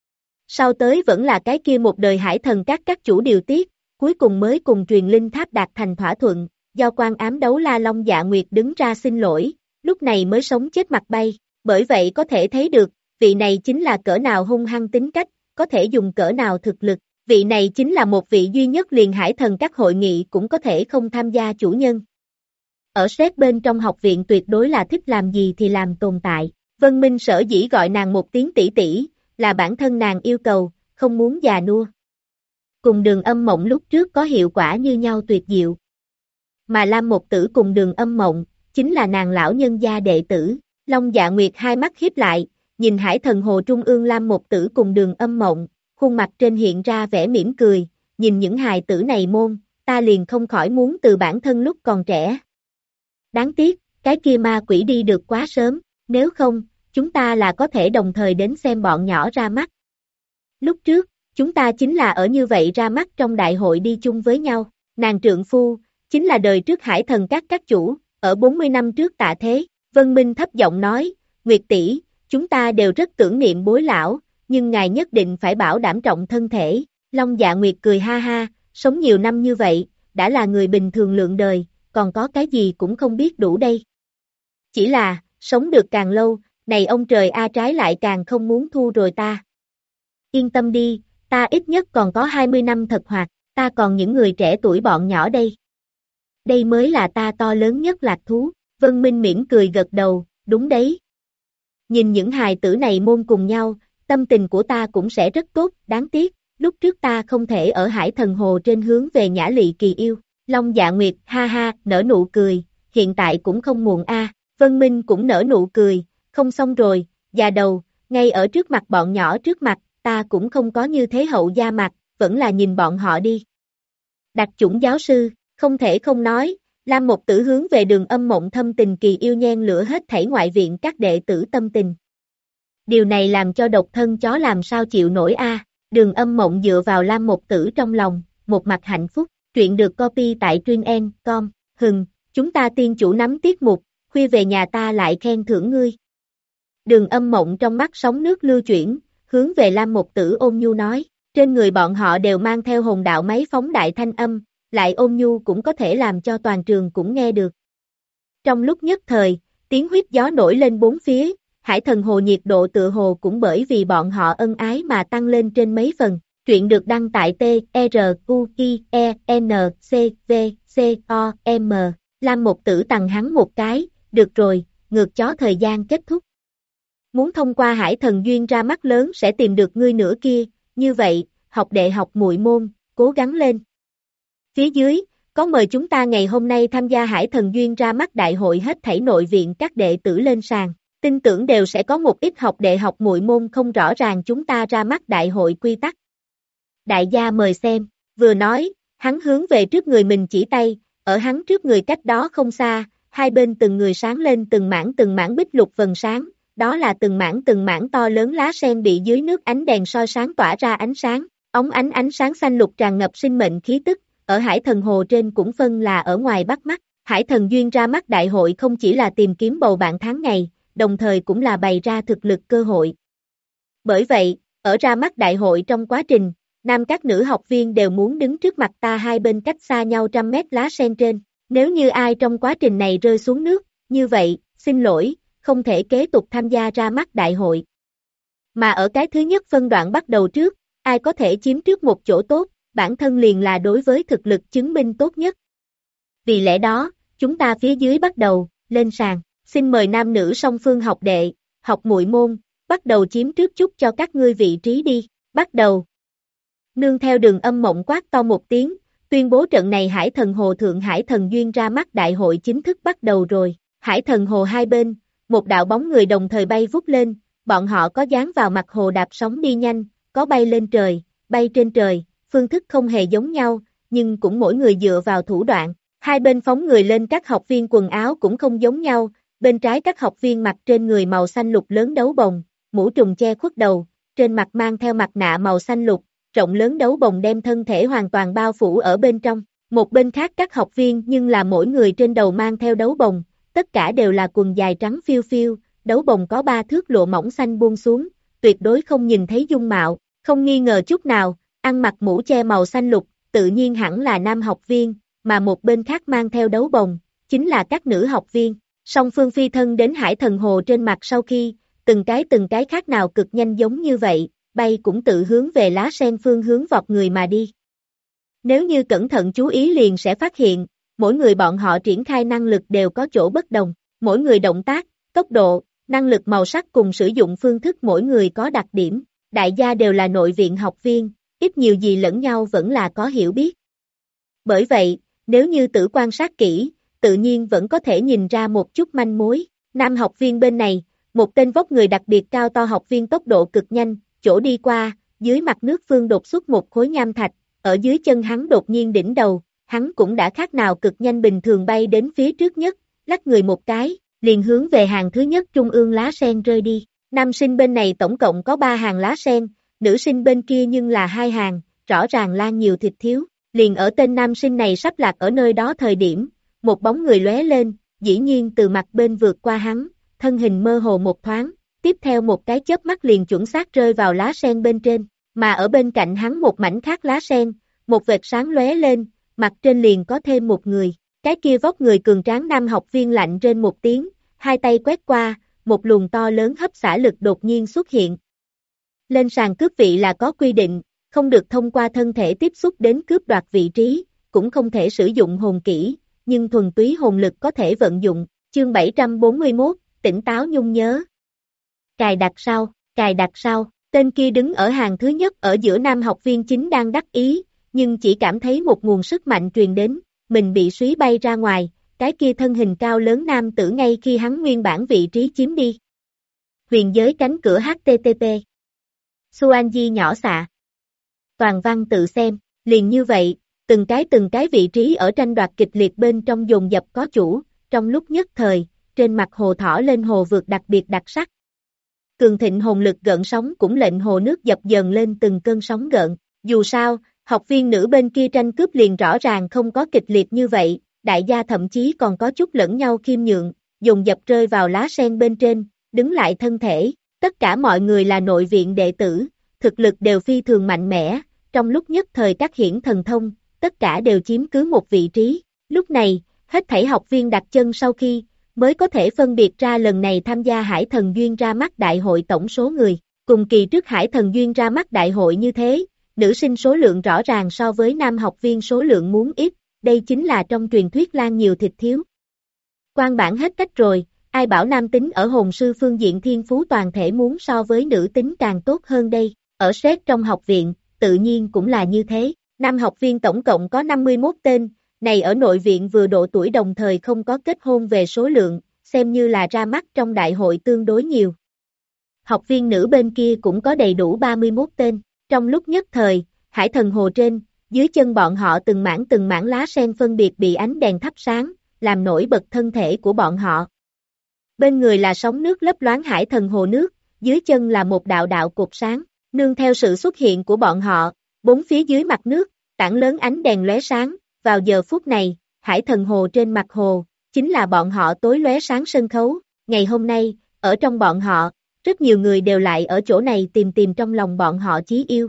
Sau tới vẫn là cái kia một đời Hải Thần các chủ điều tiết, cuối cùng mới cùng truyền linh tháp đạt thành thỏa thuận, do Quan Ám Đấu La Long Dạ Nguyệt đứng ra xin lỗi, lúc này mới sống chết mặt bay, bởi vậy có thể thấy được, vị này chính là cỡ nào hung hăng tính cách, có thể dùng cỡ nào thực lực, vị này chính là một vị duy nhất liền Hải Thần các hội nghị cũng có thể không tham gia chủ nhân. Ở Sét bên trong học viện tuyệt đối là thích làm gì thì làm tồn tại, Vân Minh sở dĩ gọi nàng một tiếng tỷ tỷ, là bản thân nàng yêu cầu, không muốn già nua. Cùng Đường Âm Mộng lúc trước có hiệu quả như nhau tuyệt diệu. Mà Lam Một Tử cùng Đường Âm Mộng, chính là nàng lão nhân gia đệ tử. Long Dạ Nguyệt hai mắt híp lại, nhìn Hải Thần Hồ Trung ương Lam Một Tử cùng Đường Âm Mộng, khuôn mặt trên hiện ra vẻ mỉm cười, nhìn những hài tử này môn, ta liền không khỏi muốn từ bản thân lúc còn trẻ. Đáng tiếc, cái kia ma quỷ đi được quá sớm, nếu không, chúng ta là có thể đồng thời đến xem bọn nhỏ ra mắt. Lúc trước, chúng ta chính là ở như vậy ra mắt trong đại hội đi chung với nhau, nàng trượng phu, chính là đời trước Hải Thần các chủ, ở 40 năm trước tạ thế, Vân Minh thấp giọng nói, Nguyệt tỷ, chúng ta đều rất tưởng niệm bối lão, nhưng ngài nhất định phải bảo đảm trọng thân thể, Long Dạ Nguyệt cười ha ha, sống nhiều năm như vậy, đã là người bình thường lượng đời, còn có cái gì cũng không biết đủ đây. Chỉ là, sống được càng lâu, này ông trời a trái lại càng không muốn thu rồi ta. Yên tâm đi, ta ít nhất còn có 20 năm thật hoạt, ta còn những người trẻ tuổi bọn nhỏ đây. Đây mới là ta to lớn nhất lạc thú, Vân Minh mỉm cười gật đầu, đúng đấy. Nhìn những hài tử này môn cùng nhau, tâm tình của ta cũng sẽ rất tốt, đáng tiếc, lúc trước ta không thể ở Hải Thần Hồ trên hướng về Nhã Lị Kỳ yêu. Long Dạ Nguyệt ha ha, nở nụ cười, hiện tại cũng không muộn a. Vân Minh cũng nở nụ cười, không xong rồi, già đầu, ngay ở trước mặt bọn nhỏ trước mặt, ta cũng không có như thế hậu da mặt, vẫn là nhìn bọn họ đi. Đặc chủng giáo sư, không thể không nói, Lam Một Tử hướng về Đường Âm Mộng thâm tình kỳ yêu nhen lửa hết thảy ngoại viện các đệ tử tâm tình. Điều này làm cho độc thân chó làm sao chịu nổi a. Đường Âm Mộng dựa vào Lam Một Tử trong lòng, một mặt hạnh phúc, truyện được copy tại truyện.com, chúng ta tiên chủ nắm tiết mục, khuya về nhà ta lại khen thưởng ngươi. Đường Âm Mộng trong mắt sóng nước lưu chuyển, hướng về Lam Một Tử ôn nhu nói, trên người bọn họ đều mang theo hồn đạo máy phóng đại thanh âm, lại ôn nhu cũng có thể làm cho toàn trường cũng nghe được. Trong lúc nhất thời, tiếng huýt gió nổi lên bốn phía, Hải Thần Hồ nhiệt độ tựa hồ cũng bởi vì bọn họ ân ái mà tăng lên trên mấy phần. Truyện được đăng tại TRUIENCVCOM. Lam Một Tử tằng hắn một cái, được rồi, ngược chó thời gian kết thúc. Muốn thông qua Hải Thần duyên ra mắt lớn sẽ tìm được ngươi nữa kia, như vậy, học đệ học muội môn, cố gắng lên. Phía dưới, có mời chúng ta ngày hôm nay tham gia Hải Thần duyên ra mắt đại hội hết thảy nội viện các đệ tử lên sàn. Tin tưởng đều sẽ có một ít học đệ học muội môn không rõ ràng chúng ta ra mắt đại hội quy tắc. Đại gia mời xem, vừa nói, hắn hướng về trước người mình chỉ tay, ở hắn trước người cách đó không xa, hai bên từng người sáng lên từng mảng bích lục vầng sáng, đó là từng mảng to lớn lá sen bị dưới nước ánh đèn soi sáng tỏa ra ánh sáng, óng ánh sáng xanh lục tràn ngập sinh mệnh khí tức, ở Hải Thần Hồ trên cũng phân là ở ngoài bắt mắt. Hải Thần duyên ra mắt đại hội không chỉ là tìm kiếm bầu bạn tháng ngày, đồng thời cũng là bày ra thực lực cơ hội. Bởi vậy, ở ra mắt đại hội trong quá trình, nam các nữ học viên đều muốn đứng trước mặt ta hai bên cách xa nhau 100 mét lá sen trên. Nếu như ai trong quá trình này rơi xuống nước, như vậy, xin lỗi, không thể kế tục tham gia ra mắt đại hội. Mà ở cái thứ nhất phân đoạn bắt đầu trước, ai có thể chiếm trước một chỗ tốt, bản thân liền là đối với thực lực chứng minh tốt nhất. Vì lẽ đó, chúng ta phía dưới bắt đầu, lên sàn, xin mời nam nữ song phương học đệ, học muội môn, bắt đầu chiếm trước chút cho các ngươi vị trí đi, bắt đầu. Nương theo Đường Âm Mộng quát to một tiếng, tuyên bố trận này Hải Thần Hồ Thượng Hải Thần duyên ra mắt đại hội chính thức bắt đầu rồi. Hải Thần Hồ hai bên, một đạo bóng người đồng thời bay vút lên, bọn họ có dán vào mặt hồ đạp sóng đi nhanh, có bay lên trời, bay trên trời, phương thức không hề giống nhau, nhưng cũng mỗi người dựa vào thủ đoạn. Hai bên phóng người lên các học viên quần áo cũng không giống nhau, bên trái các học viên mặc trên người màu xanh lục lớn đấu bồng, mũ trùm che khuất đầu, trên mặt mang theo mặt nạ màu xanh lục, rộng lớn đấu bồng đem thân thể hoàn toàn bao phủ ở bên trong. Một bên khác các học viên nhưng là mỗi người trên đầu mang theo đấu bồng, tất cả đều là quần dài trắng phiêu phiêu, đấu bồng có 3 thước lụa mỏng xanh buông xuống, tuyệt đối không nhìn thấy dung mạo, không nghi ngờ chút nào, ăn mặc mũ che màu xanh lục, tự nhiên hẳn là nam học viên, mà một bên khác mang theo đấu bồng, chính là các nữ học viên. Song phương phi thân đến Hải Thần Hồ trên mặt sau khi, từng cái khác nào cực nhanh giống như vậy, bay cũng tự hướng về lá sen phương hướng vọt người mà đi. Nếu như cẩn thận chú ý liền sẽ phát hiện, mỗi người bọn họ triển khai năng lực đều có chỗ bất đồng, mỗi người động tác, tốc độ, năng lực màu sắc cùng sử dụng phương thức mỗi người có đặc điểm, đại gia đều là nội viện học viên, ít nhiều gì lẫn nhau vẫn là có hiểu biết. Bởi vậy, nếu như tự quan sát kỹ, tự nhiên vẫn có thể nhìn ra một chút manh mối. Nam học viên bên này, một tên vóc người đặc biệt cao to học viên tốc độ cực nhanh, chỗ đi qua, dưới mặt nước phương đột xuất một khối nham thạch, ở dưới chân hắn đột nhiên đỉnh đầu, hắn cũng đã khác nào cực nhanh bình thường bay đến phía trước nhất, lắc người một cái, liền hướng về hàng thứ nhất trung ương lá sen rơi đi. Nam sinh bên này tổng cộng có 3 hàng lá sen, nữ sinh bên kia nhưng là hai hàng, rõ ràng lan nhiều thịt thiếu, liền ở tên nam sinh này sắp lạc ở nơi đó thời điểm, một bóng người lóe lên, dĩ nhiên từ mặt bên vượt qua hắn, thân hình mơ hồ một thoáng, tiếp theo một cái chớp mắt liền chuẩn xác rơi vào lá sen bên trên, mà ở bên cạnh hắn một mảnh khác lá sen, một vệt sáng lóe lên, mặt trên liền có thêm một người, cái kia vóc người cường tráng nam học viên lạnh trên một tiếng, hai tay quét qua, một luồng to lớn hấp xả lực đột nhiên xuất hiện. Lên sàn cướp vị là có quy định, không được thông qua thân thể tiếp xúc đến cướp đoạt vị trí, cũng không thể sử dụng hồn kỹ, nhưng thuần túy hồn lực có thể vận dụng. Chương 741, tỉnh táo nhung nhớ. Cài đặt sau, tên kia đứng ở hàng thứ nhất ở giữa nam học viên chính đang đắc ý, nhưng chỉ cảm thấy một nguồn sức mạnh truyền đến, mình bị suý bay ra ngoài, cái kia thân hình cao lớn nam tử ngay khi hắn nguyên bản vị trí chiếm đi. Huyền giới cánh cửa HTTP. Xuanji nhỏ xạ. Toàn văn tự xem, liền như vậy, từng cái vị trí ở tranh đoạt kịch liệt bên trong dồn dập có chủ, trong lúc nhất thời, trên mặt hồ thỏ lên hồ vượt đặc biệt đặc sắc. Cường thịnh hồn lực gợn sóng cũng lệnh hồ nước dập dần lên từng cơn sóng gợn, dù sao, học viên nữ bên kia tranh cướp liền rõ ràng không có kịch liệt như vậy, đại gia thậm chí còn có chút lẫn nhau khiêm nhượng, dồn dập rơi vào lá sen bên trên, đứng lại thân thể, tất cả mọi người là nội viện đệ tử, thực lực đều phi thường mạnh mẽ, trong lúc nhất thời các hiển thần thông, tất cả đều chiếm cứ một vị trí, lúc này, hết thảy học viên đặt chân sau khi, mới có thể phân biệt ra lần này tham gia Hải Thần Duyên ra mắt đại hội tổng số người, cùng kỳ trước Hải Thần Duyên ra mắt đại hội như thế, nữ sinh số lượng rõ ràng so với nam học viên số lượng muốn ít, đây chính là trong truyền thuyết lan nhiều thịt thiếu. Quan bản hết cách rồi, ai bảo nam tính ở hồn sư phương diện thiên phú toàn thể muốn so với nữ tính càng tốt hơn đây, ở xét trong học viện, tự nhiên cũng là như thế, nam học viên tổng cộng có 51 tên, này ở nội viện vừa độ tuổi đồng thời không có kết hôn về số lượng, xem như là ra mắt trong đại hội tương đối nhiều. Học viên nữ bên kia cũng có đầy đủ 31 tên, trong lúc nhất thời, Hải Thần Hồ trên, dưới chân bọn họ từng mảng lá sen phân biệt bị ánh đèn thắp sáng, làm nổi bật thân thể của bọn họ. Bên người là sóng nước lấp loáng Hải Thần Hồ nước, dưới chân là một đạo đạo cột sáng, nương theo sự xuất hiện của bọn họ, bốn phía dưới mặt nước, tảng lớn ánh đèn lóe sáng, vào giờ phút này, Hải Thần Hồ trên mặt hồ, chính là bọn họ tối lóe sáng sân khấu, ngày hôm nay, ở trong bọn họ, rất nhiều người đều lại ở chỗ này tìm trong lòng bọn họ chí yêu.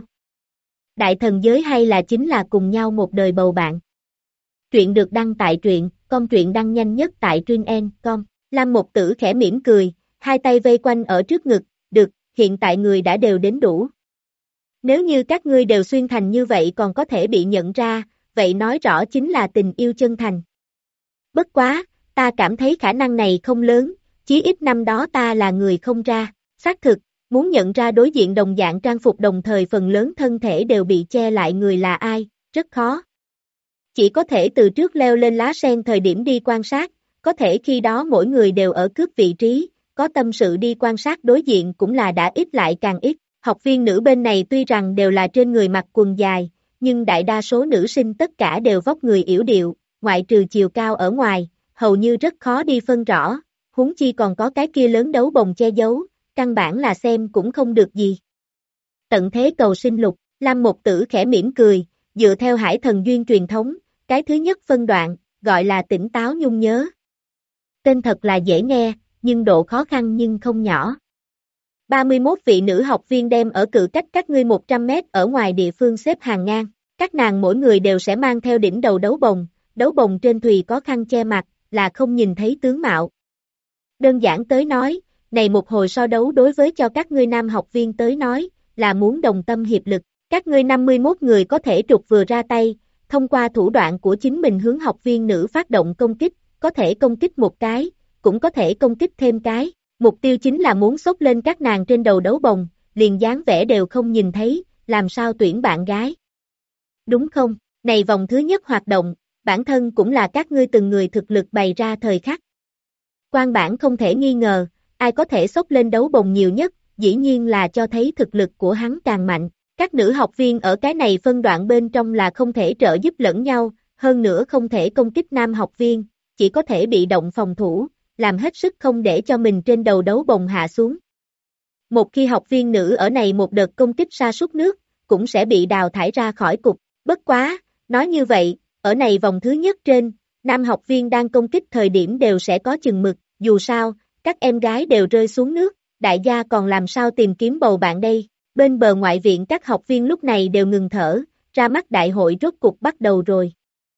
Đại thần giới hay là chính là cùng nhau một đời bầu bạn. Truyện được đăng tại truyện.com, truyện đăng nhanh nhất tại truyện.com. Lam Một Tử khẽ mỉm cười, hai tay vây quanh ở trước ngực, được, hiện tại người đã đều đến đủ. Nếu như các ngươi đều xuyên thành như vậy còn có thể bị nhận ra, vậy nói rõ chính là tình yêu chân thành. Bất quá, ta cảm thấy khả năng này không lớn, chí ít năm đó ta là người không ra, xác thực, muốn nhận ra đối diện đồng dạng trang phục đồng thời phần lớn thân thể đều bị che lại người là ai, rất khó. Chỉ có thể từ trước leo lên lá sen thời điểm đi quan sát, có thể khi đó mỗi người đều ở cướp vị trí, có tâm sự đi quan sát đối diện cũng là đã ít lại càng ít. Học viên nữ bên này tuy rằng đều là trên người mặc quần dài, nhưng đại đa số nữ sinh tất cả đều vóc người yểu điệu, ngoại trừ chiều cao ở ngoài, hầu như rất khó đi phân rõ, huống chi còn có cái kia lớn đấu bồng che giấu, căn bản là xem cũng không được gì. Tận thế cầu sinh lục, Lam Một Tử khẽ mỉm cười, dựa theo Hải Thần Duyên truyền thống, cái thứ nhất phân đoạn, gọi là tỉnh táo nhung nhớ. Tên thật là dễ nghe, nhưng độ khó khăn nhưng không nhỏ. 31 vị nữ học viên đem ở cự cách các ngươi 100 mét ở ngoài địa phương xếp hàng ngang, các nàng mỗi người đều sẽ mang theo đỉnh đầu đấu bồng trên thùy có khăn che mặt, là không nhìn thấy tướng mạo. Đơn giản tới nói, này một hồi so đấu đối với cho các ngươi nam học viên tới nói, là muốn đồng tâm hiệp lực, các ngươi 51 người có thể trục vừa ra tay, thông qua thủ đoạn của chính mình hướng học viên nữ phát động công kích, có thể công kích một cái, cũng có thể công kích thêm cái. Mục tiêu chính là muốn xốc lên các nàng trên đầu đấu bồng, liền dáng vẻ đều không nhìn thấy, làm sao tuyển bạn gái. Đúng không? Này vòng thứ nhất hoạt động, bản thân cũng là các ngươi từng người thực lực bày ra thời khắc. Quan bản không thể nghi ngờ, ai có thể xốc lên đấu bồng nhiều nhất, dĩ nhiên là cho thấy thực lực của hắn càng mạnh. Các nữ học viên ở cái này phân đoạn bên trong là không thể trợ giúp lẫn nhau, hơn nữa không thể công kích nam học viên, chỉ có thể bị động phòng thủ, làm hết sức không để cho mình trên đầu đấu bồng hạ xuống. Một khi học viên nữ ở này một đợt công kích sa sút nước, cũng sẽ bị đào thải ra khỏi cục. Bất quá, nói như vậy, ở này vòng thứ nhất trên, nam học viên đang công kích thời điểm đều sẽ có chừng mực, dù sao, các em gái đều rơi xuống nước, đại gia còn làm sao tìm kiếm bầu bạn đây. Bên bờ ngoại viện các học viên lúc này đều ngừng thở, ra mắt đại hội rốt cục bắt đầu rồi.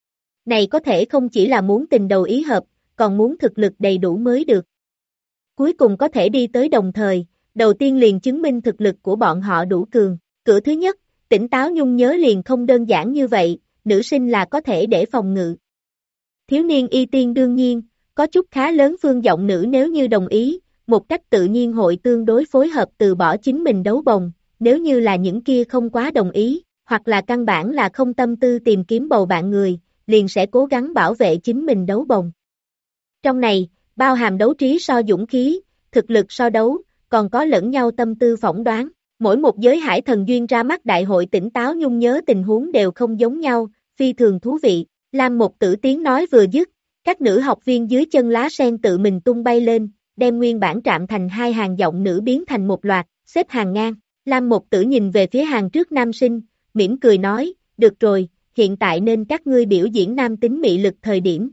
Này có thể không chỉ là muốn tình đầu ý hợp, còn muốn thực lực đầy đủ mới được. Cuối cùng có thể đi tới đồng thời, đầu tiên liền chứng minh thực lực của bọn họ đủ cường. Cửa thứ nhất, tỉnh táo nhung nhớ liền không đơn giản như vậy, nữ sinh là có thể để phòng ngự. Thiếu niên y tiên đương nhiên, có chút khá lớn phương giọng nữ nếu như đồng ý, một cách tự nhiên hội tương đối phối hợp từ bỏ chính mình đấu bồng, nếu như là những kia không quá đồng ý, hoặc là căn bản là không tâm tư tìm kiếm bầu bạn người, liền sẽ cố gắng bảo vệ chính mình đấu bồng. Trong này, bao hàm đấu trí so dũng khí, thực lực so đấu, còn có lẫn nhau tâm tư phỏng đoán. Mỗi một giới hải thần duyên ra mắt đại hội tỉnh táo nhung nhớ tình huống đều không giống nhau, phi thường thú vị. Lam một tử tiếng nói vừa dứt, các nữ học viên dưới chân lá sen tự mình tung bay lên, đem nguyên bản trạm thành hai hàng giọng nữ biến thành một loạt, xếp hàng ngang. Lam một tử nhìn về phía hàng trước nam sinh, mỉm cười nói, được rồi, hiện tại nên các ngươi biểu diễn nam tính mị lực thời điểm.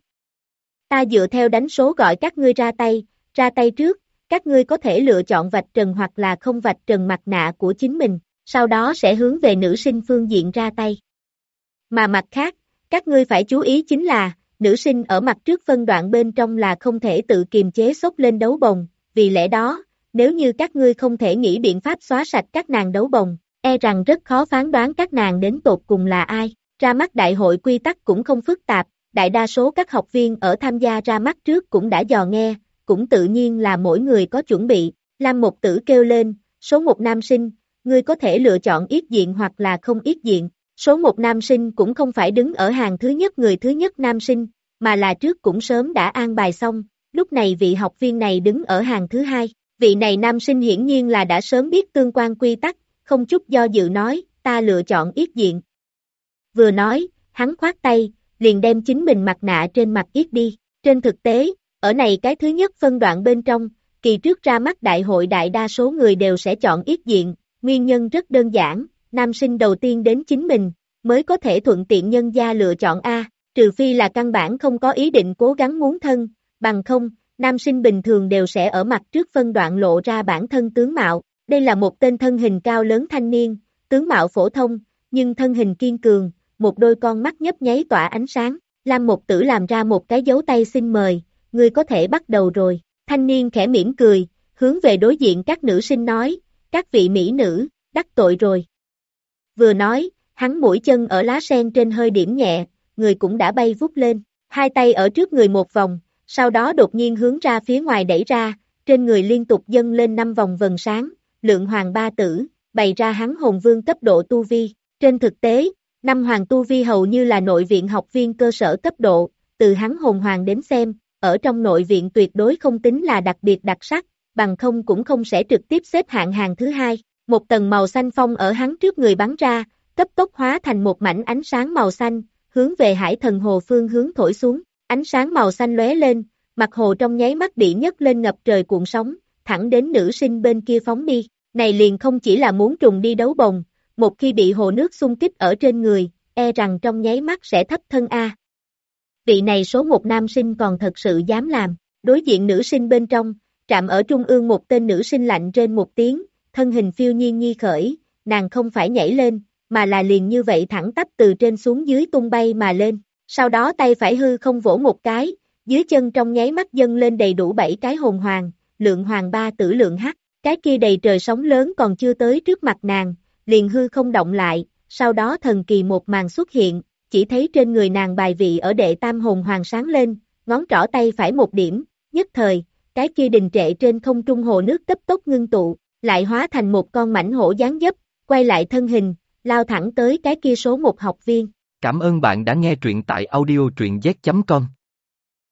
Ta dựa theo đánh số gọi các ngươi ra tay trước, các ngươi có thể lựa chọn vạch trần hoặc là không vạch trần mặt nạ của chính mình, sau đó sẽ hướng về nữ sinh phương diện ra tay. Mà mặt khác, các ngươi phải chú ý chính là, nữ sinh ở mặt trước phân đoạn bên trong là không thể tự kiềm chế xốc lên đấu bồng, vì lẽ đó, nếu như các ngươi không thể nghĩ biện pháp xóa sạch các nàng đấu bồng, e rằng rất khó phán đoán các nàng đến tột cùng là ai. Ra mắt đại hội quy tắc cũng không phức tạp, đại đa số các học viên ở tham gia ra mắt trước cũng đã dò nghe, cũng tự nhiên là mỗi người có chuẩn bị. Lam một tử kêu lên, số một nam sinh, ngươi có thể lựa chọn yết diện hoặc là không yết diện. Số một nam sinh cũng không phải đứng ở hàng thứ nhất người thứ nhất nam sinh, mà là trước cũng sớm đã an bài xong, lúc này vị học viên này đứng ở hàng thứ hai. Vị này nam sinh hiển nhiên là đã sớm biết tương quan quy tắc, không chút do dự nói, ta lựa chọn yết diện. Vừa nói, hắn khoát tay, liền đem chính mình mặt nạ trên mặt yết đi. Trên thực tế, ở này cái thứ nhất phân đoạn bên trong, kỳ trước ra mắt đại hội đại đa số người đều sẽ chọn yết diện, nguyên nhân rất đơn giản, nam sinh đầu tiên đến chính mình, mới có thể thuận tiện nhân gia lựa chọn A, trừ phi là căn bản không có ý định cố gắng muốn thân, bằng không, nam sinh bình thường đều sẽ ở mặt trước phân đoạn lộ ra bản thân tướng mạo. Đây là một tên thân hình cao lớn thanh niên, tướng mạo phổ thông, nhưng thân hình kiên cường, một đôi con mắt nhấp nháy tỏa ánh sáng. Lam một tử làm ra một cái dấu tay xin mời, ngươi có thể bắt đầu rồi. Thanh niên khẽ mỉm cười, hướng về đối diện các nữ sinh nói, các vị mỹ nữ, đắc tội rồi. Vừa nói, hắn mũi chân ở lá sen trên hơi điểm nhẹ, người cũng đã bay vút lên, hai tay ở trước người một vòng, sau đó đột nhiên hướng ra phía ngoài đẩy ra, trên người liên tục dâng lên 5 vòng vần sáng, lượng hoàng ba tử, bày ra hắn hồn vương cấp độ tu vi. Trên thực tế, 5 hoàng tu vi hầu như là nội viện học viên cơ sở cấp độ, từ hắn hồn hoàng đến xem, ở trong nội viện tuyệt đối không tính là đặc biệt đặc sắc, bằng không cũng không sẽ trực tiếp xếp hạng hàng thứ hai. Một tầng màu xanh phong ở hắn trước người bắn ra, cấp tốc hóa thành một mảnh ánh sáng màu xanh, hướng về hải thần hồ phương hướng thổi xuống, ánh sáng màu xanh lóe lên, mặt hồ trong nháy mắt bị nhấc lên ngập trời cuộn sóng, thẳng đến nữ sinh bên kia phóng đi. Này liền không chỉ là muốn trùng đi đấu bồng, một khi bị hồ nước xung kích ở trên người, e rằng trong nháy mắt sẽ thấp thân A. Vị này số một nam sinh còn thật sự dám làm, đối diện nữ sinh bên trong, trạm ở trung ương một tên nữ sinh lạnh trên một tiếng, thân hình phiêu nhiên nhi khởi, nàng không phải nhảy lên, mà là liền như vậy thẳng tắp từ trên xuống dưới tung bay mà lên, sau đó tay phải hư không vỗ một cái, dưới chân trong nháy mắt dâng lên đầy đủ 7 cái hồn hoàng, lượng hoàng ba tử lượng hắc, cái kia đầy trời sóng lớn còn chưa tới trước mặt nàng, liền hư không động lại, sau đó thần kỳ một màn xuất hiện, chỉ thấy trên người nàng bài vị ở đệ tam hồn hoàng sáng lên, ngón trỏ tay phải một điểm, nhất thời, cái kia đình trệ trên không trung hồ nước cấp tốc ngưng tụ, lại hóa thành một con mãnh hổ dáng dấp, quay lại thân hình, lao thẳng tới cái kia số một học viên. Cảm ơn bạn đã nghe truyện tại audio truyện z.com.